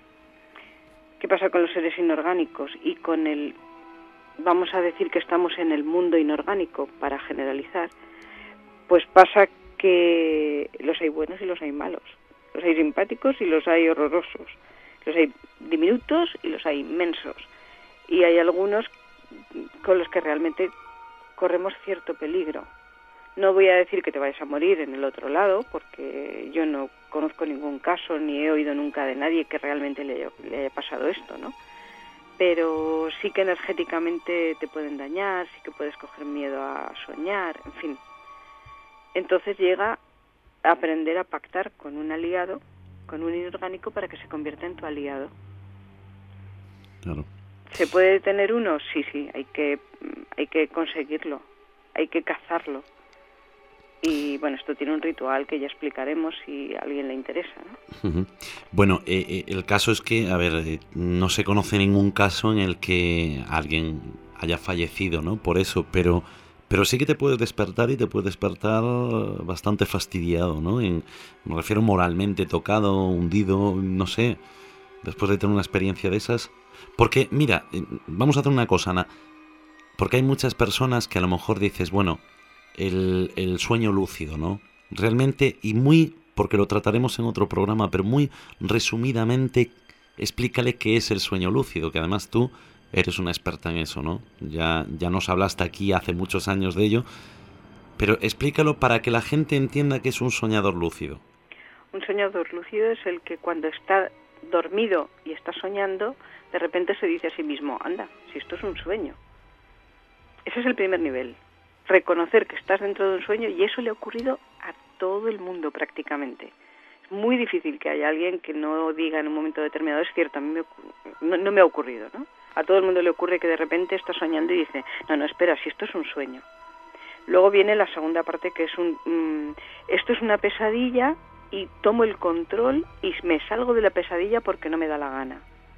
¿Qué pasa con los seres inorgánicos? Y con vamos a decir que estamos en el mundo inorgánico, para generalizar, pues pasa que los hay buenos y los hay malos. Los hay simpáticos y los hay horrorosos. Los hay diminutos y los hay inmensos. Y hay algunos con los que realmente corremos cierto peligro. No voy a decir que te vayas a morir en el otro lado, porque yo no conozco ningún caso ni he oído nunca de nadie que realmente le haya pasado esto, ¿no? Pero sí que energéticamente te pueden dañar, sí que puedes coger miedo a soñar, en fin. Entonces llega a aprender a pactar con un aliado, con un inorgánico, para que se convierta en tu aliado. Claro. ¿Se puede tener uno? Sí, hay que conseguirlo, hay que cazarlo. Y bueno, esto tiene un ritual que ya explicaremos si a alguien le interesa, ¿no? Uh-huh. Bueno, el caso es que, a ver, no se conoce ningún caso en el que alguien haya fallecido, ¿no? Por eso, pero sí que te puedes despertar y te puedes despertar bastante fastidiado, ¿no? Me refiero moralmente tocado, hundido, no sé, después de tener una experiencia de esas. Porque, mira, vamos a hacer una cosa, Ana, porque hay muchas personas que a lo mejor dices, bueno, el sueño lúcido, ¿no? Realmente, y muy, porque lo trataremos en otro programa, pero muy resumidamente, explícale qué es el sueño lúcido, que además tú eres una experta en eso, ¿no? Ya nos hablaste aquí hace muchos años de ello, pero explícalo para que la gente entienda que es un soñador lúcido. Un soñador lúcido es el que cuando está dormido y está soñando, de repente se dice a sí mismo, anda, si esto es un sueño. Ese es el primer nivel. Reconocer que estás dentro de un sueño, y eso le ha ocurrido a todo el mundo prácticamente. Es muy difícil que haya alguien que no diga en un momento determinado, es cierto, a mí no me ha ocurrido, ¿no? A todo el mundo le ocurre que de repente está soñando y dice, no, espera, si esto es un sueño. Luego viene la segunda parte, que es esto es una pesadilla y tomo el control y me salgo de la pesadilla porque no me da la gana.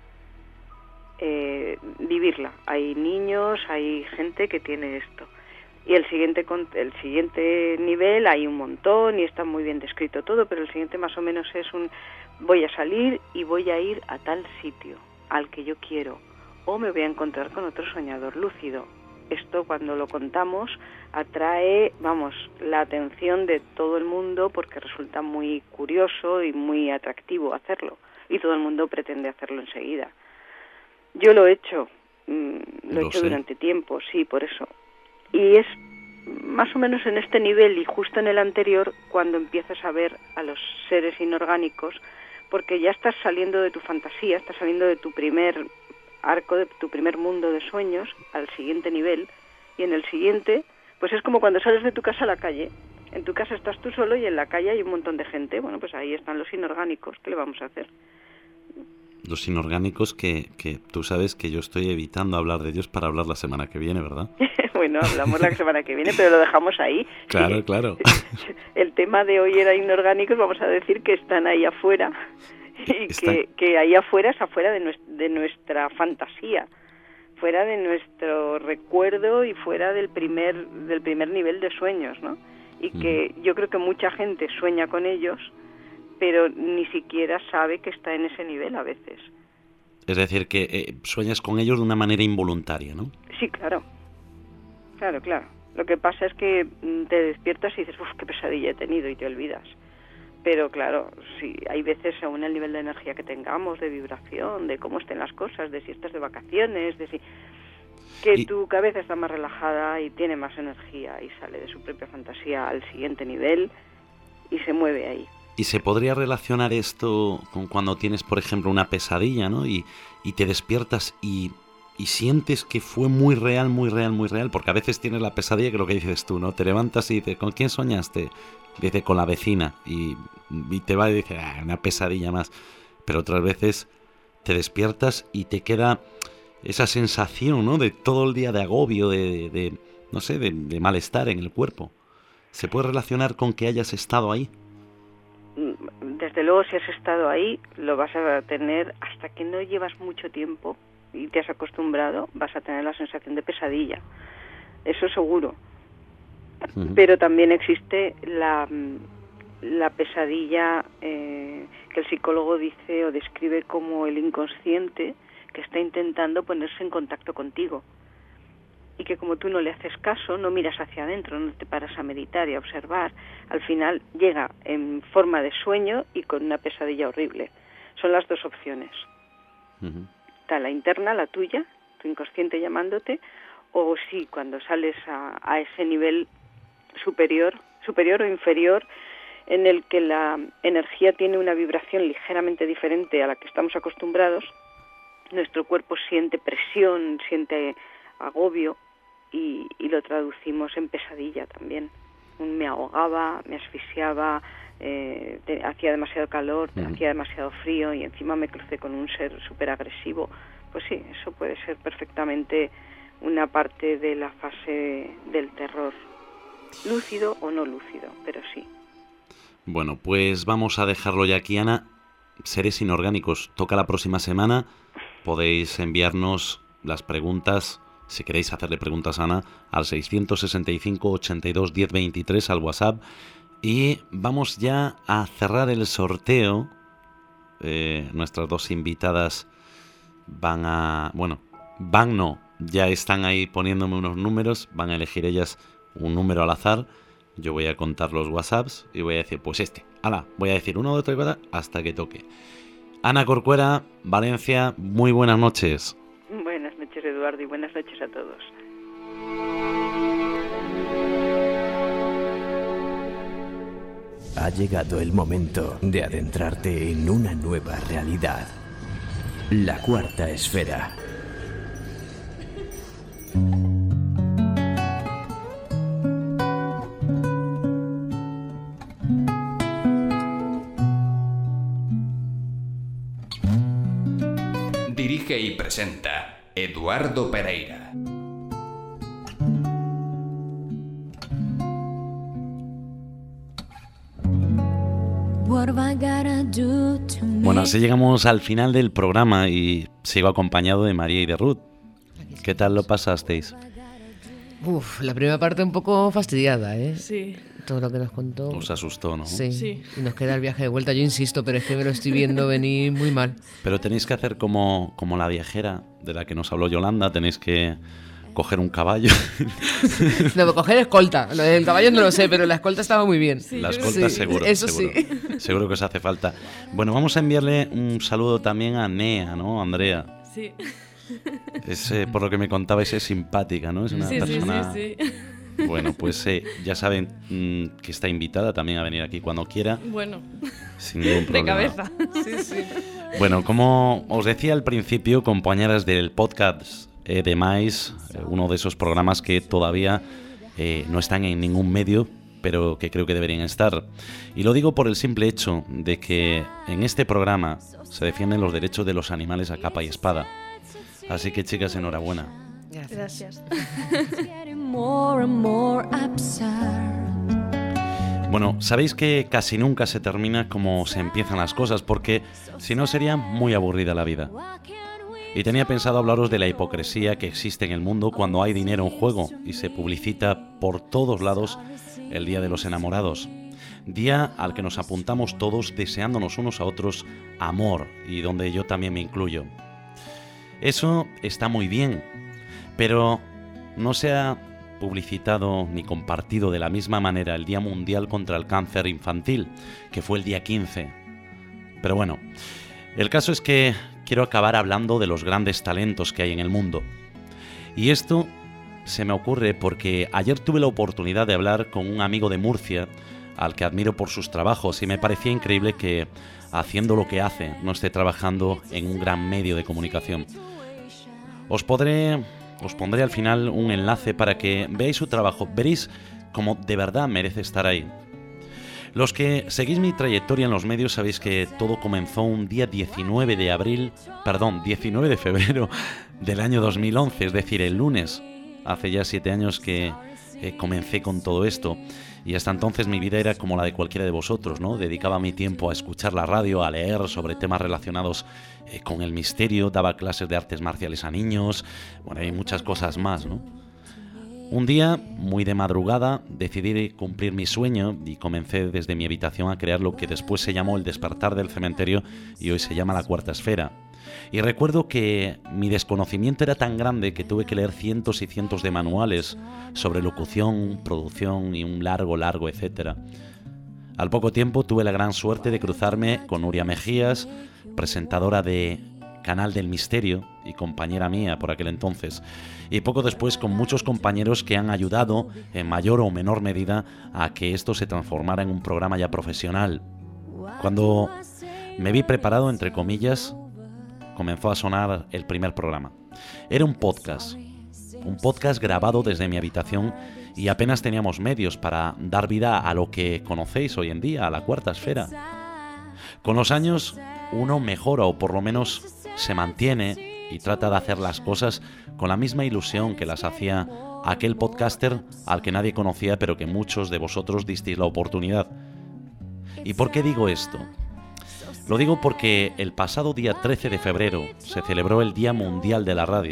Vivirla. Hay niños, hay gente que tiene esto. Y el siguiente nivel hay un montón y está muy bien descrito todo, pero el siguiente más o menos es voy a salir y voy a ir a tal sitio al que yo quiero, o me voy a encontrar con otro soñador lúcido. Esto, cuando lo contamos, atrae, la atención de todo el mundo porque resulta muy curioso y muy atractivo hacerlo, y todo el mundo pretende hacerlo enseguida. Yo lo he hecho, durante tiempo, sí, por eso. Y es más o menos en este nivel y justo en el anterior cuando empiezas a ver a los seres inorgánicos, porque ya estás saliendo de tu fantasía, estás saliendo de tu primer arco, de tu primer mundo de sueños al siguiente nivel, y en el siguiente, pues es como cuando sales de tu casa a la calle. En tu casa estás tú solo y en la calle hay un montón de gente. Bueno, pues ahí están los inorgánicos. ¿Qué le vamos a hacer? Los inorgánicos que tú sabes que yo estoy evitando hablar de ellos para hablar la semana que viene, ¿verdad? Bueno, hablamos la semana que viene, pero lo dejamos ahí. Claro. El tema de hoy era inorgánicos, vamos a decir que están ahí afuera, y que ahí afuera es afuera de nuestra fantasía, fuera de nuestro recuerdo y fuera del primer nivel de sueños, ¿no? Y que yo creo que mucha gente sueña con ellos, pero ni siquiera sabe que está en ese nivel a veces. Es decir, que sueñas con ellos de una manera involuntaria, ¿no? Sí, claro. Claro. Lo que pasa es que te despiertas y dices, qué pesadilla he tenido, y te olvidas. Pero claro, sí, hay veces, según el nivel de energía que tengamos, de vibración, de cómo estén las cosas, de si estás de vacaciones, tu cabeza está más relajada y tiene más energía y sale de su propia fantasía al siguiente nivel y se mueve ahí. Y se podría relacionar esto con cuando tienes, por ejemplo, una pesadilla, ¿no? Y te despiertas y sientes que fue muy real, porque a veces tienes la pesadilla, que lo que dices tú, ¿no? Te levantas y dices, ¿con quién soñaste? Dice, con la vecina, y te va y dice, una pesadilla más. Pero otras veces te despiertas y te queda esa sensación, ¿no? De todo el día de agobio, de malestar en el cuerpo. ¿Se puede relacionar con que hayas estado ahí? Desde luego, si has estado ahí, lo vas a tener hasta que no llevas mucho tiempo y te has acostumbrado, vas a tener la sensación de pesadilla. Eso seguro. Uh-huh. Pero también existe la pesadilla que el psicólogo dice o describe como el inconsciente que está intentando ponerse en contacto contigo. Y que como tú no le haces caso, no miras hacia adentro, no te paras a meditar y a observar, al final llega en forma de sueño y con una pesadilla horrible. Son las dos opciones. Uh-huh. Está la interna, la tuya, tu inconsciente llamándote, o sí, cuando sales a ese nivel superior o inferior, en el que la energía tiene una vibración ligeramente diferente a la que estamos acostumbrados, nuestro cuerpo siente presión, siente agobio, y lo traducimos en pesadilla también. Me ahogaba, me asfixiaba, hacía demasiado calor, hacía demasiado frío y encima me crucé con un ser súper agresivo. Pues sí, eso puede ser perfectamente una parte de la fase del terror, lúcido o no lúcido, pero sí. Bueno, pues vamos a dejarlo ya aquí, Ana. Seres inorgánicos, toca la próxima semana. Podéis enviarnos las preguntas si queréis hacerle preguntas a Ana, al 665 82 10 23 al WhatsApp. Y vamos ya a cerrar el sorteo. Nuestras dos invitadas ya están ahí poniéndome unos números, van a elegir ellas un número al azar, yo voy a contar los WhatsApps y voy a decir, pues voy a decir 1, 2, 3, 4, hasta que toque. Ana Corcuera, Valencia, muy buenas noches. Buenas noches, Eduardo, y buenas noches a todos. Ha llegado el momento de adentrarte en una nueva realidad. La cuarta esfera. Dirige y presenta Eduardo Pereira. Bueno, así llegamos al final del programa y sigo acompañado de María y de Ruth. ¿Qué tal lo pasasteis? La primera parte un poco fastidiada, ¿eh? Sí. Todo lo que nos contó. Os asustó, ¿no? Sí. Y nos queda el viaje de vuelta, yo insisto, pero es que me lo estoy viendo venir muy mal. Pero tenéis que hacer como la viajera de la que nos habló Yolanda, tenéis que coger un caballo. No, coger escolta. Lo del caballo no lo sé, pero la escolta estaba muy bien. La escolta seguro. Eso seguro. sí. Seguro que os hace falta. Bueno, vamos a enviarle un saludo también a Nea, ¿no? Andrea. Sí. Es, por lo que me contabais, es simpática, ¿no? Es una persona... Sí. Bueno, pues ya saben que está invitada también a venir aquí cuando quiera. Bueno. Sin ningún problema. De cabeza. Sí. Bueno, como os decía al principio, compañeras del podcast de Mais, uno de esos programas que todavía no están en ningún medio, pero que creo que deberían estar. Y lo digo por el simple hecho de que en este programa se defienden los derechos de los animales a capa y espada. Así que, chicas, enhorabuena. Gracias. Bueno, sabéis que casi nunca se termina como se empiezan las cosas, porque si no sería muy aburrida la vida. Y tenía pensado hablaros de la hipocresía que existe en el mundo cuando hay dinero en juego y se publicita por todos lados el Día de los Enamorados. Día al que nos apuntamos todos deseándonos unos a otros amor, y donde yo también me incluyo. Eso está muy bien, pero no se ha publicitado ni compartido de la misma manera el Día Mundial contra el Cáncer Infantil, que fue el día 15. Pero bueno, el caso es que quiero acabar hablando de los grandes talentos que hay en el mundo. Y esto se me ocurre porque ayer tuve la oportunidad de hablar con un amigo de Murcia, al que admiro por sus trabajos, y me parecía increíble que, haciendo lo que hace, no esté trabajando en un gran medio de comunicación. Os pondré al final un enlace para que veáis su trabajo. Veréis cómo de verdad merece estar ahí. Los que seguís mi trayectoria en los medios sabéis que todo comenzó un día 19 de febrero del año 2011, es decir, el lunes. Hace ya 7 años que comencé con todo esto. Y hasta entonces mi vida era como la de cualquiera de vosotros, ¿no? Dedicaba mi tiempo a escuchar la radio, a leer sobre temas relacionados con el misterio, daba clases de artes marciales a niños, bueno, hay muchas cosas más, ¿no? Un día, muy de madrugada, decidí cumplir mi sueño y comencé desde mi habitación a crear lo que después se llamó El Despertar del Cementerio y hoy se llama La Cuarta Esfera. Y recuerdo que mi desconocimiento era tan grande que tuve que leer cientos y cientos de manuales sobre locución, producción y un largo etcétera. Al poco tiempo tuve la gran suerte de cruzarme con Nuria Mejías, presentadora de Canal del Misterio y compañera mía por aquel entonces, y poco después con muchos compañeros que han ayudado en mayor o menor medida a que esto se transformara en un programa ya profesional. Cuando me vi preparado, entre comillas, comenzó a sonar el primer programa. Era un podcast grabado desde mi habitación y apenas teníamos medios para dar vida a lo que conocéis hoy en día, a la Cuarta Esfera. Con los años uno mejora o por lo menos se mantiene y trata de hacer las cosas con la misma ilusión que las hacía aquel podcaster al que nadie conocía pero que muchos de vosotros disteis la oportunidad. ¿Y por qué digo esto? Lo digo porque el pasado día 13 de febrero se celebró el Día Mundial de la Radio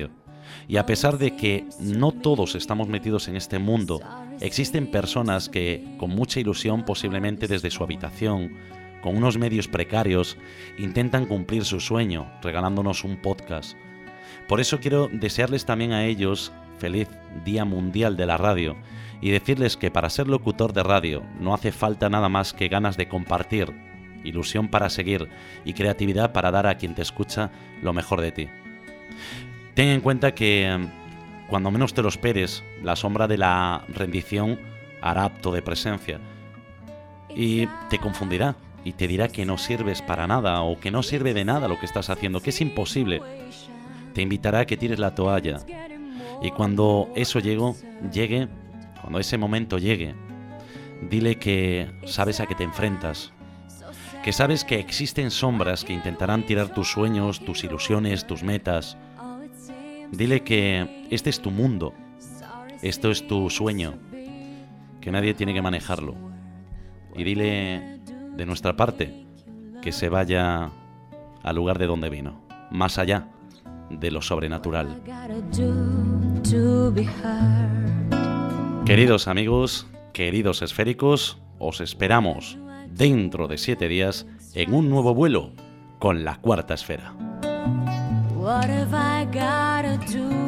Y a pesar de que no todos estamos metidos en este mundo, existen personas que, con mucha ilusión, posiblemente desde su habitación, con unos medios precarios, intentan cumplir su sueño, regalándonos un podcast. Por eso quiero desearles también a ellos feliz Día Mundial de la Radio y decirles que para ser locutor de radio no hace falta nada más que ganas de compartir, ilusión para seguir y creatividad para dar a quien te escucha lo mejor de ti. Ten en cuenta que cuando menos te lo esperes, la sombra de la rendición hará acto de presencia y te confundirá y te dirá que no sirves para nada o que no sirve de nada lo que estás haciendo, que es imposible. Te invitará a que tires la toalla y cuando eso llegue, cuando ese momento llegue, dile que sabes a qué te enfrentas, que sabes que existen sombras que intentarán tirar tus sueños, tus ilusiones, tus metas. Dile que este es tu mundo, esto es tu sueño, que nadie tiene que manejarlo. Y dile de nuestra parte que se vaya al lugar de donde vino, más allá de lo sobrenatural. Queridos amigos, queridos esféricos, os esperamos dentro de 7 días en un nuevo vuelo con la Cuarta Esfera. What have I gotta do?